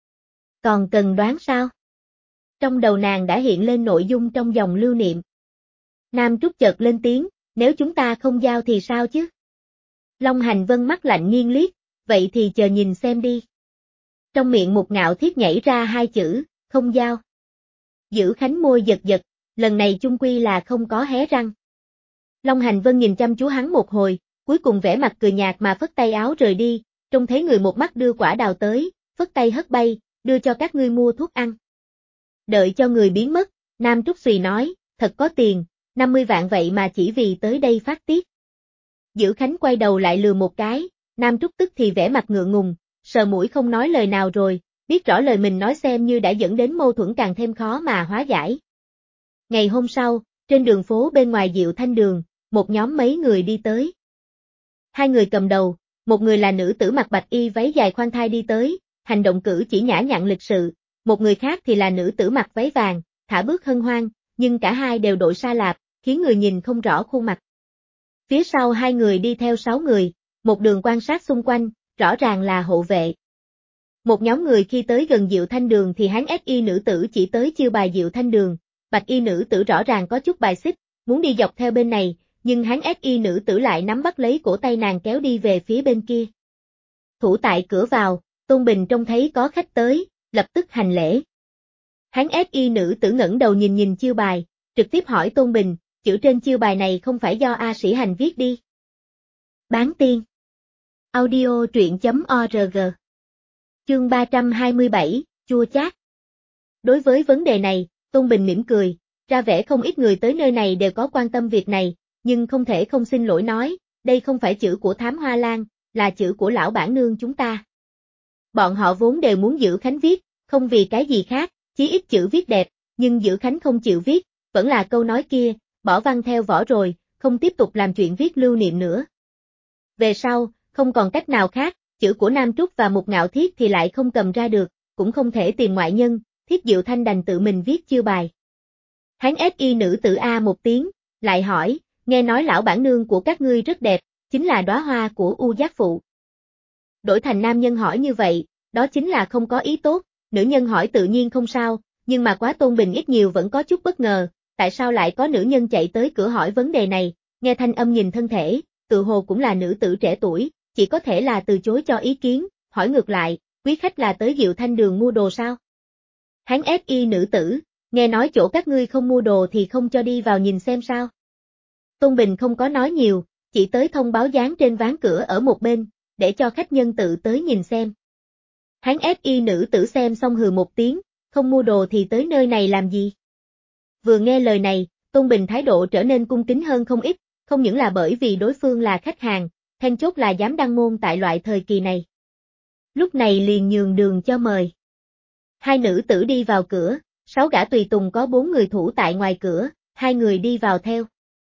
A: Còn cần đoán sao? Trong đầu nàng đã hiện lên nội dung trong dòng lưu niệm. Nam Trúc chợt lên tiếng, nếu chúng ta không giao thì sao chứ? Long Hành Vân mắt lạnh nghiêng liếc, vậy thì chờ nhìn xem đi. Trong miệng Mục Ngạo Thiết nhảy ra hai chữ, không giao. Dữ Khánh môi giật giật, lần này chung quy là không có hé răng. Long Hành Vân nhìn chăm chú hắn một hồi, cuối cùng vẻ mặt cười nhạt mà phất tay áo rời đi, trông thấy người một mắt đưa quả đào tới, phất tay hất bay, đưa cho các ngươi mua thuốc ăn. Đợi cho người biến mất, Nam Trúc Xùy nói, thật có tiền, 50 vạn vậy mà chỉ vì tới đây phát tiết. Dữ Khánh quay đầu lại lừa một cái, Nam Trúc tức thì vẻ mặt ngượng ngùng, sờ mũi không nói lời nào rồi, biết rõ lời mình nói xem như đã dẫn đến mâu thuẫn càng thêm khó mà hóa giải. Ngày hôm sau, trên đường phố bên ngoài Diệu Thanh đường, một nhóm mấy người đi tới. Hai người cầm đầu, một người là nữ tử mặc bạch y váy dài khoan thai đi tới, hành động cử chỉ nhã nhặn lịch sự, một người khác thì là nữ tử mặc váy vàng, thả bước hân hoan, nhưng cả hai đều đội sa lạp, khiến người nhìn không rõ khuôn mặt. Phía sau hai người đi theo 6 người, một đường quan sát xung quanh, rõ ràng là hộ vệ. Một nhóm người khi tới gần Diệu Thanh đường thì hán y nữ tử chỉ tới chiêu bài Diệu Thanh đường, bạch y nữ tử rõ ràng có chút bài xích, muốn đi dọc theo bên này, nhưng hán y nữ tử lại nắm bắt lấy cổ tay nàng kéo đi về phía bên kia. Thủ tại cửa vào, Tôn Bình trông thấy có khách tới, lập tức hành lễ. Hán y nữ tử ngẩng đầu nhìn nhìn chiêu bài, trực tiếp hỏi Tôn Bình, chữ trên chiêu bài này không phải do A Sĩ Hành viết đi. Bán tiên. Audio truyện.org. Chương 327, chua chát. Đối với vấn đề này, Tôn Bình mỉm cười, ra vẻ không ít người tới nơi này đều có quan tâm việc này, nhưng không thể không xin lỗi nói, đây không phải chữ của Thám Hoa Lan, là chữ của lão bản nương chúng ta. Bọn họ vốn đều muốn giữ Khánh viết, không vì cái gì khác, chí ít chữ viết đẹp, nhưng giữ Khánh không chịu viết, vẫn là câu nói kia, bỏ văn theo vỏ rồi, không tiếp tục làm chuyện viết lưu niệm nữa. Về sau, không còn cách nào khác, chữ của Nam Trúc và Mục Ngạo Thiết thì lại không cầm ra được, cũng không thể tìm ngoại nhân, Thiết Diệu Thanh đành tự mình viết chiêu bài. Hán y nữ tử A một tiếng, lại hỏi, nghe nói lão bản nương của các ngươi rất đẹp, chính là đóa hoa của U Giác Phụ. Đổi thành nam nhân hỏi như vậy, đó chính là không có ý tốt, nữ nhân hỏi tự nhiên không sao, nhưng mà quá Tôn Bình ít nhiều vẫn có chút bất ngờ, tại sao lại có nữ nhân chạy tới cửa hỏi vấn đề này, nghe thanh âm nhìn thân thể, tự hồ cũng là nữ tử trẻ tuổi, chỉ có thể là từ chối cho ý kiến, hỏi ngược lại, quý khách là tới Diệu Thanh đường mua đồ sao? Hán y nữ tử, Nghe nói chỗ các ngươi không mua đồ thì không cho đi vào nhìn xem sao. Tôn Bình không có nói nhiều, chỉ tới thông báo dán trên ván cửa ở một bên, để cho khách nhân tự tới nhìn xem. Hán SI nữ tử xem xong hừ một tiếng, không mua đồ thì tới nơi này làm gì? Vừa nghe lời này, Tôn Bình thái độ trở nên cung kính hơn không ít, không những là bởi vì đối phương là khách hàng, then chốt là dám đăng môn tại loại thời kỳ này. Lúc này liền nhường đường cho mời. Hai nữ tử đi vào cửa, 6 gã tùy tùng có 4 người thủ tại ngoài cửa, 2 người đi vào theo.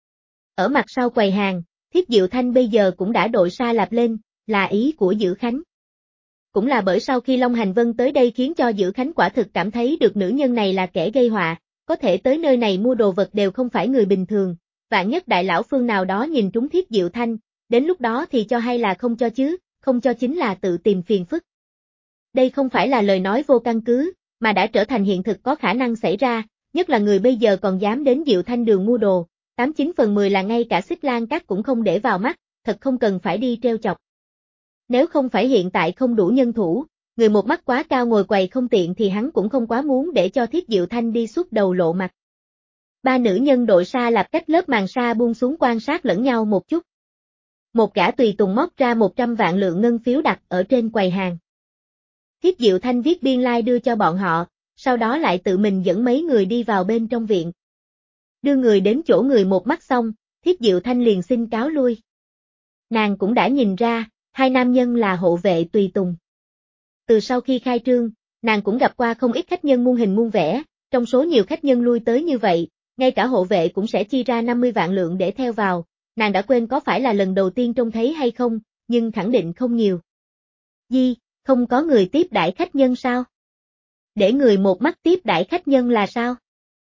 A: Ở mặt sau quầy hàng, Thiếp Diệu Thanh bây giờ cũng đã đội sa lạp lên, là ý của Dữ Khánh. Cũng là bởi sau khi Long Hành Vân tới đây khiến cho Dữ Khánh quả thực cảm thấy được nữ nhân này là kẻ gây họa, có thể tới nơi này mua đồ vật đều không phải người bình thường, vạn nhất đại lão phương nào đó nhìn trúng Thiếp Diệu Thanh, đến lúc đó thì cho hay là không cho chứ, không cho chính là tự tìm phiền phức. Đây không phải là lời nói vô căn cứ, mà đã trở thành hiện thực có khả năng xảy ra, nhất là người bây giờ còn dám đến Diệu Thanh đường mua đồ, 89 phần 10 là ngay cả Xích Lan Các cũng không để vào mắt, thật không cần phải đi treo chọc. Nếu không phải hiện tại không đủ nhân thủ, người một mắt quá cao ngồi quầy không tiện thì hắn cũng không quá muốn để cho Thiếp Diệu Thanh đi suốt đầu lộ mặt. Ba nữ nhân đội sa lạp cách lớp màn sa buông xuống quan sát lẫn nhau một chút. Một gã tùy tùng móc ra 100 vạn lượng ngân phiếu đặt ở trên quầy hàng. Thiếp Diệu Thanh viết biên lai đưa cho bọn họ, sau đó lại tự mình dẫn mấy người đi vào bên trong viện. Đưa người đến chỗ người một mắt xong, Thiếp Diệu Thanh liền xin cáo lui. Nàng cũng đã nhìn ra, hai nam nhân là hộ vệ tùy tùng. Từ sau khi khai trương, nàng cũng gặp qua không ít khách nhân muôn hình muôn vẻ, trong số nhiều khách nhân lui tới như vậy, ngay cả hộ vệ cũng sẽ chi ra 50 vạn lượng để theo vào, nàng đã quên có phải là lần đầu tiên trông thấy hay không, nhưng khẳng định không nhiều. Không có người tiếp đãi khách nhân sao? Để người một mắt tiếp đãi khách nhân là sao?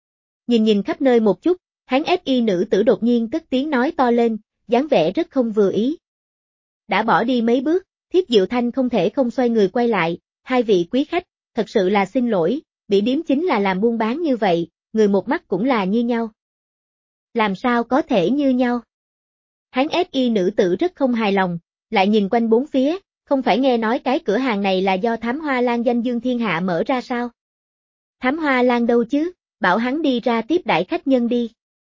A: Nhìn khắp nơi một chút, Hán SI nữ tử đột nhiên cất tiếng nói to lên, dáng vẻ rất không vừa ý. Đã bỏ đi mấy bước, Thiếp Diệu Thanh không thể không xoay người quay lại, hai vị quý khách, thật sự là xin lỗi, bỉ điếm chính là làm buôn bán như vậy, người một mắt cũng là như nhau. Làm sao có thể như nhau? Hán SI nữ tử rất không hài lòng, lại nhìn quanh bốn phía, không phải nghe nói cái cửa hàng này là do Thám Hoa Lan danh dương thiên hạ mở ra sao? Thám Hoa Lan đâu chứ, bảo hắn đi ra tiếp đãi khách nhân đi.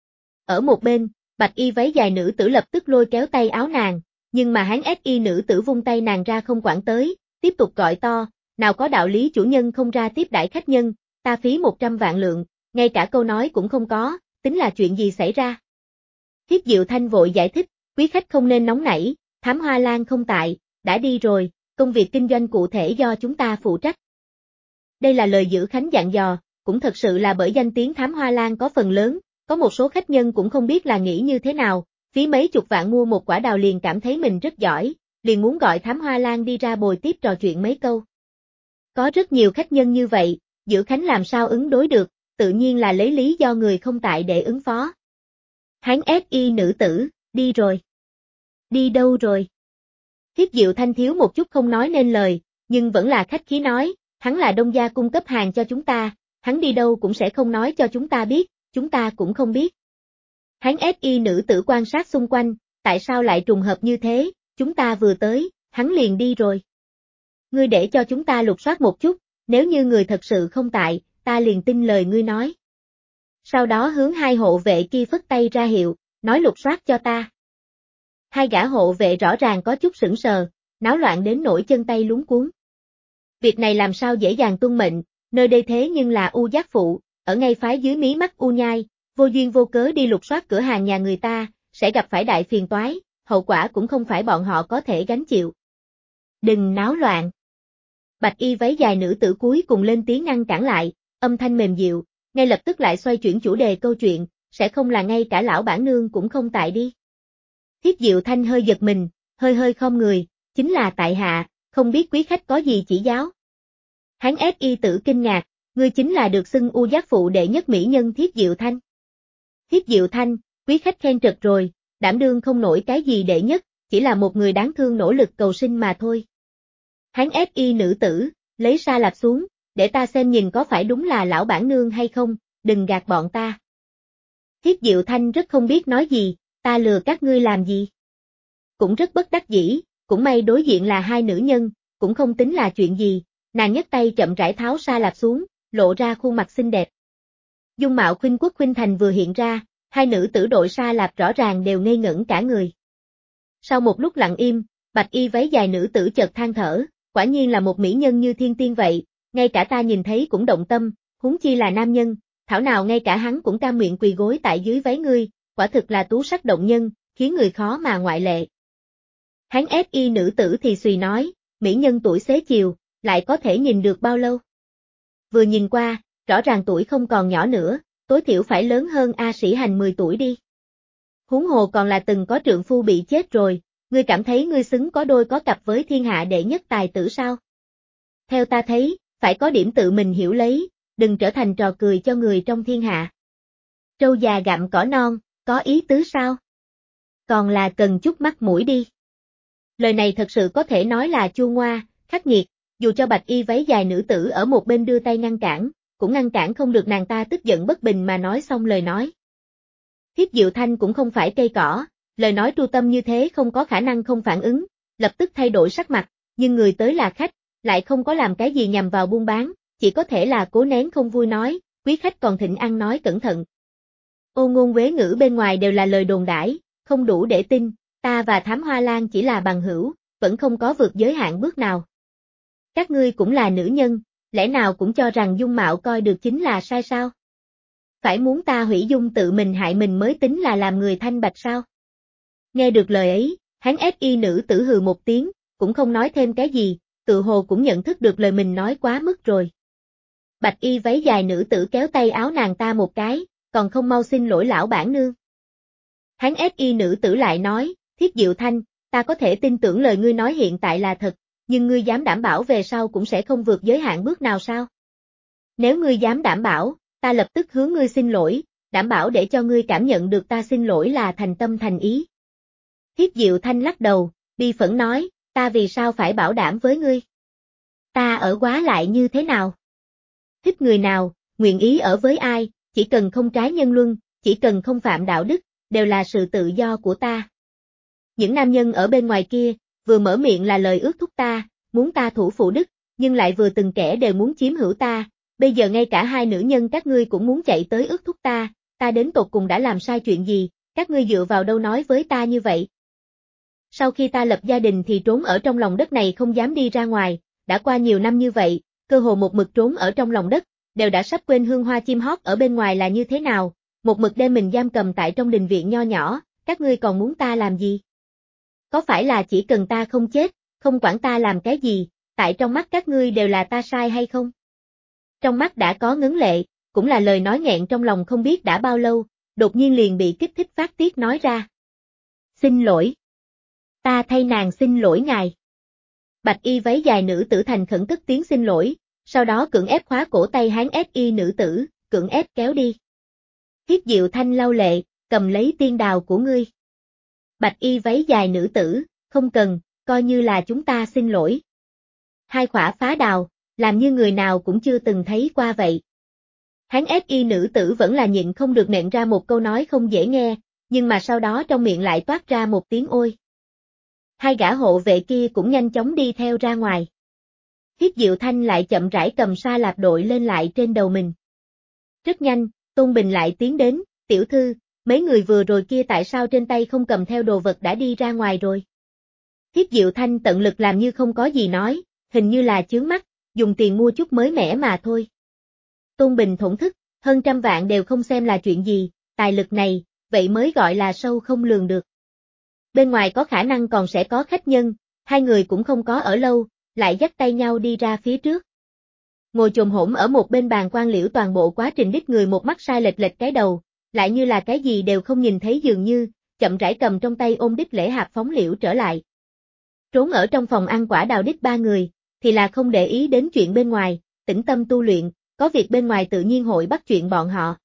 A: Ở một bên, bạch y váy dài nữ tử lập tức lôi kéo tay áo nàng, nhưng mà Hán SI nữ tử vung tay nàng ra không quản tới, tiếp tục gọi to, nào có đạo lý chủ nhân không ra tiếp đãi khách nhân, ta phí 100 vạn lượng, ngay cả câu nói cũng không có, tính là chuyện gì xảy ra? Thiếp Diệu Thanh vội giải thích, quý khách không nên nóng nảy, Thám Hoa Lan không tại, đã đi rồi, công việc kinh doanh cụ thể do chúng ta phụ trách. Đây là lời Dữ Khánh dặn dò, cũng thật sự là bởi danh tiếng Thám Hoa Lan có phần lớn, có một số khách nhân cũng không biết là nghĩ như thế nào, phí mấy chục vạn mua một quả đào liền cảm thấy mình rất giỏi, liền muốn gọi Thám Hoa Lan đi ra bồi tiếp trò chuyện mấy câu. Có rất nhiều khách nhân như vậy, Dữ Khánh làm sao ứng đối được, tự nhiên là lấy lý do người không tại để ứng phó. Hán SI nữ tử, đi rồi. Đi đâu rồi? Thiếp Diệu Thanh thiếu một chút không nói nên lời, nhưng vẫn là khách khí nói, hắn là Đông gia cung cấp hàng cho chúng ta, hắn đi đâu cũng sẽ không nói cho chúng ta biết, chúng ta cũng không biết. Hán SI nữ tử quan sát xung quanh, tại sao lại trùng hợp như thế, chúng ta vừa tới, hắn liền đi rồi. Ngươi để cho chúng ta lục soát một chút, nếu như người thật sự không tại, ta liền tin lời ngươi nói. Sau đó hướng hai hộ vệ kia phất tay ra hiệu, nói lục soát cho ta. Hai gã hộ vệ rõ ràng có chút sững sờ, náo loạn đến nỗi chân tay luống cuống. Việc này làm sao dễ dàng tuân mệnh, nơi đây thế nhưng là U Giác Phụ, ở ngay phái dưới mí mắt U Nhai, vô duyên vô cớ đi lục soát cửa hàng nhà người ta, sẽ gặp phải đại phiền toái, hậu quả cũng không phải bọn họ có thể gánh chịu. Đừng náo loạn. Bạch y váy dài nữ tử cuối cùng lên tiếng ngăn cản lại, âm thanh mềm dịu, ngay lập tức lại xoay chuyển chủ đề câu chuyện, sẽ không là ngay cả lão bản nương cũng không tại đi. Thiếp Diệu Thanh hơi giật mình, hơi khom người, chính là tại hạ, không biết quý khách có gì chỉ giáo. Hán SI tử kinh ngạc, ngươi chính là được xưng U Giác Phụ đệ nhất mỹ nhân Thiếp Diệu Thanh. Thiếp Diệu Thanh, quý khách khen trật rồi, đảm đương không nổi cái gì đệ nhất, chỉ là một người đáng thương nỗ lực cầu sinh mà thôi. Hán SI nữ tử, lấy sa lạp xuống, để ta xem nhìn có phải đúng là lão bản nương hay không, đừng gạt bọn ta. Thiếp Diệu Thanh rất không biết nói gì, ta lừa các ngươi làm gì. Cũng rất bất đắc dĩ, cũng may đối diện là hai nữ nhân, cũng không tính là chuyện gì, nàng nhấc tay chậm rãi tháo sa lạp xuống, lộ ra khuôn mặt xinh đẹp. Dung mạo khuynh quốc khuynh thành vừa hiện ra, hai nữ tử đội Sa Lạp rõ ràng đều ngây ngẩn cả người. Sau một lúc lặng im, bạch y váy dài nữ tử chợt than thở, quả nhiên là một mỹ nhân như thiên tiên vậy, ngay cả ta nhìn thấy cũng động tâm, huống chi là nam nhân, thảo nào ngay cả hắn cũng cam nguyện quỳ gối tại dưới váy ngươi, quả thực là tú sắc động nhân, khiến người khó mà ngoại lệ. Hán SI nữ tử thì xùy nói, mỹ nhân tuổi xế chiều, lại có thể nhìn được bao lâu? Vừa nhìn qua, rõ ràng tuổi không còn nhỏ nữa, tối thiểu phải lớn hơn A Sĩ Hành 10 tuổi đi. Huống hồ còn là từng có trượng phu bị chết rồi, ngươi cảm thấy ngươi xứng có đôi có cặp với thiên hạ đệ nhất tài tử sao? Theo ta thấy, phải có điểm tự mình hiểu lấy, đừng trở thành trò cười cho người trong thiên hạ. Trâu già gặm cỏ non, có ý tứ sao? Còn là cần chút mắt mũi đi. Lời này thật sự có thể nói là chua ngoa, khắc nghiệt, dù cho bạch y váy dài nữ tử ở một bên đưa tay ngăn cản, cũng ngăn cản không được nàng ta tức giận bất bình mà nói xong lời nói. Thiếp Diệu Thanh cũng không phải cây cỏ, lời nói tru tâm như thế không có khả năng không phản ứng, lập tức thay đổi sắc mặt, nhưng người tới là khách, lại không có làm cái gì nhằm vào buôn bán, chỉ có thể là cố nén không vui nói, quý khách còn thịnh ăn nói cẩn thận. Ô ngôn quế ngữ bên ngoài đều là lời đồn đãi, không đủ để tin, ta và Thám Hoa Lan chỉ là bằng hữu, vẫn không có vượt giới hạn bước nào. Các ngươi cũng là nữ nhân, lẽ nào cũng cho rằng dung mạo coi được chính là sai sao? Phải muốn ta hủy dung tự mình hại mình mới tính là làm người thanh bạch sao? Nghe được lời ấy, Hán SI nữ tử hừ một tiếng, cũng không nói thêm cái gì, tự hồ cũng nhận thức được lời mình nói quá mức rồi. Bạch y váy dài nữ tử kéo tay áo nàng ta một cái, còn không mau xin lỗi lão bản nương. Hán SI nữ tử lại nói, Thiết Diệu Thanh, ta có thể tin tưởng lời ngươi nói hiện tại là thật, nhưng ngươi dám đảm bảo về sau cũng sẽ không vượt giới hạn bước nào sao? Nếu ngươi dám đảm bảo, ta lập tức hướng ngươi xin lỗi, đảm bảo để cho ngươi cảm nhận được ta xin lỗi là thành tâm thành ý. Thiết Diệu Thanh lắc đầu, bi phẫn nói, ta vì sao phải bảo đảm với ngươi? Ta ở quá lại như thế nào? Thích người nào, nguyện ý ở với ai, chỉ cần không trái nhân luân, chỉ cần không phạm đạo đức, đều là sự tự do của ta. Những nam nhân ở bên ngoài kia, vừa mở miệng là lời ước thúc ta, muốn ta thủ phụ đức, nhưng lại vừa từng kẻ đều muốn chiếm hữu ta, bây giờ ngay cả hai nữ nhân các ngươi cũng muốn chạy tới ước thúc ta đến tột cùng đã làm sai chuyện gì, các ngươi dựa vào đâu nói với ta như vậy? Sau khi ta lập gia đình thì trốn ở trong lòng đất này không dám đi ra ngoài, đã qua nhiều năm như vậy, cơ hồ một mực trốn ở trong lòng đất, đều đã sắp quên hương hoa chim hót ở bên ngoài là như thế nào, một mực đem mình giam cầm tại trong đình viện nho nhỏ, các ngươi còn muốn ta làm gì? Có phải là chỉ cần ta không chết, không quản ta làm cái gì, tại trong mắt các ngươi đều là ta sai hay không? Trong mắt đã có ngấn lệ, cũng là lời nói nghẹn trong lòng không biết đã bao lâu, đột nhiên liền bị kích thích phát tiết nói ra. Xin lỗi. Ta thay nàng xin lỗi ngài. Bạch y váy dài nữ tử thành khẩn cất tiếng xin lỗi, sau đó cưỡng ép khóa cổ tay Hán SI nữ tử, cưỡng ép kéo đi. Thiết Diệu Thanh lau lệ, cầm lấy tiên đào của ngươi. Bạch y váy dài nữ tử, không cần, coi như là chúng ta xin lỗi. Hai khỏa phá đào, làm như người nào cũng chưa từng thấy qua vậy. Hán SI nữ tử vẫn là nhịn không được nện ra một câu nói không dễ nghe, nhưng mà sau đó trong miệng lại toát ra một tiếng ôi. Hai gã hộ vệ kia cũng nhanh chóng đi theo ra ngoài. Thiết Diệu Thanh lại chậm rãi cầm Sa Lạp đội lên lại trên đầu mình. Rất nhanh, Tôn Bình lại tiến đến, tiểu thư, mấy người vừa rồi kia tại sao trên tay không cầm theo đồ vật đã đi ra ngoài rồi? Thiết Diệu Thanh tận lực làm như không có gì nói, hình như là chướng mắt, dùng tiền mua chút mới mẻ mà thôi. Tôn Bình thổn thức, hơn 100 vạn đều không xem là chuyện gì, tài lực này, vậy mới gọi là sâu không lường được. Bên ngoài có khả năng còn sẽ có khách nhân, hai người cũng không có ở lâu, lại dắt tay nhau đi ra phía trước. Ngồi chồm hổm ở một bên bàn quan liễu toàn bộ quá trình đích người một mắt sai lệch cái đầu, lại như là cái gì đều không nhìn thấy dường như, chậm rãi cầm trong tay ôm đích lễ hạp phóng liễu trở lại. Trốn ở trong phòng ăn quả đào đích ba người, thì là không để ý đến chuyện bên ngoài, tĩnh tâm tu luyện, có việc bên ngoài tự nhiên hội bắt chuyện bọn họ.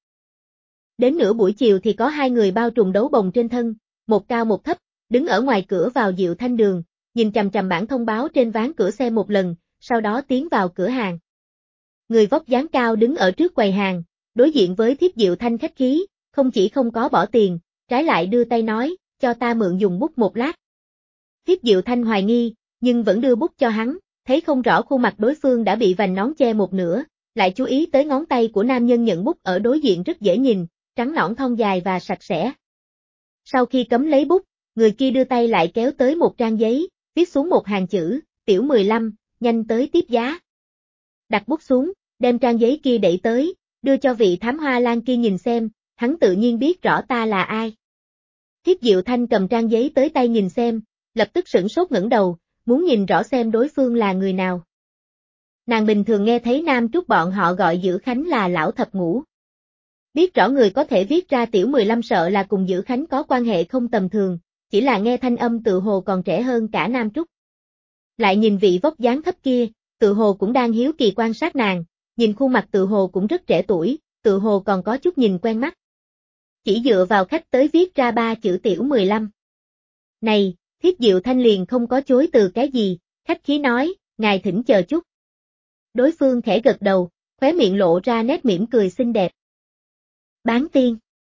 A: Đến nửa buổi chiều thì có hai người bao trùm đấu bồng trên thân, một cao một thấp, đứng ở ngoài cửa vào Diệu Thanh đường, nhìn chằm chằm bản thông báo trên ván cửa xe một lần, sau đó tiến vào cửa hàng. Người vóc dáng cao đứng ở trước quầy hàng, đối diện với Thiết Diệu Thanh khách khí, không chỉ không có bỏ tiền, trái lại đưa tay nói, cho ta mượn dùng bút một lát. Thiết Diệu Thanh hoài nghi, nhưng vẫn đưa bút cho hắn, thấy không rõ khuôn mặt đối phương đã bị vành nón che một nửa, lại chú ý tới ngón tay của nam nhân nhận bút ở đối diện rất dễ nhìn, trắng nõn thon dài và sạch sẽ. Sau khi cấm lấy bút, người kia đưa tay lại kéo tới một trang giấy, viết xuống một hàng chữ, Tiểu 15, nhanh tới tiếp giá. Đặt bút xuống, đem trang giấy kia đẩy tới, đưa cho vị thám hoa lan kia nhìn xem, hắn tự nhiên biết rõ ta là ai. Thiết Diệu Thanh cầm trang giấy tới tay nhìn xem, lập tức sửng sốt ngẩng đầu, muốn nhìn rõ xem đối phương là người nào. Nàng bình thường nghe thấy Nam Trúc bọn họ gọi Dữ Khánh là lão thập ngũ. Biết rõ người có thể viết ra Tiểu 15 sợ là cùng Dữ Khánh có quan hệ không tầm thường, chỉ là nghe thanh âm tự hồ còn trẻ hơn cả Nam Trúc. Lại nhìn vị vóc dáng thấp kia, tự hồ cũng đang hiếu kỳ quan sát nàng, nhìn khuôn mặt tự hồ cũng rất trẻ tuổi, tự hồ còn có chút nhìn quen mắt. Chỉ dựa vào khách tới viết ra 3 chữ Tiểu 15. Này, Thiết Diệu Thanh liền không có chối từ cái gì, khách khí nói, ngài thỉnh chờ chút. Đối phương khẽ gật đầu, khóe miệng lộ ra nét mỉm cười xinh đẹp. Bán tiên.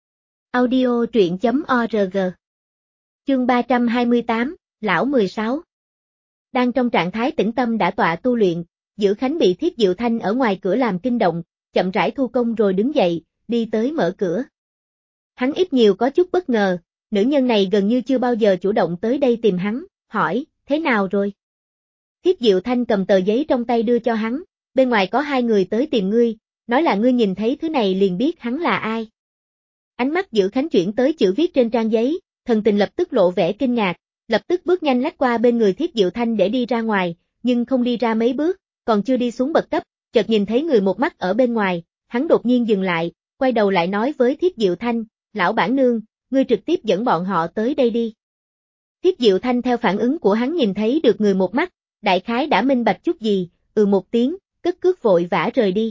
A: Audio truyện.org. Chương 328, Lão 16. Đang trong trạng thái tĩnh tâm đã tọa tu luyện, Dữ Khánh bị Thiết Diệu Thanh ở ngoài cửa làm kinh động, chậm rãi thu công rồi đứng dậy, đi tới mở cửa. Hắn ít nhiều có chút bất ngờ, nữ nhân này gần như chưa bao giờ chủ động tới đây tìm hắn, hỏi, thế nào rồi? Thiết Diệu Thanh cầm tờ giấy trong tay đưa cho hắn, bên ngoài có 2 người tới tìm ngươi, nói là ngươi nhìn thấy thứ này liền biết hắn là ai. Ánh mắt Dữ Khánh chuyển tới chữ viết trên trang giấy, thần tình lập tức lộ vẻ kinh ngạc, lập tức bước nhanh lách qua bên người Thiết Diệu Thanh để đi ra ngoài, nhưng không đi ra mấy bước, còn chưa đi xuống bậc cấp, chợt nhìn thấy người một mắt ở bên ngoài, hắn đột nhiên dừng lại, quay đầu lại nói với Thiết Diệu Thanh, lão bản nương, ngươi trực tiếp dẫn bọn họ tới đây đi. Thiết Diệu Thanh theo phản ứng của hắn nhìn thấy được người một mắt, đại khái đã minh bạch chút gì, một tiếng, cất cước vội vã rời đi.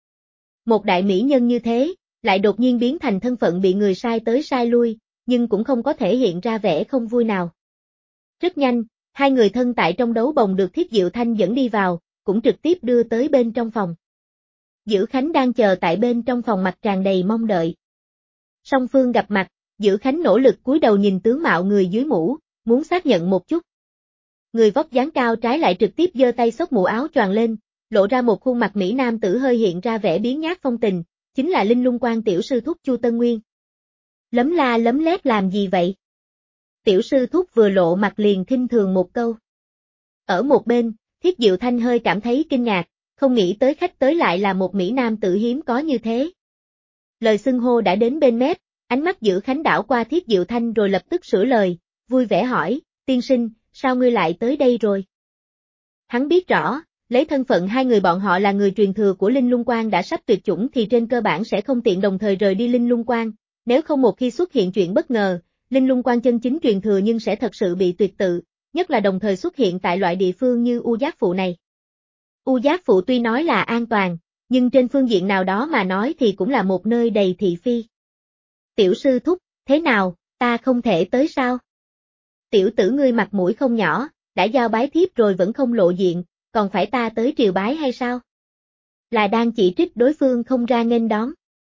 A: Một đại mỹ nhân như thế, lại đột nhiên biến thành thân phận bị người sai tới sai lui, nhưng cũng không có thể hiện ra vẻ không vui nào. Rất nhanh, 2 người thân tại trong đấu bồng được Thiết Diệu Thanh dẫn đi vào, cũng trực tiếp đưa tới bên trong phòng. Dữ Khánh đang chờ tại bên trong phòng mặt tràn đầy mong đợi. Song phương gặp mặt, Dữ Khánh nỗ lực cúi đầu nhìn tướng mạo người dưới mũ, muốn xác nhận một chút. Người vóc dáng cao trái lại trực tiếp giơ tay xốc mũ áo choàng lên, lộ ra một khuôn mặt mỹ nam tử hơi hiện ra vẻ biếng nhác phong tình, chính là Linh Lung Quan tiểu sư thúc Chu Tân Nguyên. Lấm la lấm lét làm gì vậy? Tiểu sư thúc vừa lộ mặt liền khinh thường một câu. Ở một bên, Thiết Diệu Thanh hơi cảm thấy kinh ngạc, không nghĩ tới khách tới lại là một mỹ nam tử hiếm có như thế. Lời xưng hô đã đến bên mép, ánh mắt Dữ Khánh đảo qua Thiết Diệu Thanh rồi lập tức sửa lời, vui vẻ hỏi, tiên sinh, sao ngươi lại tới đây rồi? Hắn biết rõ, lấy thân phận 2 người bọn họ là người truyền thừa của Linh Lung Quan đã sắp tuyệt chủng thì trên cơ bản sẽ không tiện đồng thời rời đi Linh Lung Quan, nếu không một khi xuất hiện chuyện bất ngờ, Linh Lung Quan chân chính truyền thừa nhưng sẽ thật sự bị tuyệt tự, nhất là đồng thời xuất hiện tại loại địa phương như U Giác Phụ này. U Giác Phụ tuy nói là an toàn, nhưng trên phương diện nào đó mà nói thì cũng là một nơi đầy thị phi. Tiểu sư thúc, thế nào, ta không thể tới sao? Tiểu tử ngươi mặt mũi không nhỏ, đã giao bái thiếp rồi vẫn không lộ diện, còn phải ta tới triều bái hay sao? Là đang chỉ trích đối phương không ra nghênh đón.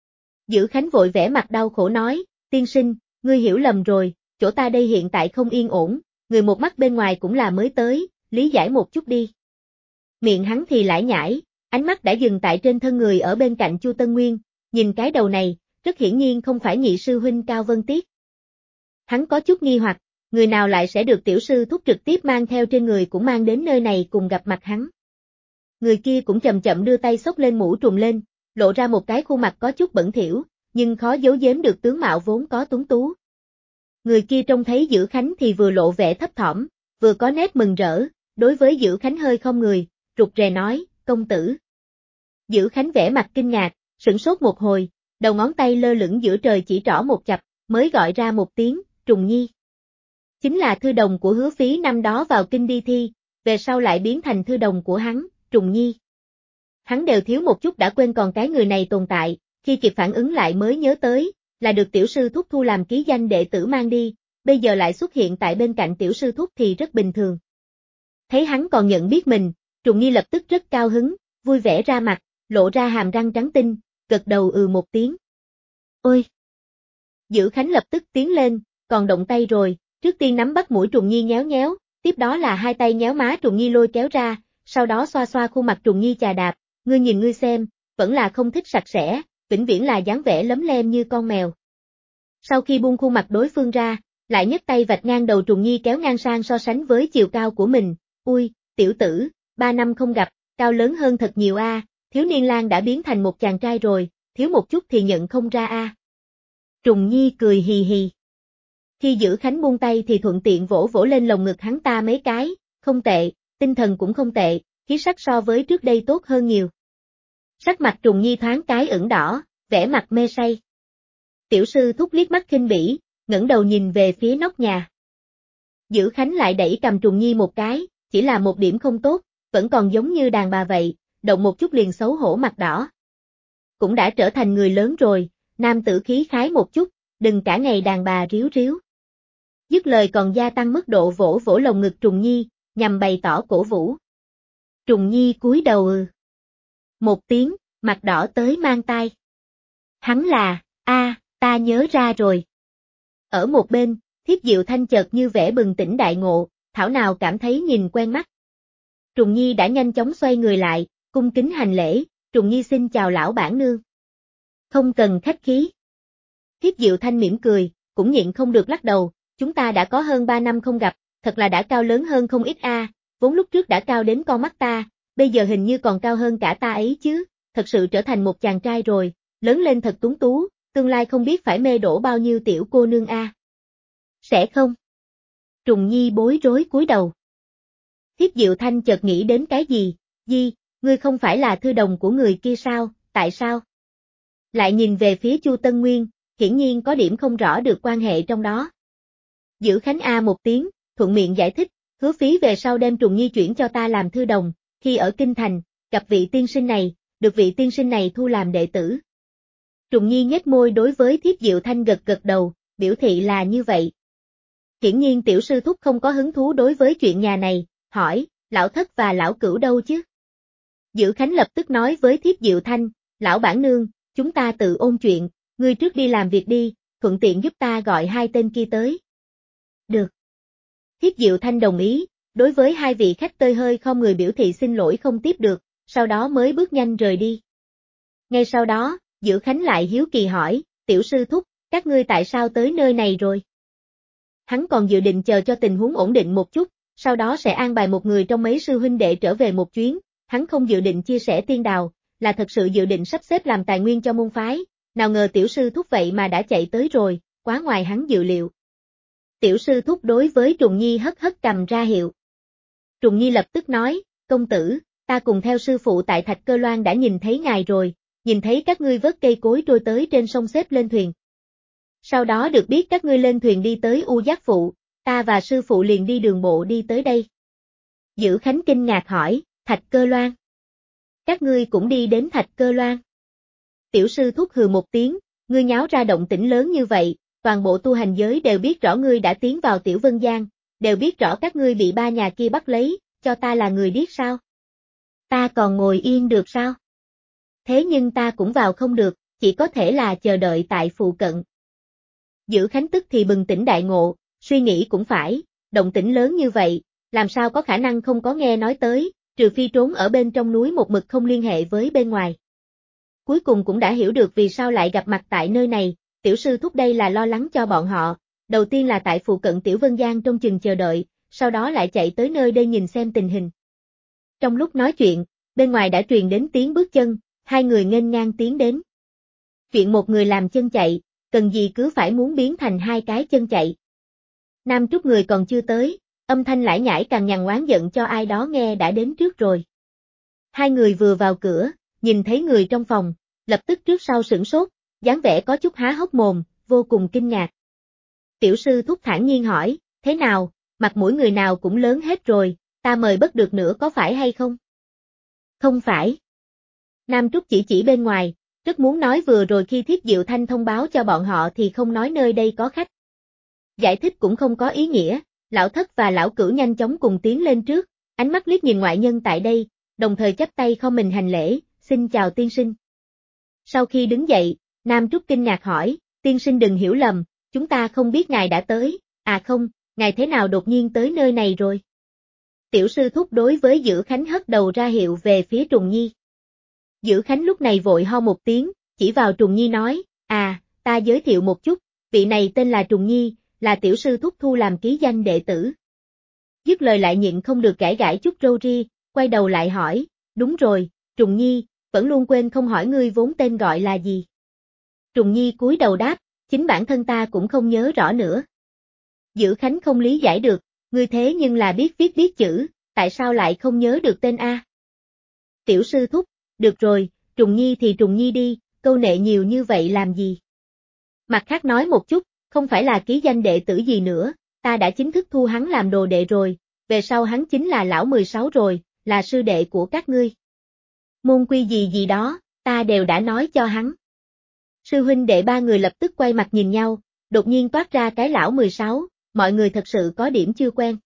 A: Dữ Khánh vội vẻ mặt đau khổ nói, tiên sinh, ngươi hiểu lầm rồi, chỗ ta đây hiện tại không yên ổn, người một mắt bên ngoài cũng là mới tới, lý giải một chút đi. Miệng hắn thì lải nhải, ánh mắt đã dừng tại trên thân người ở bên cạnh Chu Tân Nguyên, nhìn cái đầu này, rất hiển nhiên không phải nhị sư huynh Cao Vân Tiết. Hắn có chút nghi hoặc, người nào lại sẽ được tiểu sư thúc trực tiếp mang theo trên người cũng mang đến nơi này cùng gặp mặt hắn. Người kia cũng chậm chậm đưa tay xốc lên mũ trùm lên, lộ ra một cái khuôn mặt có chút bẩn thỉu, nhưng khó giấu giếm được tướng mạo vốn có tuấn tú. Người kia trông thấy Dữ Khánh thì vừa lộ vẻ thấp thỏm, vừa có nét mừng rỡ, đối với Dữ Khánh hơi không người, rụt rè nói, công tử. Dữ Khánh vẻ mặt kinh ngạc, sửng sốt một hồi, đầu ngón tay lơ lửng giữa trời chỉ trỏ một chập, mới gọi ra một tiếng, Trùng Nhi. Chính là thư đồng của Hứa Phí năm đó vào kinh đi thi, về sau lại biến thành thư đồng của hắn, Trùng Nhi. Hắn đều thiếu một chút đã quên còn cái người này tồn tại, khi kịp phản ứng lại mới nhớ tới, là được tiểu sư thúc thu làm ký danh đệ tử mang đi, bây giờ lại xuất hiện tại bên cạnh tiểu sư thúc thì rất bình thường. Thấy hắn còn nhận biết mình, Trùng Nhi lập tức rất cao hứng, vui vẻ ra mặt, lộ ra hàm răng trắng tinh, gật đầu một tiếng. Ôi! Dữ Khánh lập tức tiến lên, còn động tay rồi, trước tiên nắm bắt mũi Trùng Nhi nhéo nhéo, tiếp đó là 2 tay nhéo má Trùng Nhi lôi kéo ra, sau đó xoa xoa khuôn mặt Trùng Nhi chà đạp, ngươi nhìn ngươi xem, vẫn là không thích sạch sẽ, vĩnh viễn là dáng vẻ lấm lem như con mèo. Sau khi buông khuôn mặt đối phương ra, lại nhấc tay vạch ngang đầu Trùng Nhi kéo ngang sang so sánh với chiều cao của mình, ui, tiểu tử, 3 năm không gặp, cao lớn hơn thật nhiều a, thiếu niên lang đã biến thành một chàng trai rồi, thiếu một chút thì nhận không ra a. Trùng Nhi cười hì hì. Khi Dữ Khánh buông tay thì thuận tiện vỗ vỗ lên lồng ngực hắn ta mấy cái, không tệ, tinh thần cũng không tệ, khí sắc so với trước đây tốt hơn nhiều. Sắc mặt Trùng Nhi thoáng cái ửng đỏ, vẻ mặt mê say. Tiểu sư thúc liếc mắt khinh bỉ, ngẩng đầu nhìn về phía nóc nhà. Dữ Khánh lại đẩy cầm Trùng Nhi một cái, chỉ là một điểm không tốt, vẫn còn giống như đàn bà vậy, động một chút liền xấu hổ mặt đỏ. Cũng đã trở thành người lớn rồi, nam tử khí khái một chút, đừng cả ngày đàn bà ríu ríu. Dứt lời còn gia tăng mức độ vỗ vỗ lồng ngực Trùng Nhi, nhằm bày tỏ cổ vũ. Trùng Nhi cúi đầu một tiếng, mặt đỏ tới mang tai. Hắn là, ta nhớ ra rồi. Ở một bên, Thiếp Diệu Thanh chợt như vẻ bừng tỉnh đại ngộ, thảo nào cảm thấy nhìn quen mắt. Trùng Nhi đã nhanh chóng xoay người lại, cung kính hành lễ, Trùng Nhi xin chào lão bản nương. Không cần khách khí. Thiếp Diệu Thanh mỉm cười, cũng nhịn không được lắc đầu, chúng ta đã có hơn 3 năm không gặp, thật là đã cao lớn hơn không ít a, vốn lúc trước đã cao đến con mắt ta, bây giờ hình như còn cao hơn cả ta ấy chứ, thật sự trở thành một chàng trai rồi, lớn lên thật tuấn tú, tương lai không biết phải mê đổ bao nhiêu tiểu cô nương a. Sẽ không? Trùng Nhi bối rối cúi đầu. Thiếp Diệu Thanh chợt nghĩ đến cái gì, ngươi không phải là thư đồng của người kia sao, tại sao? Lại nhìn về phía Chu Tân Nguyên, hiển nhiên có điểm không rõ được quan hệ trong đó. Dữ Khánh a một tiếng, thuận miệng giải thích, hứa phí về sau đem Trùng Nhi chuyển cho ta làm thư đồng, khi ở Kinh Thành, gặp vị tiên sinh này, được vị tiên sinh này thu làm đệ tử. Trùng Nhi nhếch môi đối với Thiếp Diệu Thanh gật gật đầu, biểu thị là như vậy. Hiển nhiên tiểu sư thúc không có hứng thú đối với chuyện nhà này, hỏi, lão thất và lão cửu đâu chứ? Dữ Khánh lập tức nói với Thiếp Diệu Thanh, lão bản nương, chúng ta tự ôn chuyện, ngươi trước đi làm việc đi, thuận tiện giúp ta gọi hai tên kia tới. Được. Thiếp Diệu Thanh đồng ý, đối với hai vị khách tơi hơi không người biểu thị xin lỗi không tiếp được, sau đó mới bước nhanh rời đi. Ngay sau đó, Dữ Khánh lại hiếu kỳ hỏi, tiểu sư thúc, các ngươi tại sao tới nơi này rồi? Hắn còn dự định chờ cho tình huống ổn định một chút, sau đó sẽ an bài một người trong mấy sư huynh đệ trở về một chuyến, hắn không dự định chia sẻ tiên đào, là thật sự dự định sắp xếp làm tài nguyên cho môn phái, nào ngờ tiểu sư thúc vậy mà đã chạy tới rồi, quá ngoài hắn dự liệu. Tiểu sư thúc đối với Trùng Nhi hất hất cầm ra hiệu. Trùng Nhi lập tức nói, công tử, ta cùng theo sư phụ tại Thạch Cơ Loan đã nhìn thấy ngài rồi, nhìn thấy các ngươi vớt cây cối trôi tới trên sông xếp lên thuyền. Sau đó được biết các ngươi lên thuyền đi tới U Giác Phụ, ta và sư phụ liền đi đường bộ đi tới đây. Dữ Khánh kinh ngạc hỏi, Thạch Cơ Loan. Các ngươi cũng đi đến Thạch Cơ Loan. Tiểu sư thúc hừ một tiếng, ngươi nháo ra động tĩnh lớn như vậy, toàn bộ tu hành giới đều biết rõ ngươi đã tiến vào Tiểu Vân Giang, đều biết rõ các ngươi bị ba nhà kia bắt lấy, cho ta là người điếc sao? Ta còn ngồi yên được sao? Thế nhưng ta cũng vào không được, chỉ có thể là chờ đợi tại phụ cận. Dữ Khánh tức thì bừng tỉnh đại ngộ, suy nghĩ cũng phải, động tĩnh lớn như vậy, làm sao có khả năng không có nghe nói tới, trừ phi trốn ở bên trong núi một mực không liên hệ với bên ngoài. Cuối cùng cũng đã hiểu được vì sao lại gặp mặt tại nơi này, tiểu sư thúc đây là lo lắng cho bọn họ, đầu tiên là tại phụ cận Tiểu Vân Giang trong chừng chờ đợi, sau đó lại chạy tới nơi đây nhìn xem tình hình. Trong lúc nói chuyện, bên ngoài đã truyền đến tiếng bước chân, hai người nghênh ngang tiến đến. Chuyện một người làm chân chạy, cần gì cứ phải muốn biến thành hai cái chân chạy. Nam Trúc người còn chưa tới, âm thanh lải nhải càng nhằn oán giận cho ai đó nghe đã đến trước rồi. Hai người vừa vào cửa, nhìn thấy người trong phòng, lập tức trước sau sửng sốt, dáng vẻ có chút há hốc mồm, vô cùng kinh ngạc. Tiểu sư thúc thản nhiên hỏi, thế nào, mặt mũi người nào cũng lớn hết rồi, ta mời bất được nữa có phải hay không? Không phải. Nam Trúc chỉ bên ngoài, rất muốn nói vừa rồi khi Thiếp Diệu Thanh thông báo cho bọn họ thì không nói nơi đây có khách. Giải thích cũng không có ý nghĩa, lão thất và lão cửu nhanh chóng cùng tiến lên trước, ánh mắt liếc nhìn ngoại nhân tại đây, đồng thời chắp tay không mình hành lễ, xin chào tiên sinh. Sau khi đứng dậy, Nam Trúc kinh ngạc hỏi, tiên sinh đừng hiểu lầm, chúng ta không biết ngài đã tới, à không, ngài thế nào đột nhiên tới nơi này rồi? Tiểu sư thúc đối với Dữ Khánh hất đầu ra hiệu về phía Trùng Nhi. Dữ Khánh lúc này vội ho một tiếng, chỉ vào Trùng Nhi nói, ta giới thiệu một chút, vị này tên là Trùng Nhi, là tiểu sư thúc thu làm ký danh đệ tử. Dứt lời lại nhịn không được gãi gãi chút râu ria, quay đầu lại hỏi, đúng rồi, Trùng Nhi, vẫn luôn quên không hỏi ngươi vốn tên gọi là gì. Trùng Nhi cúi đầu đáp, chính bản thân ta cũng không nhớ rõ nữa. Dữ Khánh không lý giải được, ngươi thế nhưng là biết chữ, tại sao lại không nhớ được tên a? Tiểu sư thúc, được rồi, Trùng Nhi thì Trùng Nhi đi, câu nệ nhiều như vậy làm gì? Mặt khác nói một chút, không phải là ký danh đệ tử gì nữa, ta đã chính thức thu hắn làm đồ đệ rồi, về sau hắn chính là lão 16 rồi, là sư đệ của các ngươi. Môn quy gì gì đó, ta đều đã nói cho hắn. Sư huynh đệ ba người lập tức quay mặt nhìn nhau, đột nhiên toát ra cái lão 16, mọi người thật sự có điểm chưa quen.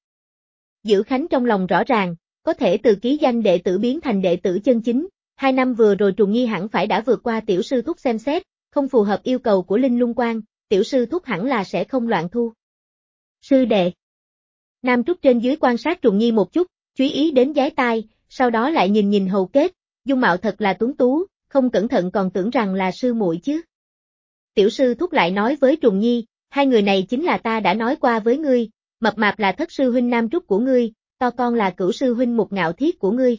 A: Dữ Khánh trong lòng rõ ràng, có thể từ ký danh đệ tử biến thành đệ tử chân chính, 2 năm vừa rồi Trùng Nhi hẳn phải đã vượt qua tiểu sư thúc xem xét, không phù hợp yêu cầu của Linh Lung Quan, tiểu sư thúc hẳn là sẽ không loạn thu. Sư đệ. Nam Trúc trên dưới quan sát Trùng Nhi một chút, chú ý đến giái tai, sau đó lại nhìn hầu kết, dung mạo thật là tuấn tú, không cẩn thận còn tưởng rằng là sư muội chứ. Tiểu sư thúc lại nói với Trùng Nhi, hai người này chính là ta đã nói qua với ngươi, mập mạp là thất sư huynh Nam Trúc của ngươi, to con là cửu sư huynh Mục Ngạo Thiết của ngươi.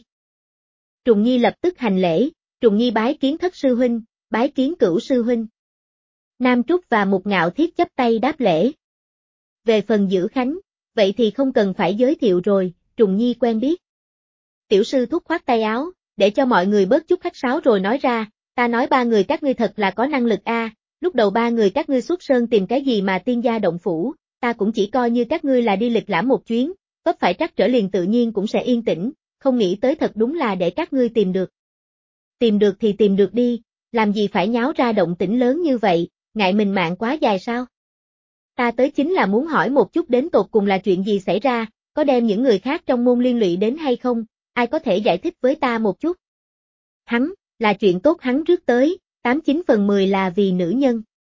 A: Trùng Nhi lập tức hành lễ, Trùng Nhi bái kiến thất sư huynh, bái kiến cửu sư huynh. Nam Trúc và Mục Ngạo Thiết chắp tay đáp lễ. Về phần Dữ Khánh, vậy thì không cần phải giới thiệu rồi, Trùng Nhi quen biết. Tiểu sư thúc khoát tay áo, để cho mọi người bớt chút khách sáo rồi nói ra, ta nói ba người các ngươi thật là có năng lực a. Lúc đầu ba người các ngươi xuất sơn tìm cái gì mà tiên gia động phủ, ta cũng chỉ coi như các ngươi là đi lịch lãm một chuyến, vấp phải trắc trở liền tự nhiên cũng sẽ yên tĩnh, không nghĩ tới thật đúng là để các ngươi tìm được. Tìm được thì tìm được đi, làm gì phải nháo ra động tĩnh lớn như vậy, ngại mình mạng quá dài sao? Ta tới chính là muốn hỏi một chút đến tột cùng là chuyện gì xảy ra, có đem những người khác trong môn liên lụy đến hay không, ai có thể giải thích với ta một chút? Hắn, là chuyện tốt hắn rước tới, 89 phần 10 là vì nữ nhân.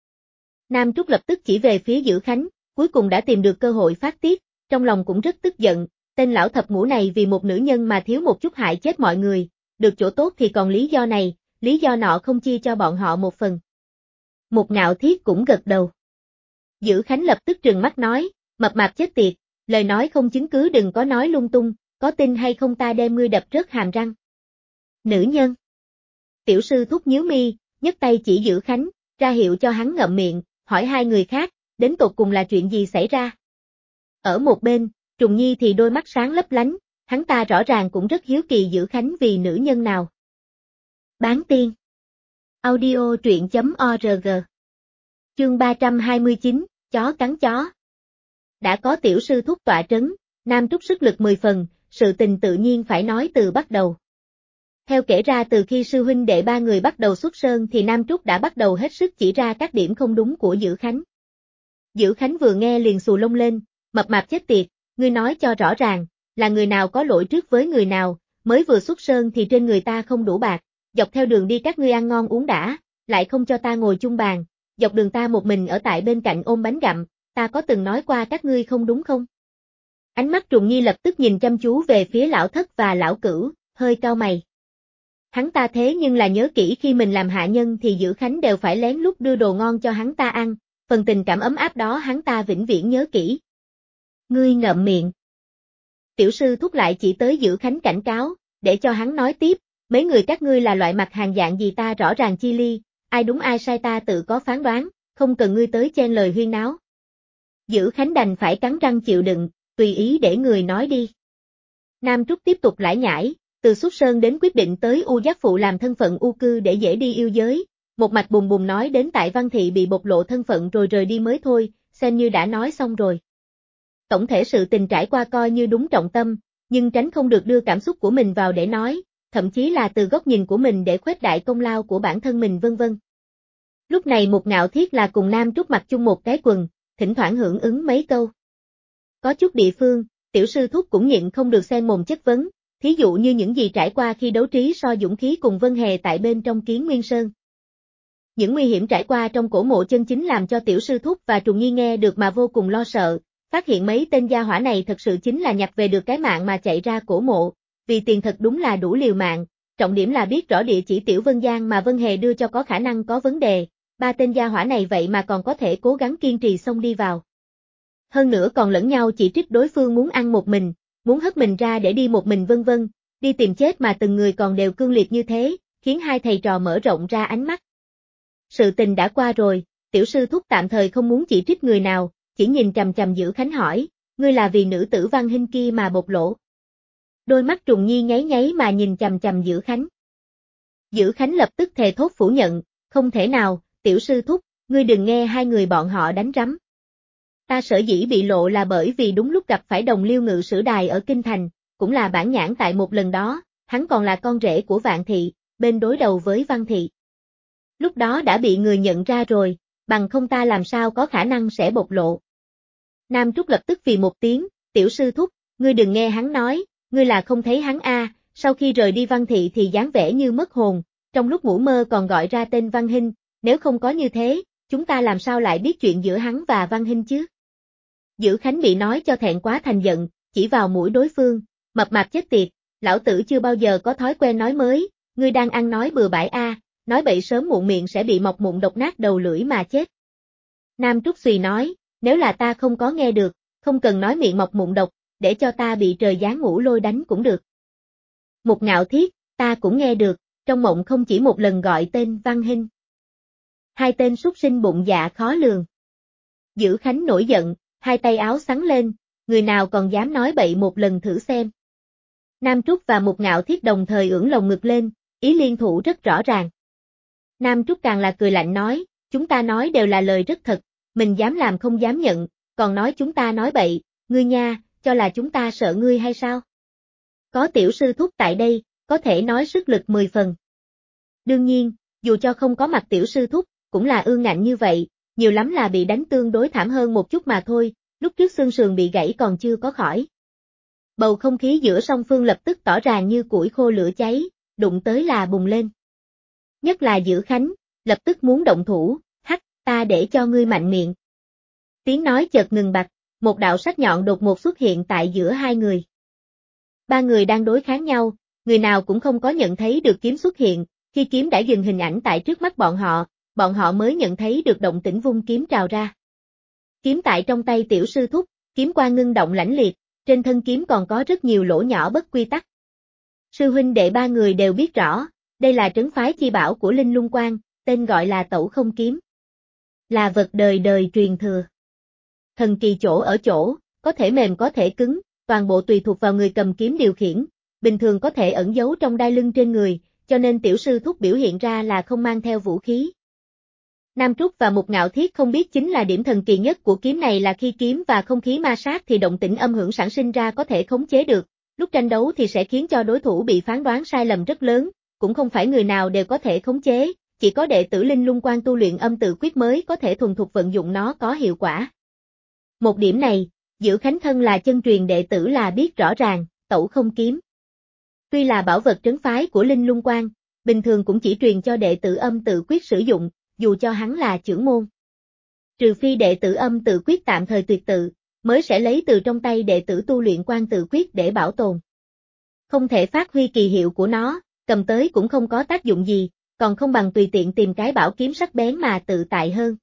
A: Nam Trúc lập tức chỉ về phía Dữ Khánh, cuối cùng đã tìm được cơ hội phát tiết, trong lòng cũng rất tức giận, tên lão thập ngũ này vì một nữ nhân mà thiếu một chút hại chết mọi người, được chỗ tốt thì còn lý do này, lý do nọ không chia cho bọn họ một phần. Mục Ngạo Thiết cũng gật đầu. Dữ Khánh lập tức trừng mắt nói, mập mạp chết tiệt, lời nói không chứng cứ đừng có nói lung tung, có tin hay không ta đem ngươi đập rớt hàm răng. Nữ nhân. Tiểu sư thúc nhíu mi, nhấc tay chỉ Dữ Khánh, ra hiệu cho hắn ngậm miệng, hỏi hai người khác, đến tột cùng là chuyện gì xảy ra. Ở một bên, Trùng Nhi thì đôi mắt sáng lấp lánh, hắn ta rõ ràng cũng rất hiếu kỳ Dữ Khánh vì nữ nhân nào. Bán tiên. Audio truyện.org. Chương 329, chó cắn chó. Đã có tiểu sư thúc tọa trấn, Nam Trúc sức lực 10 phần, sự tình tự nhiên phải nói từ bắt đầu. Theo kể ra từ khi sư huynh đệ ba người bắt đầu xuất sơn thì Nam Trúc đã bắt đầu hết sức chỉ ra các điểm không đúng của Dữ Khánh. Dữ Khánh vừa nghe liền xù lông lên, mập mạp chết tiệt, ngươi nói cho rõ ràng, là người nào có lỗi trước với người nào, mới vừa xuất sơn thì trên người ta không đủ bạc, dọc theo đường đi các ngươi ăn ngon uống đã, lại không cho ta ngồi chung bàn, dọc đường ta một mình ở tại bên cạnh ôm bánh gặm, ta có từng nói qua các ngươi không đúng không? Ánh mắt Trùng Nhi lập tức nhìn chăm chú về phía lão thất và lão cửu, hơi cau mày. Hắn ta thế nhưng là nhớ kỹ khi mình làm hạ nhân thì Dữ Khánh đều phải lén lút đưa đồ ngon cho hắn ta ăn, phần tình cảm ấm áp đó hắn ta vĩnh viễn nhớ kỹ. Ngươi ngậm miệng. Tiểu sư thúc lại chỉ tới Dữ Khánh cảnh cáo, để cho hắn nói tiếp, mấy người các ngươi là loại mặt hàng dạng gì ta rõ ràng chi ly, ai đúng ai sai ta tự có phán đoán, không cần ngươi tới chen lời huyên náo. Dữ Khánh đành phải cắn răng chịu đựng, tùy ý để người nói đi. Nam Trúc tiếp tục lải nhải, từ xuất sơn đến quyết định tới U Giác Phụ làm thân phận U Cư để dễ đi yêu giới, một mạch bùng bùng nói đến tại Văn Thị bị bộc lộ thân phận rồi rời đi mới thôi, xem như đã nói xong rồi. Tổng thể sự tình trải qua coi như đúng trọng tâm, nhưng tránh không được đưa cảm xúc của mình vào để nói, thậm chí là từ góc nhìn của mình để khuếch đại công lao của bản thân mình vân vân. Lúc này Mục Ngạo Thiết là cùng Nam Trúc mặc chung một cái quần, thỉnh thoảng hưởng ứng mấy câu. Có chút địa phương, tiểu sư thúc cũng nhịn không được xen mồm chất vấn, thí dụ như những gì trải qua khi đấu trí so dũng khí cùng Vân Hề tại bên trong Kiến Nguyên Sơn. Những nguy hiểm trải qua trong cổ mộ chân chính làm cho tiểu sư thúc và Trùng Nhi nghe được mà vô cùng lo sợ, phát hiện mấy tên gia hỏa này thật sự chính là nhặt về được cái mạng mà chạy ra cổ mộ, vì tiền thật đúng là đủ liều mạng, trọng điểm là biết rõ địa chỉ Tiểu Vân Giang mà Vân Hề đưa cho có khả năng có vấn đề, ba tên gia hỏa này vậy mà còn có thể cố gắng kiên trì xông đi vào. Hơn nữa còn lẫn nhau chỉ trích đối phương muốn ăn một mình, muốn hất mình ra để đi một mình vân vân, đi tìm chết mà từng người còn đều cương liệt như thế, khiến hai thầy trò mở rộng ra ánh mắt. Sự tình đã qua rồi, tiểu sư thúc tạm thời không muốn chỉ trích người nào, chỉ nhìn chằm chằm Dữ Khánh hỏi, ngươi là vì nữ tử Văn Hinh kia mà bộc lộ. Đôi mắt Trùng Nhi nháy nháy mà nhìn chằm chằm Dữ Khánh. Dữ Khánh lập tức thề thốt phủ nhận, không thể nào, tiểu sư thúc, ngươi đừng nghe hai người bọn họ đánh rắm. Ta sở dĩ bị lộ là bởi vì đúng lúc gặp phải Đồng Liêu Ngự Sử Đài ở Kinh Thành, cũng là bản nhãn tại một lần đó, hắn còn là con rể của Vạn Thị, bên đối đầu với Văn Thị. Lúc đó đã bị người nhận ra rồi, bằng không ta làm sao có khả năng sẽ bộc lộ. Nam Trúc lập tức vì một tiếng, tiểu sư thúc, ngươi đừng nghe hắn nói, ngươi là không thấy hắn sau khi rời đi Văn Thị thì dáng vẻ như mất hồn, trong lúc ngủ mơ còn gọi ra tên Văn Hinh, nếu không có như thế, chúng ta làm sao lại biết chuyện giữa hắn và Văn Hinh chứ? Dữ Khánh bị nói cho thẹn quá thành giận, chỉ vào mũi đối phương, mập mạp chết tiệt, lão tử chưa bao giờ có thói quen nói mới, ngươi đang ăn nói bừa bãi nói bậy sớm muộn miệng sẽ bị mọc mụn độc nát đầu lưỡi mà chết. Nam Trúc Xùy nói, nếu là ta không có nghe được, không cần nói miệng mọc mụn độc, để cho ta bị trời giáng ngũ lôi đánh cũng được. Một Ngạo Thiết, ta cũng nghe được, trong mộng không chỉ một lần gọi tên Văn Hinh. Hai tên súc sinh bụng dạ khó lường. Dữ Khánh nổi giận, hai tay áo xắn lên, người nào còn dám nói bậy một lần thử xem. Nam Trúc và Một Ngạo Thiết đồng thời ưỡn lồng ngực lên, ý liên thủ rất rõ ràng. Nam Trúc càng là cười lạnh nói, chúng ta nói đều là lời rất thật, mình dám làm không dám nhận, còn nói chúng ta nói bậy, ngươi nha, cho là chúng ta sợ ngươi hay sao? Có tiểu sư thúc tại đây, có thể nói sức lực 10 phần. Đương nhiên, dù cho không có mặt tiểu sư thúc, cũng là ương ngạnh như vậy, nhiều lắm là bị đánh tương đối thảm hơn một chút mà thôi, lúc trước xương sườn bị gãy còn chưa có khỏi. Bầu không khí giữa song phương lập tức tỏ ràng như củi khô lửa cháy, đụng tới là bùng lên. Nhất là Dữ Khánh, lập tức muốn động thủ, ta để cho ngươi mạnh miệng. Tiếng nói chợt ngừng bặt, một đạo sắc nhọn đột ngột xuất hiện tại giữa hai người. Ba người đang đối kháng nhau, người nào cũng không có nhận thấy được kiếm xuất hiện, khi kiếm đã dừng hình ảnh tại trước mắt bọn họ mới nhận thấy được động tĩnh vung kiếm trào ra. Kiếm tại trong tay tiểu sư thúc, kiếm quang ngưng động lãnh liệt, trên thân kiếm còn có rất nhiều lỗ nhỏ bất quy tắc. Sư huynh đệ ba người đều biết rõ, đây là trấn phái chi bảo của Linh Lung Quan, tên gọi là Tẩu Không Kiếm. Là vật đời đời truyền thừa. Thần kỳ chỗ ở chỗ, có thể mềm có thể cứng, toàn bộ tùy thuộc vào người cầm kiếm điều khiển, bình thường có thể ẩn giấu trong đai lưng trên người, cho nên tiểu sư thúc biểu hiện ra là không mang theo vũ khí. Nam Trúc và Một Ngạo Thiết không biết chính là điểm thần kỳ nhất của kiếm này là khi kiếm và không khí ma sát thì động tĩnh âm hưởng sản sinh ra có thể khống chế được, lúc tranh đấu thì sẽ khiến cho đối thủ bị phán đoán sai lầm rất lớn, cũng không phải người nào đều có thể khống chế, chỉ có đệ tử Linh Lung Quan tu luyện âm tự quyết mới có thể thuần thục vận dụng nó có hiệu quả. Một điểm này, Dữ Khánh thân là chân truyền đệ tử là biết rõ ràng, Tẩu Không Kiếm. Tuy là bảo vật trấn phái của Linh Lung Quan, bình thường cũng chỉ truyền cho đệ tử âm tự quyết sử dụng, dù cho hắn là trưởng môn. Trừ phi đệ tử âm tự quyết tạm thời tuyệt tự, mới sẽ lấy từ trong tay đệ tử tu luyện quan tự quyết để bảo tồn. Không thể phát huy kỳ hiệu của nó, cầm tới cũng không có tác dụng gì, còn không bằng tùy tiện tìm cái bảo kiếm sắc bén mà tự tại hơn.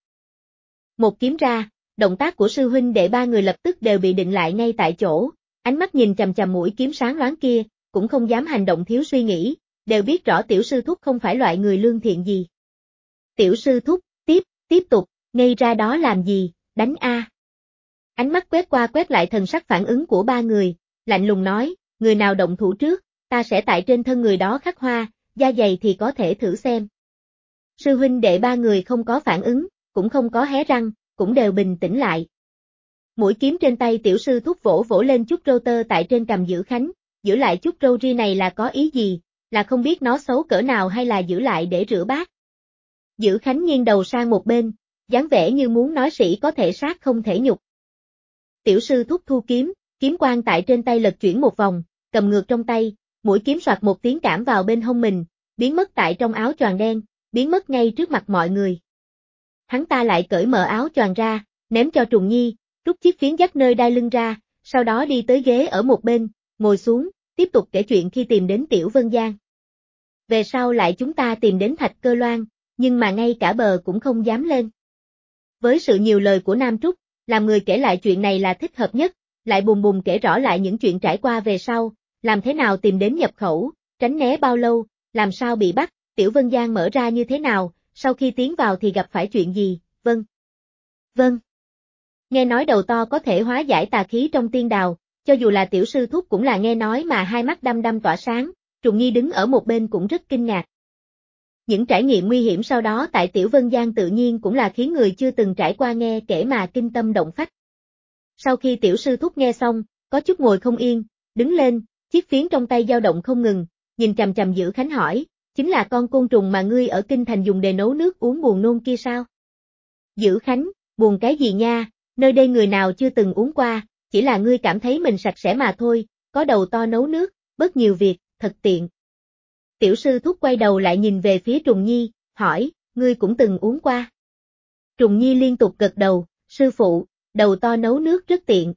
A: Một kiếm ra, động tác của sư huynh đệ ba người lập tức đều bị định lại ngay tại chỗ, ánh mắt nhìn chằm chằm mũi kiếm sáng loáng kia, cũng không dám hành động thiếu suy nghĩ, đều biết rõ tiểu sư thúc không phải loại người lương thiện gì. Tiểu sư thúc, tiếp tục, ngây ra đó làm gì, đánh a. Ánh mắt quét qua quét lại thần sắc phản ứng của ba người, lạnh lùng nói, người nào động thủ trước, ta sẽ tại trên thân người đó khắc hoa, da dày thì có thể thử xem. Sư huynh đệ ba người không có phản ứng, cũng không có hé răng, cũng đều bình tĩnh lại. Mũi kiếm trên tay tiểu sư thúc vỗ vỗ lên chút râu tơ tại trên cằm Dữ Khánh, giữ lại chút râu ria này là có ý gì, là không biết nó xấu cỡ nào hay là giữ lại để rửa bát. Dữ Khánh nghiêng đầu sang một bên, dáng vẻ như muốn nói sĩ có thể sát không thể nhục. Tiểu sư thúc thu kiếm, kiếm quang tại trên tay lật chuyển một vòng, cầm ngược trong tay, mũi kiếm soạt một tiếng cảm vào bên hông mình, biến mất tại trong áo choàng đen, biến mất ngay trước mặt mọi người. Hắn ta lại cởi mở áo choàng ra, ném cho Trùng Nhi, rút chiếc phiến dắt nơi đai lưng ra, sau đó đi tới ghế ở một bên, ngồi xuống, tiếp tục kể chuyện khi tìm đến Tiểu Vân Giang. Về sau lại chúng ta tìm đến Thạch Cơ Loan, nhưng mà ngay cả bờ cũng không dám lên. Với sự nhiều lời của Nam Trúc, làm người kể lại chuyện này là thích hợp nhất, lại bùng bùng kể rõ lại những chuyện trải qua về sau, làm thế nào tìm đến nhập khẩu, tránh né bao lâu, làm sao bị bắt, Tiểu Vân Giang mở ra như thế nào, sau khi tiến vào thì gặp phải chuyện gì, vâng. Vâng. Nghe nói đầu to có thể hóa giải tà khí trong tiên đào, cho dù là tiểu sư thúc cũng là nghe nói mà hai mắt đăm đăm tỏa sáng, Trùng Nhi đứng ở một bên cũng rất kinh ngạc. Những trải nghiệm nguy hiểm sau đó tại Tiểu Vân Giang tự nhiên cũng là khiến người chưa từng trải qua nghe kể mà kinh tâm động phách. Sau khi tiểu sư thúc nghe xong, có chút ngồi không yên, đứng lên, chiếc phiến trong tay dao động không ngừng, nhìn chằm chằm Dữ Khánh hỏi, chính là con côn trùng mà ngươi ở kinh thành dùng để nấu nước uống buồn nôn kia sao? Dữ Khánh, buồn cái gì nha, nơi đây người nào chưa từng uống qua, chỉ là ngươi cảm thấy mình sạch sẽ mà thôi, có đầu to nấu nước, bớt nhiều việc, thật tiện. Tiểu sư thúc quay đầu lại nhìn về phía Trùng Nhi, hỏi, ngươi cũng từng uống qua. Trùng Nhi liên tục gật đầu, sư phụ, đầu to nấu nước rất tiện.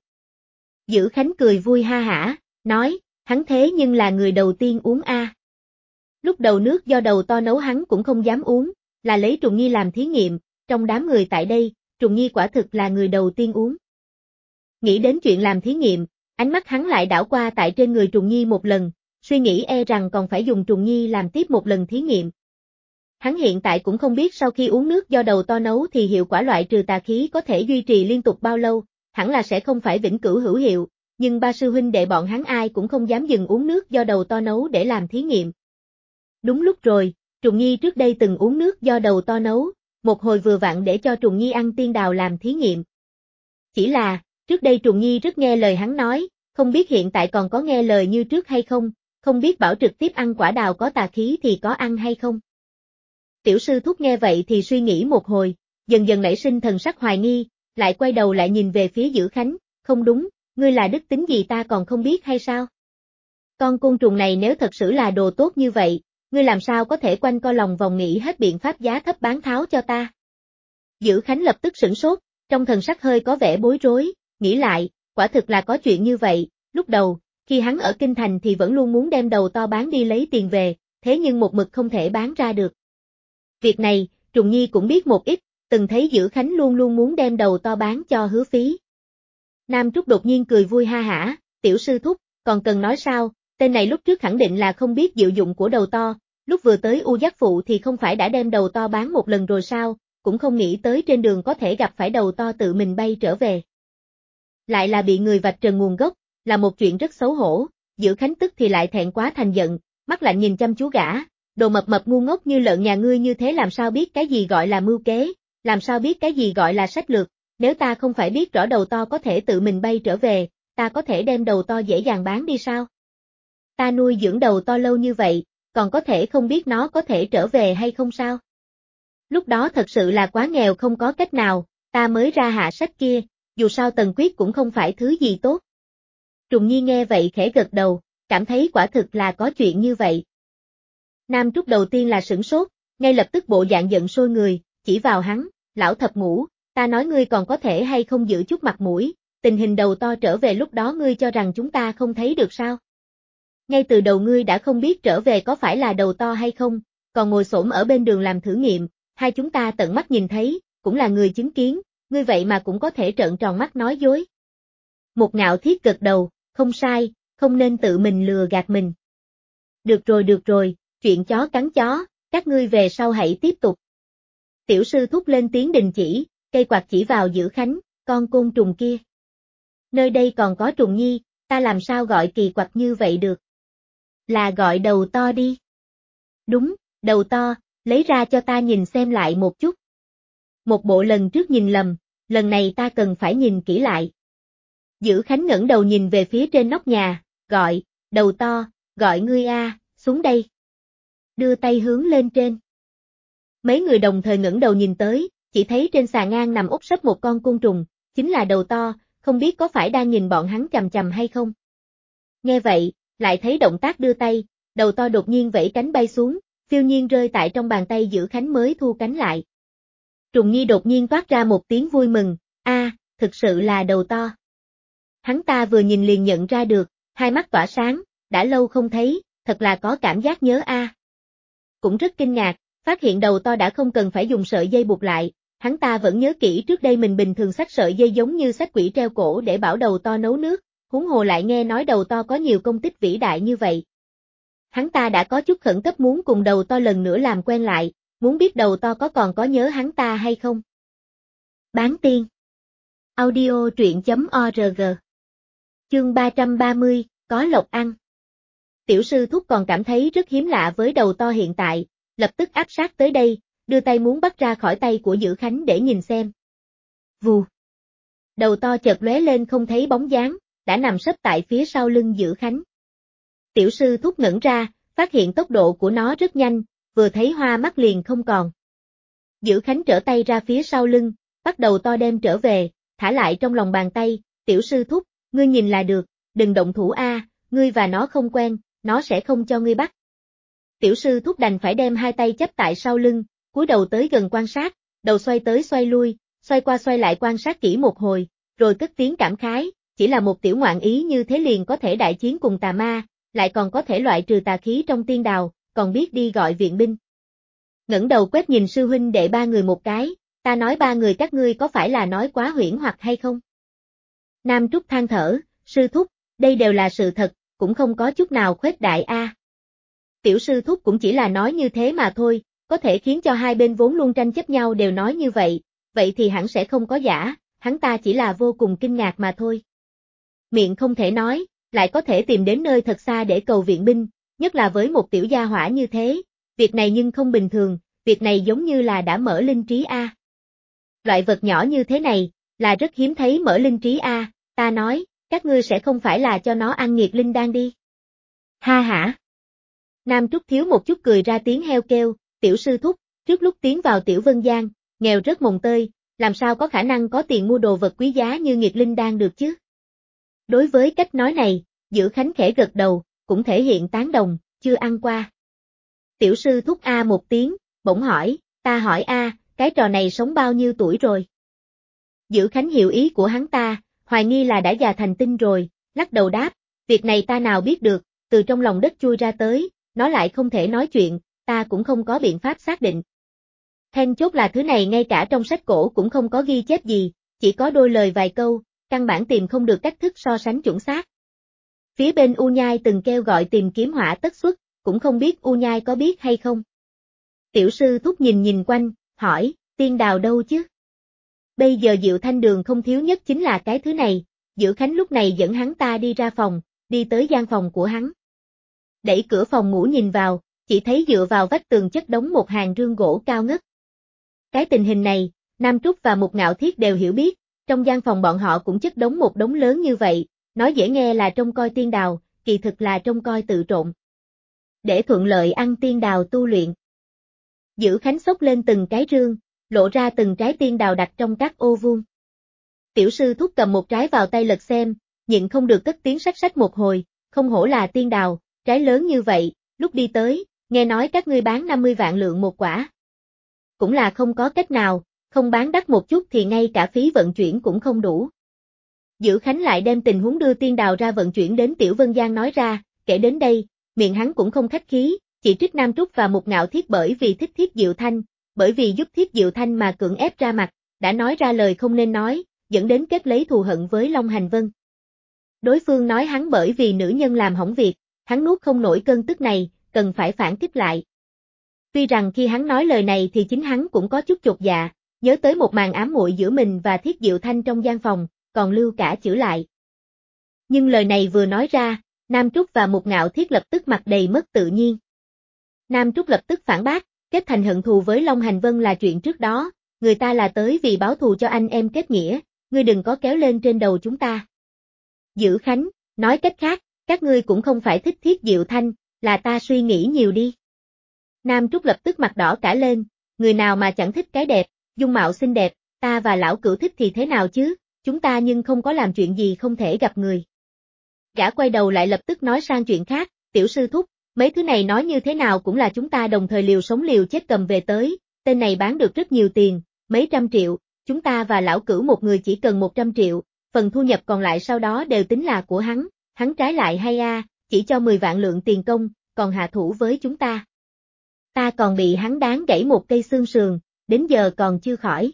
A: Dữ Khánh cười vui ha hả, nói, hắn thế nhưng là người đầu tiên uống a. Lúc đầu nước do đầu to nấu hắn cũng không dám uống, là lấy Trùng Nhi làm thí nghiệm, trong đám người tại đây, Trùng Nhi quả thực là người đầu tiên uống. Nghĩ đến chuyện làm thí nghiệm, ánh mắt hắn lại đảo qua tại trên người Trùng Nhi một lần, suy nghĩ e rằng còn phải dùng Trùng Nhi làm tiếp một lần thí nghiệm. Hắn hiện tại cũng không biết sau khi uống nước do đầu to nấu thì hiệu quả loại trừ tà khí có thể duy trì liên tục bao lâu, hẳn là sẽ không phải vĩnh cửu hữu hiệu, nhưng ba sư huynh đệ bọn hắn ai cũng không dám dừng uống nước do đầu to nấu để làm thí nghiệm. Đúng lúc rồi, Trùng Nhi trước đây từng uống nước do đầu to nấu, một hồi vừa vặn để cho Trùng Nhi ăn tiên đào làm thí nghiệm. Chỉ là, trước đây Trùng Nhi rất nghe lời hắn nói, không biết hiện tại còn có nghe lời như trước hay không, không biết bảo trực tiếp ăn quả đào có tà khí thì có ăn hay không. Tiểu sư thúc nghe vậy thì suy nghĩ một hồi, dần dần nảy sinh thần sắc hoài nghi, lại quay đầu lại nhìn về phía Dữ Khánh, không đúng, ngươi là đức tính gì ta còn không biết hay sao? Con côn trùng này nếu thật sự là đồ tốt như vậy, ngươi làm sao có thể quanh co lòng vòng nghĩ hết biện pháp giá thấp bán tháo cho ta? Dữ Khánh lập tức sửng sốt, trong thần sắc hơi có vẻ bối rối, nghĩ lại, quả thực là có chuyện như vậy, lúc đầu, khi hắn ở Kinh Thành thì vẫn luôn muốn đem đầu to bán đi lấy tiền về, thế nhưng một mực không thể bán ra được. Việc này, Trùng Nhi cũng biết một ít, từng thấy Dữ Khánh luôn luôn muốn đem đầu to bán cho Hứa Phí. Nam Trúc đột nhiên cười vui ha hả, tiểu sư thúc, còn cần nói sao, tên này lúc trước khẳng định là không biết diệu dụng của đầu to, lúc vừa tới U Giác Phụ thì không phải đã đem đầu to bán một lần rồi sao, cũng không nghĩ tới trên đường có thể gặp phải đầu to tự mình bay trở về. Lại là bị người vạch trần nguồn gốc, là một chuyện rất xấu hổ, Dữ Khánh tức thì lại thẹn quá thành giận, mắt lạnh nhìn chăm chú gã, đồ mập mập ngu ngốc như lợn nhà ngươi như thế làm sao biết cái gì gọi là mưu kế, làm sao biết cái gì gọi là sách lược, nếu ta không phải biết rõ đầu to có thể tự mình bay trở về, ta có thể đem đầu to dễ dàng bán đi sao? Ta nuôi dưỡng đầu to lâu như vậy, còn có thể không biết nó có thể trở về hay không sao? Lúc đó thật sự là quá nghèo không có cách nào, ta mới ra hạ sách kia, dù sao Tần Quyết cũng không phải thứ gì tốt. Trùng Nhi nghe vậy khẽ gật đầu, cảm thấy quả thực là có chuyện như vậy. Nam Trúc đầu tiên là sửng sốt, ngay lập tức bộ dạng giận sôi người, chỉ vào hắn, lão thập ngũ, ta nói ngươi còn có thể hay không giữ chút mặt mũi, tình hình đầu to trở về lúc đó ngươi cho rằng chúng ta không thấy được sao? Ngay từ đầu ngươi đã không biết trở về có phải là đầu to hay không, còn ngồi xổm ở bên đường làm thử nghiệm, hai chúng ta tận mắt nhìn thấy, cũng là người chứng kiến, ngươi vậy mà cũng có thể trợn tròn mắt nói dối. Một Ngạo Thiết gật đầu, không sai, không nên tự mình lừa gạt mình. Được rồi, chuyện chó cắn chó, các ngươi về sau hãy tiếp tục. Tiểu sư thúc lên tiếng đình chỉ, cây quạt chỉ vào Dữ Khánh, con côn trùng kia. Nơi đây còn có Trùng Nhi, ta làm sao gọi kỳ quặc như vậy được? Là gọi đầu to đi. Đúng, đầu to, lấy ra cho ta nhìn xem lại một chút. Một bộ lần trước nhìn lầm, lần này ta cần phải nhìn kỹ lại. Dữ Khánh ngẩng đầu nhìn về phía trên nóc nhà, gọi, đầu to, gọi ngươi a, xuống đây. Đưa tay hướng lên trên. Mấy người đồng thời ngẩng đầu nhìn tới, chỉ thấy trên xà ngang nằm úp sấp một con côn trùng, chính là đầu to, không biết có phải đang nhìn bọn hắn chằm chằm hay không. Nghe vậy, lại thấy động tác đưa tay, đầu to đột nhiên vẫy cánh bay xuống, phiêu nhiên rơi tại trong bàn tay Dữ Khánh mới thu cánh lại. Trùng Nhi đột nhiên toát ra một tiếng vui mừng, thực sự là đầu to. Hắn ta vừa nhìn liền nhận ra được, hai mắt tỏa sáng, đã lâu không thấy, thật là có cảm giác nhớ cũng rất kinh ngạc, phát hiện đầu to đã không cần phải dùng sợi dây buộc lại, hắn ta vẫn nhớ kỹ trước đây mình bình thường xách sợi dây giống như xách quỷ treo cổ để bảo đầu to nấu nước, huống hồ lại nghe nói đầu to có nhiều công tích vĩ đại như vậy. Hắn ta đã có chút khẩn cấp muốn cùng đầu to lần nữa làm quen lại, muốn biết đầu to còn có nhớ hắn ta hay không. Bán tiên. Audio truyện.org. Chương 330, có lộc ăn. Tiểu sư thúc còn cảm thấy rất hiếm lạ với đầu to hiện tại, lập tức áp sát tới đây, đưa tay muốn bắt ra khỏi tay của Dữ Khánh để nhìn xem. Vù. Đầu to chợt lóe lên không thấy bóng dáng, đã nằm sấp tại phía sau lưng Dữ Khánh. Tiểu sư thúc ngẩn ra, phát hiện tốc độ của nó rất nhanh, vừa thấy hoa mắt liền không còn. Dữ Khánh trở tay ra phía sau lưng, bắt đầu to đem trở về, thả lại trong lòng bàn tay, tiểu sư thúc, ngươi nhìn là được, đừng động thủ a, ngươi và nó không quen, nó sẽ không cho ngươi bắt. Tiểu sư thúc đành phải đem hai tay chắp tại sau lưng, cúi đầu tới gần quan sát, đầu xoay tới xoay lui, xoay qua xoay lại quan sát kỹ một hồi, rồi cất tiếng cảm khái, chỉ là một tiểu ngoạn ý như thế liền có thể đại chiến cùng tà ma, lại còn có thể loại trừ tà khí trong tiên đào, còn biết đi gọi viện binh. Ngẩng đầu quét nhìn sư huynh đệ ba người một cái, ta nói ba người các ngươi có phải là nói quá huyễn hoặc hay không? Nam Trúc than thở, sư thúc, đây đều là sự thật, cũng không có chút nào khuếch đại a. Tiểu sư thúc cũng chỉ là nói như thế mà thôi, có thể khiến cho hai bên vốn luôn tranh chấp nhau đều nói như vậy thì hẳn sẽ không có giả, hắn ta chỉ là vô cùng kinh ngạc mà thôi. Miệng không thể nói, lại có thể tìm đến nơi thật xa để cầu viện binh, nhất là với một tiểu gia hỏa như thế, việc này nhưng không bình thường, việc này giống như là đã mở linh trí a. Loại vật nhỏ như thế này, là rất hiếm thấy mở linh trí a, ta nói, các ngươi sẽ không phải là cho nó ăn nghiệt linh đan đi. Ha hả. Nam Trúc thiếu một chút cười ra tiếng heo kêu, tiểu sư thúc, trước lúc tiến vào Tiểu Vân Giang, nghèo rất mồng tơi, làm sao có khả năng có tiền mua đồ vật quý giá như nghiệt linh đan được chứ? Đối với cách nói này, Dữ Khánh khẽ gật đầu, cũng thể hiện tán đồng, chưa ăn qua. Tiểu sư thúc a một tiếng, bỗng hỏi, ta hỏi a, cái trò này sống bao nhiêu tuổi rồi? Dữ Khánh hiểu ý của hắn ta, hoài nghi là đã già thành tinh rồi, lắc đầu đáp, việc này ta nào biết được, từ trong lòng đất chui ra tới, nó lại không thể nói chuyện, ta cũng không có biện pháp xác định. Then chốt là thứ này ngay cả trong sách cổ cũng không có ghi chép gì, chỉ có đôi lời vài câu, căn bản tìm không được cách thức so sánh chuẩn xác. Phía bên U Nhai từng kêu gọi tìm kiếm hỏa tất xuất, cũng không biết U Nhai có biết hay không. Tiểu sư thúc nhìn quanh, hỏi, tiên đào đâu chứ? Bây giờ Diệu Thanh Đường không thiếu nhất chính là cái thứ này, Dữ Khánh lúc này dẫn hắn ta đi ra phòng, đi tới gian phòng của hắn. Đẩy cửa phòng ngủ nhìn vào, chỉ thấy dựa vào vách tường chất đống một hàng rương gỗ cao ngất. Cái tình hình này, Nam Trúc và Mục Ngạo Thiết đều hiểu biết, trong gian phòng bọn họ cũng chất đống một đống lớn như vậy, nói dễ nghe là trông coi tiên đào, kỳ thực là trông coi tự trộn. Để thuận lợi ăn tiên đào tu luyện. Dữ Khánh xốc lên từng cái rương, lộ ra từng trái tiên đào đặt trong các ô vuông. Tiểu sư thúc cầm một trái vào tay lật xem, nhịn không được cất tiếng sách sách một hồi, không hổ là tiên đào, trái lớn như vậy, lúc đi tới, nghe nói các ngươi bán 50 vạn lượng một quả. Cũng là không có cách nào, không bán đắt một chút thì ngay cả phí vận chuyển cũng không đủ. Dữ Khánh lại đem tình huống đưa tiên đào ra vận chuyển đến Tiểu Vân Giang nói ra, kể đến đây, miệng hắn cũng không khách khí, chỉ trích Nam Trúc và Mục Ngạo Thiết bởi vì thích Thiết Diệu Thanh, bởi vì giúp Thiết Diệu Thanh mà cưỡng ép ra mặt, đã nói ra lời không nên nói, dẫn đến kết lấy thù hận với Long Hành Vân. Đối phương nói hắn bởi vì nữ nhân làm hỏng việc, hắn nuốt không nổi cơn tức này, cần phải phản kích lại. Tuy rằng khi hắn nói lời này thì chính hắn cũng có chút chột dạ, nhớ tới một màn ám muội giữa mình và Thiết Diệu Thanh trong gian phòng, còn lưu cả chữ lại. Nhưng lời này vừa nói ra, Nam Trúc và Mục Ngạo Thiết lập tức mặt đầy mất tự nhiên. Nam Trúc lập tức phản bác, kết thành hận thù với Long Hành Vân là chuyện trước đó, người ta là tới vì báo thù cho anh em kết nghĩa, ngươi đừng có kéo lên trên đầu chúng ta. Dữ Khánh, nói cách khác, các ngươi cũng không phải thích Thiết Diệu Thanh, là ta suy nghĩ nhiều đi. Nam Trúc lập tức mặt đỏ cả lên, người nào mà chẳng thích cái đẹp, dung mạo xinh đẹp, ta và lão cửu thích thì thế nào chứ, chúng ta nhưng không có làm chuyện gì không thể gặp người. Gã quay đầu lại lập tức nói sang chuyện khác, tiểu sư thúc, mấy thứ này nói như thế nào cũng là chúng ta đồng thời liều sống liều chết cầm về tới, tên này bán được rất nhiều tiền, mấy trăm triệu, chúng ta và lão cửu một người chỉ cần 100 triệu, phần thu nhập còn lại sau đó đều tính là của hắn trái lại hay a, chỉ cho 10 vạn lượng tiền công, còn hạ thủ với chúng ta. Ta còn bị hắn đán gãy một cây xương sườn, đến giờ còn chưa khỏi.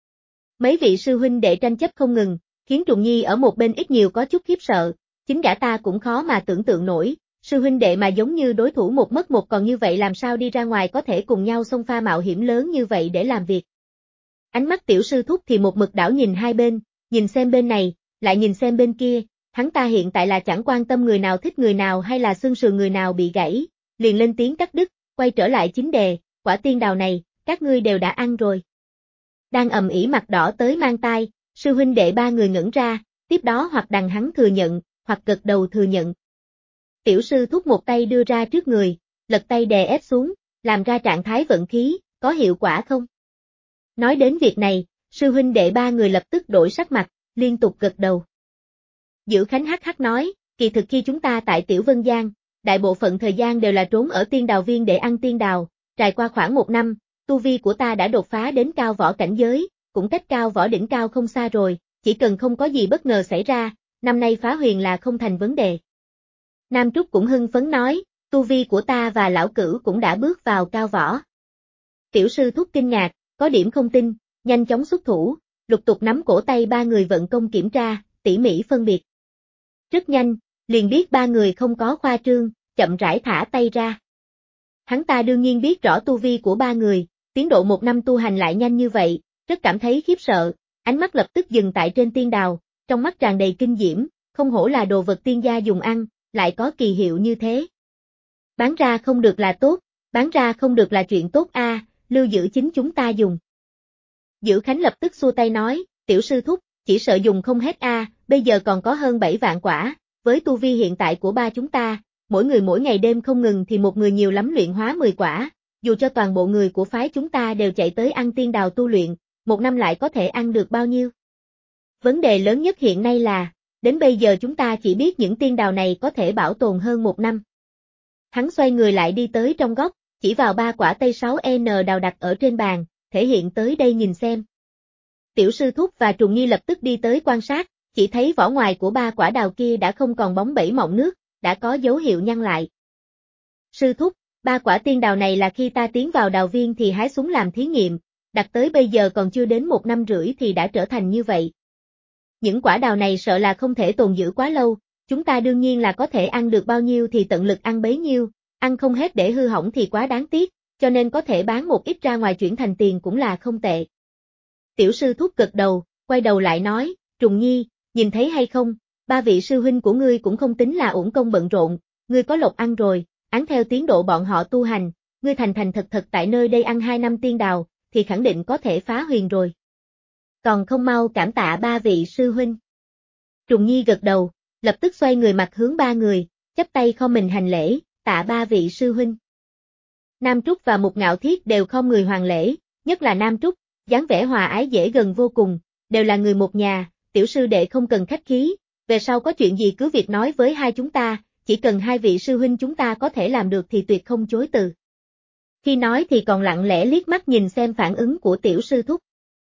A: Mấy vị sư huynh đệ tranh chấp không ngừng, khiến Trùng Nhi ở một bên ít nhiều có chút khiếp sợ, chính gã ta cũng khó mà tưởng tượng nổi, sư huynh đệ mà giống như đối thủ một mất một còn như vậy làm sao đi ra ngoài có thể cùng nhau xông pha mạo hiểm lớn như vậy để làm việc. Ánh mắt tiểu sư thúc thì một mực đảo nhìn hai bên, nhìn xem bên này, lại nhìn xem bên kia, hắn ta hiện tại là chẳng quan tâm người nào thích người nào hay là xương sườn người nào bị gãy, liền lên tiếng cắt đứt, quay trở lại chính đề, quả tiên đào này, các ngươi đều đã ăn rồi. Đang ầm ĩ mặt đỏ tới mang tai, sư huynh đệ ba người ngẩn ra, tiếp đó hoặc đằng hắn thừa nhận, hoặc gật đầu thừa nhận. Tiểu sư thúc một tay đưa ra trước người, lật tay đè ép xuống, làm ra trạng thái vận khí, có hiệu quả không? Nói đến việc này, sư huynh đệ ba người lập tức đổi sắc mặt, liên tục gật đầu. Dữ Khánh hắc hắc nói, kỳ thực khi chúng ta tại Tiểu Vân Giang, đại bộ phận thời gian đều là trốn ở tiên đào viên để ăn tiên đào, trải qua khoảng 1 năm, tu vi của ta đã đột phá đến cao võ cảnh giới, cũng cách cao võ đỉnh cao không xa rồi, chỉ cần không có gì bất ngờ xảy ra, năm nay phá huyền là không thành vấn đề. Nam Trúc cũng hưng phấn nói, tu vi của ta và lão cửu cũng đã bước vào cao võ. Tiểu sư thúc kinh ngạc, có điểm không tin, nhanh chóng xuất thủ, lục tục nắm cổ tay ba người vận công kiểm tra, tỉ mỉ phân biệt. Rất nhanh, liền biết ba người không có khoa trương, chậm rãi thả tay ra. Hắn ta đương nhiên biết rõ tu vi của ba người, tiến độ 1 năm tu hành lại nhanh như vậy, rất cảm thấy khiếp sợ, ánh mắt lập tức dừng tại trên tiên đào, trong mắt tràn đầy kinh diễm, không hổ là đồ vật tiên gia dùng ăn, lại có kỳ hiệu như thế. Bán ra không được là tốt, bán ra không được là chuyện tốt a, lưu giữ chính chúng ta dùng. Dữ Khánh lập tức xua tay nói, tiểu sư thúc, chỉ sợ dùng không hết a, bây giờ còn có hơn 7 vạn quả, với tu vi hiện tại của ba chúng ta, mỗi người mỗi ngày đêm không ngừng thì một người nhiều lắm luyện hóa 10 quả, dù cho toàn bộ người của phái chúng ta đều chạy tới ăn tiên đào tu luyện, 1 năm lại có thể ăn được bao nhiêu? Vấn đề lớn nhất hiện nay là, đến bây giờ chúng ta chỉ biết những tiên đào này có thể bảo tồn hơn 1 năm. Hắn xoay người lại đi tới trong góc, chỉ vào 3 quả Tây 6N đào đặt ở trên bàn, thể hiện tới đây nhìn xem. Tiểu sư thúc và Trùng Nhi lập tức đi tới quan sát, chỉ thấy vỏ ngoài của 3 quả đào kia đã không còn bóng bẩy mọng nước, đã có dấu hiệu nhăn lại. Sư thúc, 3 quả tiên đào này là khi ta tiến vào đào viên thì hái xuống làm thí nghiệm, đặt tới bây giờ còn chưa đến 1 năm rưỡi thì đã trở thành như vậy. Những quả đào này sợ là không thể tồn giữ quá lâu, chúng ta đương nhiên là có thể ăn được bao nhiêu thì tận lực ăn bấy nhiêu, ăn không hết để hư hỏng thì quá đáng tiếc, cho nên có thể bán một ít ra ngoài chuyển thành tiền cũng là không tệ. Tiểu sư thúc gật đầu, quay đầu lại nói, Trùng Nhi, nhìn thấy hay không, 3 vị sư huynh của ngươi cũng không tính là uổng công bận rộn, ngươi có lộc ăn rồi, án theo tiến độ bọn họ tu hành, ngươi thành thành thật thật tại nơi đây ăn 2 năm tiên đào, thì khẳng định có thể phá huyền rồi. Còn không mau cảm tạ 3 vị sư huynh. Trùng Nhi gật đầu, lập tức xoay người mặt hướng 3 người, chắp tay khom mình hành lễ, tạ 3 vị sư huynh. Nam Trúc và Mục Ngạo Thiết đều khom người hoàn lễ, nhất là Nam Trúc, dáng vẻ hòa ái dễ gần vô cùng, đều là người một nhà, tiểu sư đệ không cần khách khí, về sau có chuyện gì cứ việc nói với hai chúng ta, chỉ cần 2 vị sư huynh chúng ta có thể làm được thì tuyệt không chối từ. Khi nói thì còn lặng lẽ liếc mắt nhìn xem phản ứng của tiểu sư thúc.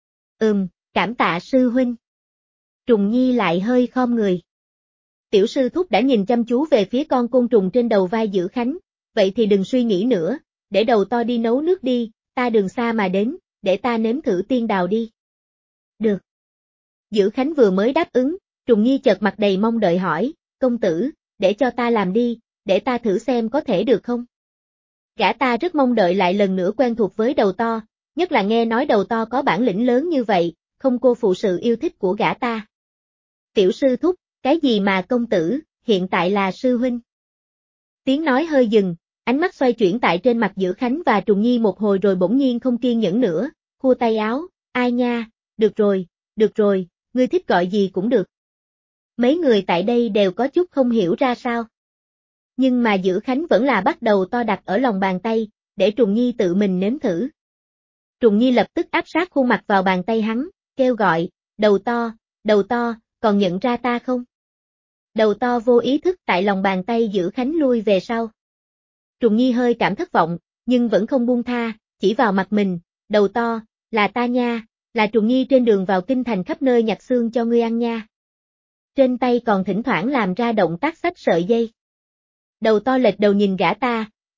A: Cảm tạ sư huynh. Trùng Nhi lại hơi khom người. Tiểu sư thúc đã nhìn chăm chú về phía con côn trùng trên đầu vai Dữ Khánh, vậy thì đừng suy nghĩ nữa, để đầu to đi nấu nước đi, ta đường xa mà đến, để ta nếm thử tiên đào đi. Được. Dữ Khánh vừa mới đáp ứng, Trùng Nhi chợt mặt đầy mong đợi hỏi, công tử, để cho ta làm đi, để ta thử xem có thể được không? Gã ta rất mong đợi lại lần nữa quen thuộc với đầu to, nhất là nghe nói đầu to có bản lĩnh lớn như vậy, không cô phụ sự yêu thích của gã ta. Tiểu sư thúc, cái gì mà công tử, hiện tại là sư huynh. Tiếng nói hơi dừng, ánh mắt xoay chuyển tại trên mặt Dữ Khánh và Trùng Nhi một hồi rồi bỗng nhiên không kiên nhẫn nữa, khua tay áo, ai nha, được rồi, ngươi thích gọi gì cũng được. Mấy người tại đây đều có chút không hiểu ra sao. Nhưng mà Dữ Khánh vẫn là bắt đầu to đặt ở lòng bàn tay, để Trùng Nhi tự mình nếm thử. Trùng Nhi lập tức áp sát khuôn mặt vào bàn tay hắn, kêu gọi, đầu to, còn nhận ra ta không? Đầu to vô ý thức tại lòng bàn tay Dữ Khánh lui về sau. Trùng Nhi hơi cảm thất vọng, nhưng vẫn không buông tha, chỉ vào mặt mình, đầu to, là ta nha, là Trùng Nhi trên đường vào kinh thành khắp nơi nhặt xương cho ngươi ăn nha. Trên tay còn thỉnh thoảng làm ra động tác xách sợi dây. Đầu to lệch đầu nhìn gã ta,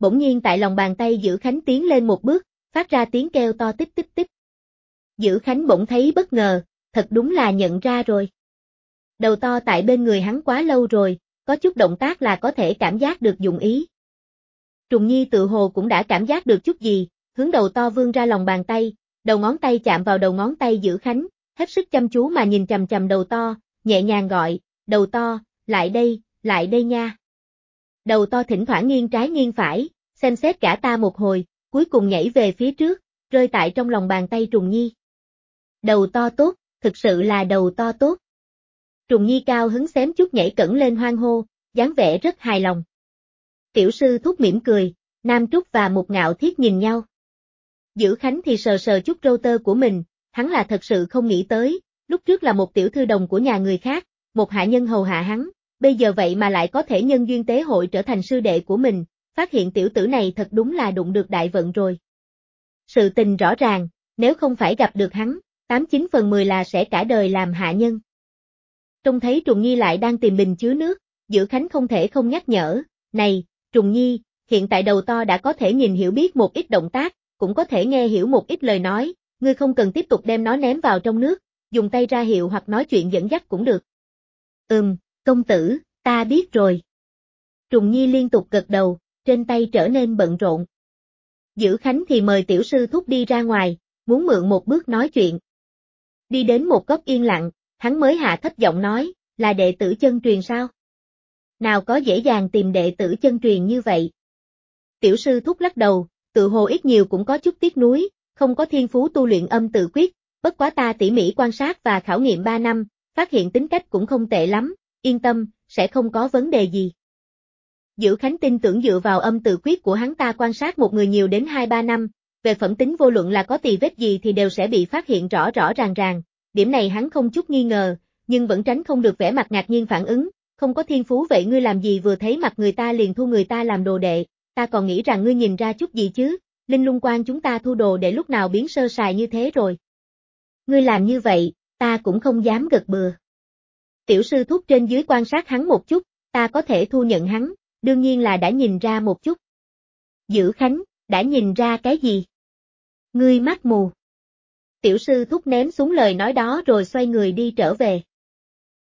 A: bỗng nhiên tại lòng bàn tay Dữ Khánh tiến lên một bước, phát ra tiếng kêu to tích tích tích. Dữ Khánh bỗng thấy bất ngờ, thật đúng là nhận ra rồi. Đầu to tại bên người hắn quá lâu rồi, có chút động tác là có thể cảm giác được dụng ý. Trùng Nhi tự hồ cũng đã cảm giác được chút gì, hướng đầu to vươn ra lòng bàn tay, đầu ngón tay chạm vào đầu ngón tay Dữ Khánh, hết sức chăm chú mà nhìn chằm chằm đầu to, nhẹ nhàng gọi, đầu to, lại đây nha. Đầu to thỉnh thoảng nghiêng trái nghiêng phải, xem xét cả ta một hồi, cuối cùng nhảy về phía trước, rơi tại trong lòng bàn tay Trùng Nhi. Đầu to tốt, thực sự là đầu to tốt. Trùng Nhi cao hứng xém chút nhảy cẫng lên hoan hô, dáng vẻ rất hài lòng. Tiểu sư thúc mỉm cười, Nam Trúc và Mục Ngạo Thiết nhìn nhau. Dữ Khánh thì sờ sờ chút râu tơ của mình, hắn là thật sự không nghĩ tới, lúc trước là một tiểu thư đồng của nhà người khác, một hạ nhân hầu hạ hắn, bây giờ vậy mà lại có thể nhân duyên tế hội trở thành sư đệ của mình, phát hiện tiểu tử này thật đúng là đụng được đại vận rồi. Sự tình rõ ràng, nếu không phải gặp được hắn, 89 phần 10 là sẽ cả đời làm hạ nhân. Trông thấy Trùng Nhi lại đang tìm bình chứa nước, Dữ Khánh không thể không nhắc nhở, này, Trùng Nhi, hiện tại đầu to đã có thể nhìn hiểu biết một ít động tác, cũng có thể nghe hiểu một ít lời nói, ngươi không cần tiếp tục đem nó ném vào trong nước, dùng tay ra hiệu hoặc nói chuyện dẫn dắt cũng được. Công tử, ta biết rồi. Trùng Nhi liên tục gật đầu, trên tay trở nên bận rộn. Dữ Khánh thì mời tiểu sư thúc đi ra ngoài, muốn mượn một bước nói chuyện. Đi đến một góc yên lặng, hắn mới hạ thấp giọng nói, là đệ tử chân truyền sao? Nào có dễ dàng tìm đệ tử chân truyền như vậy? Tiểu sư thúc lắc đầu, tự hồ ít nhiều cũng có chút tiếc nuối, không có thiên phú tu luyện âm tự quyết, bất quá ta tỉ mỉ quan sát và khảo nghiệm 3 năm, phát hiện tính cách cũng không tệ lắm, yên tâm, sẽ không có vấn đề gì. Dữ Khánh tin tưởng dựa vào âm tự quyết của hắn ta quan sát một người nhiều đến 2-3 năm, về phẩm tính vô luận là có tì vết gì thì đều sẽ bị phát hiện rõ rõ ràng, điểm này hắn không chút nghi ngờ, nhưng vẫn tránh không được vẻ mặt ngạc nhiên phản ứng, không có thiên phú vậy ngươi làm gì vừa thấy mặt người ta liền thu người ta làm đồ đệ, ta còn nghĩ rằng ngươi nhìn ra chút gì chứ, Linh Lung Quan chúng ta thu đồ đệ lúc nào biến sơ sài như thế rồi. Ngươi làm như vậy, ta cũng không dám gật bừa. Tiểu sư thúc trên dưới quan sát hắn một chút, ta có thể thu nhận hắn, đương nhiên là đã nhìn ra một chút. Dữ Khánh, đã nhìn ra cái gì? Ngươi mắt mù. Tiểu sư thúc ném xuống lời nói đó rồi xoay người đi trở về.